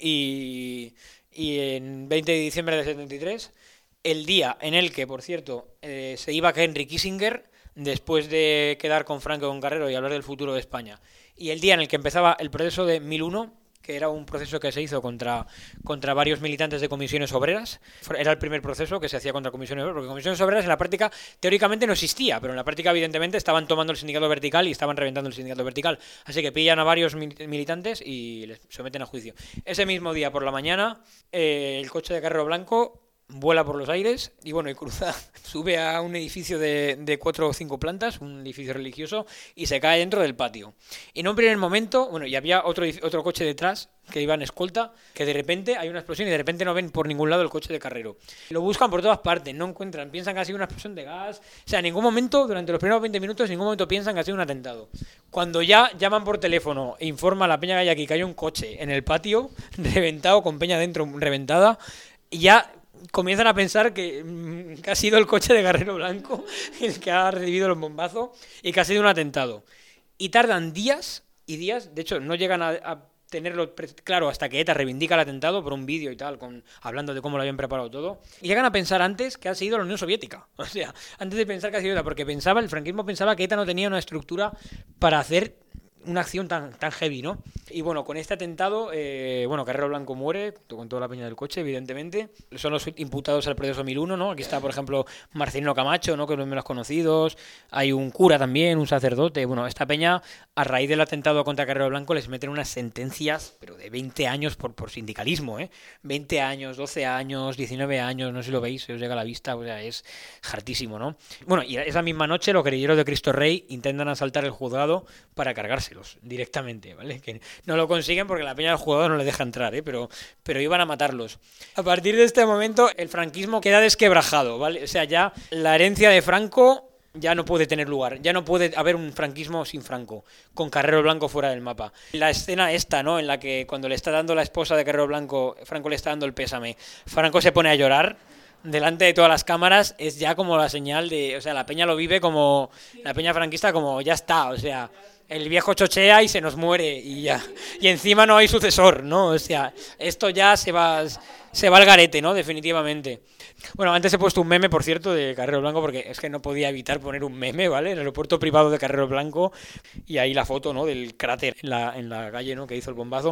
S1: y, y en veinte de diciembre de setenta y tres, el día en el que, por cierto, eh, se iba Henry Kissinger, después de quedar con Franco y con Carrero y hablar del futuro de España, y el día en el que empezaba el proceso de mil uno, que era un proceso que se hizo contra, contra varios militantes de comisiones obreras. Era el primer proceso que se hacía contra comisiones obreras, porque comisiones obreras en la práctica teóricamente no existía, pero en la práctica evidentemente estaban tomando el sindicato vertical y estaban reventando el sindicato vertical. Así que pillan a varios militantes y les someten a juicio. Ese mismo día por la mañana, eh, el coche de Carrero Blanco vuela por los aires y bueno, y cruza, sube a un edificio de, de cuatro o cinco plantas, un edificio religioso, y se cae dentro del patio. Y en un primer momento, bueno, y había otro, otro coche detrás que iba en escolta, que de repente hay una explosión y de repente no ven por ningún lado el coche de Carrero. Lo buscan por todas partes, no encuentran, piensan que ha sido una explosión de gas. O sea, en ningún momento, durante los primeros veinte minutos, en ningún momento piensan que ha sido un atentado. Cuando ya llaman por teléfono e informa a la peña que hay aquí que hay un coche en el patio, reventado, con peña dentro reventada, y ya comienzan a pensar que, que ha sido el coche de Carrero Blanco el que ha recibido los bombazos y que ha sido un atentado. Y tardan días y días, de hecho no llegan a, a tenerlo claro hasta que ETA reivindica el atentado por un vídeo y tal, con, hablando de cómo lo habían preparado todo, y llegan a pensar antes que ha sido la Unión Soviética. O sea, antes de pensar que ha sido ETA, porque pensaba, el franquismo pensaba que ETA no tenía una estructura para hacer una acción tan, tan heavy, ¿no? Y bueno, con este atentado, eh, bueno, Carrero Blanco muere, con toda la peña del coche, evidentemente. Son los imputados al proceso mil uno, ¿no? Aquí está, por ejemplo, Marcelino Camacho, ¿no? Que es uno de los conocidos. Hay un cura también, un sacerdote. Bueno, esta peña, a raíz del atentado contra Carrero Blanco, les meten unas sentencias, pero de veinte años por, por sindicalismo, ¿eh? veinte años, doce años, diecinueve años, no sé si lo veis, se os llega a la vista, o sea, es hartísimo, ¿no? Bueno, y esa misma noche los guerrilleros de Cristo Rey intentan asaltar el juzgado para cargárselo directamente, ¿vale? Que no lo consiguen porque la peña del jugador no le deja entrar, ¿eh? Pero, pero iban a matarlos. A partir de este momento, el franquismo queda desquebrajado, ¿vale? O sea, ya la herencia de Franco ya no puede tener lugar, ya no puede haber un franquismo sin Franco, con Carrero Blanco fuera del mapa. La escena esta, ¿no? En la que cuando le está dando la esposa de Carrero Blanco, Franco le está dando el pésame, Franco se pone a llorar delante de todas las cámaras, es ya como la señal de, o sea, la peña lo vive como, la peña franquista como ya está, o sea, el viejo chochea y se nos muere y ya, y encima no hay sucesor, ¿no? O sea, esto ya se va, se va al garete, ¿no? Definitivamente. Bueno, antes he puesto un meme, por cierto, de Carrero Blanco, porque es que no podía evitar poner un meme, ¿vale? El aeropuerto privado de Carrero Blanco, y ahí la foto, ¿no? Del cráter en la, en la calle, ¿no? Que hizo el bombazo.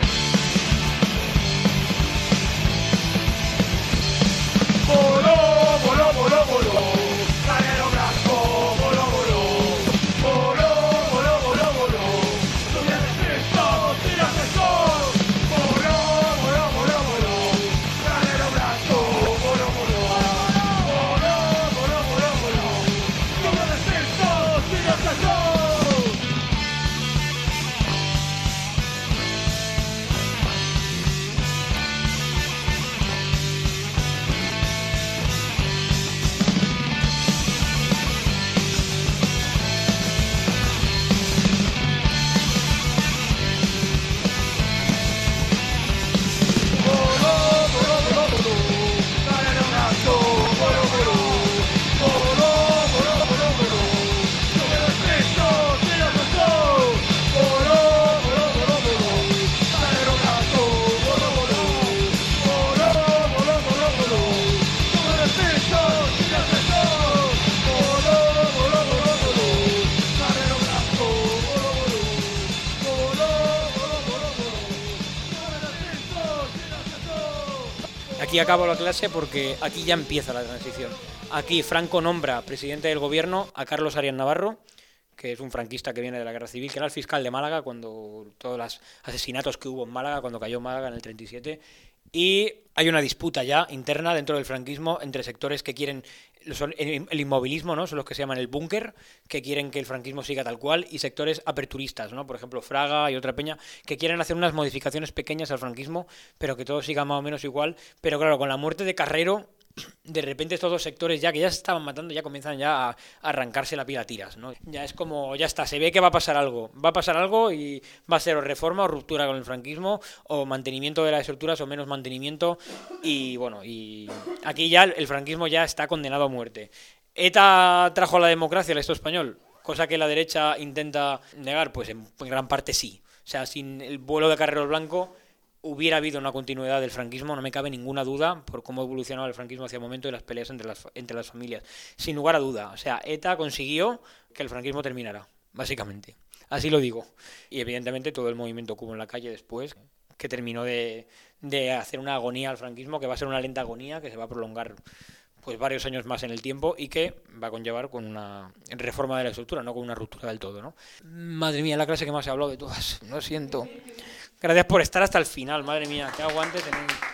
S3: Voló, voló, voló, voló, Carrero Blanco, voló, voló, voló, voló, voló, voló, lluvia de Cristo, tiras de sol, voló, voló, voló, voló, Carrero Blanco, voló, voló, voló, voló, voló, voló, lluvia de Cristo, tiras de sol.
S1: Aquí acabo la clase porque aquí ya empieza la transición. Aquí Franco nombra presidente del gobierno a Carlos Arias Navarro, que es un franquista que viene de la Guerra Civil, que era el fiscal de Málaga cuando todos los asesinatos que hubo en Málaga, cuando cayó Málaga en el treinta y siete. Y hay una disputa ya interna dentro del franquismo entre sectores que quieren son el inmovilismo, ¿no? Son los que se llaman el búnker, que quieren que el franquismo siga tal cual, y sectores aperturistas, ¿no? Por ejemplo, Fraga y otra peña, que quieren hacer unas modificaciones pequeñas al franquismo, pero que todo siga más o menos igual. Pero claro, con la muerte de Carrero, de repente estos dos sectores ya que ya se estaban matando ya comienzan ya a arrancarse la pila a tiras, ¿no? Ya es como, ya está, se ve que va a pasar algo, va a pasar algo y va a ser o reforma o ruptura con el franquismo, o mantenimiento de las estructuras o menos mantenimiento, y bueno, y aquí ya el franquismo ya está condenado a muerte. ¿ETA trajo la democracia al Estado español? Cosa que la derecha intenta negar, pues en gran parte sí. O sea, sin el vuelo de Carrero Blanco hubiera habido una continuidad del franquismo, no me cabe ninguna duda por cómo evolucionaba el franquismo hacia el momento de las peleas entre las, entre las familias. Sin lugar a duda. O sea, ETA consiguió que el franquismo terminara, básicamente. Así lo digo. Y evidentemente todo el movimiento que hubo en la calle después, que terminó de, de hacer una agonía al franquismo, que va a ser una lenta agonía, que se va a prolongar pues varios años más en el tiempo y que va a conllevar con una reforma de la estructura, no con una ruptura del todo, ¿no? Madre mía, la clase que más he hablado de todas, lo siento. Gracias por estar hasta el final, madre mía, qué aguante tenéis.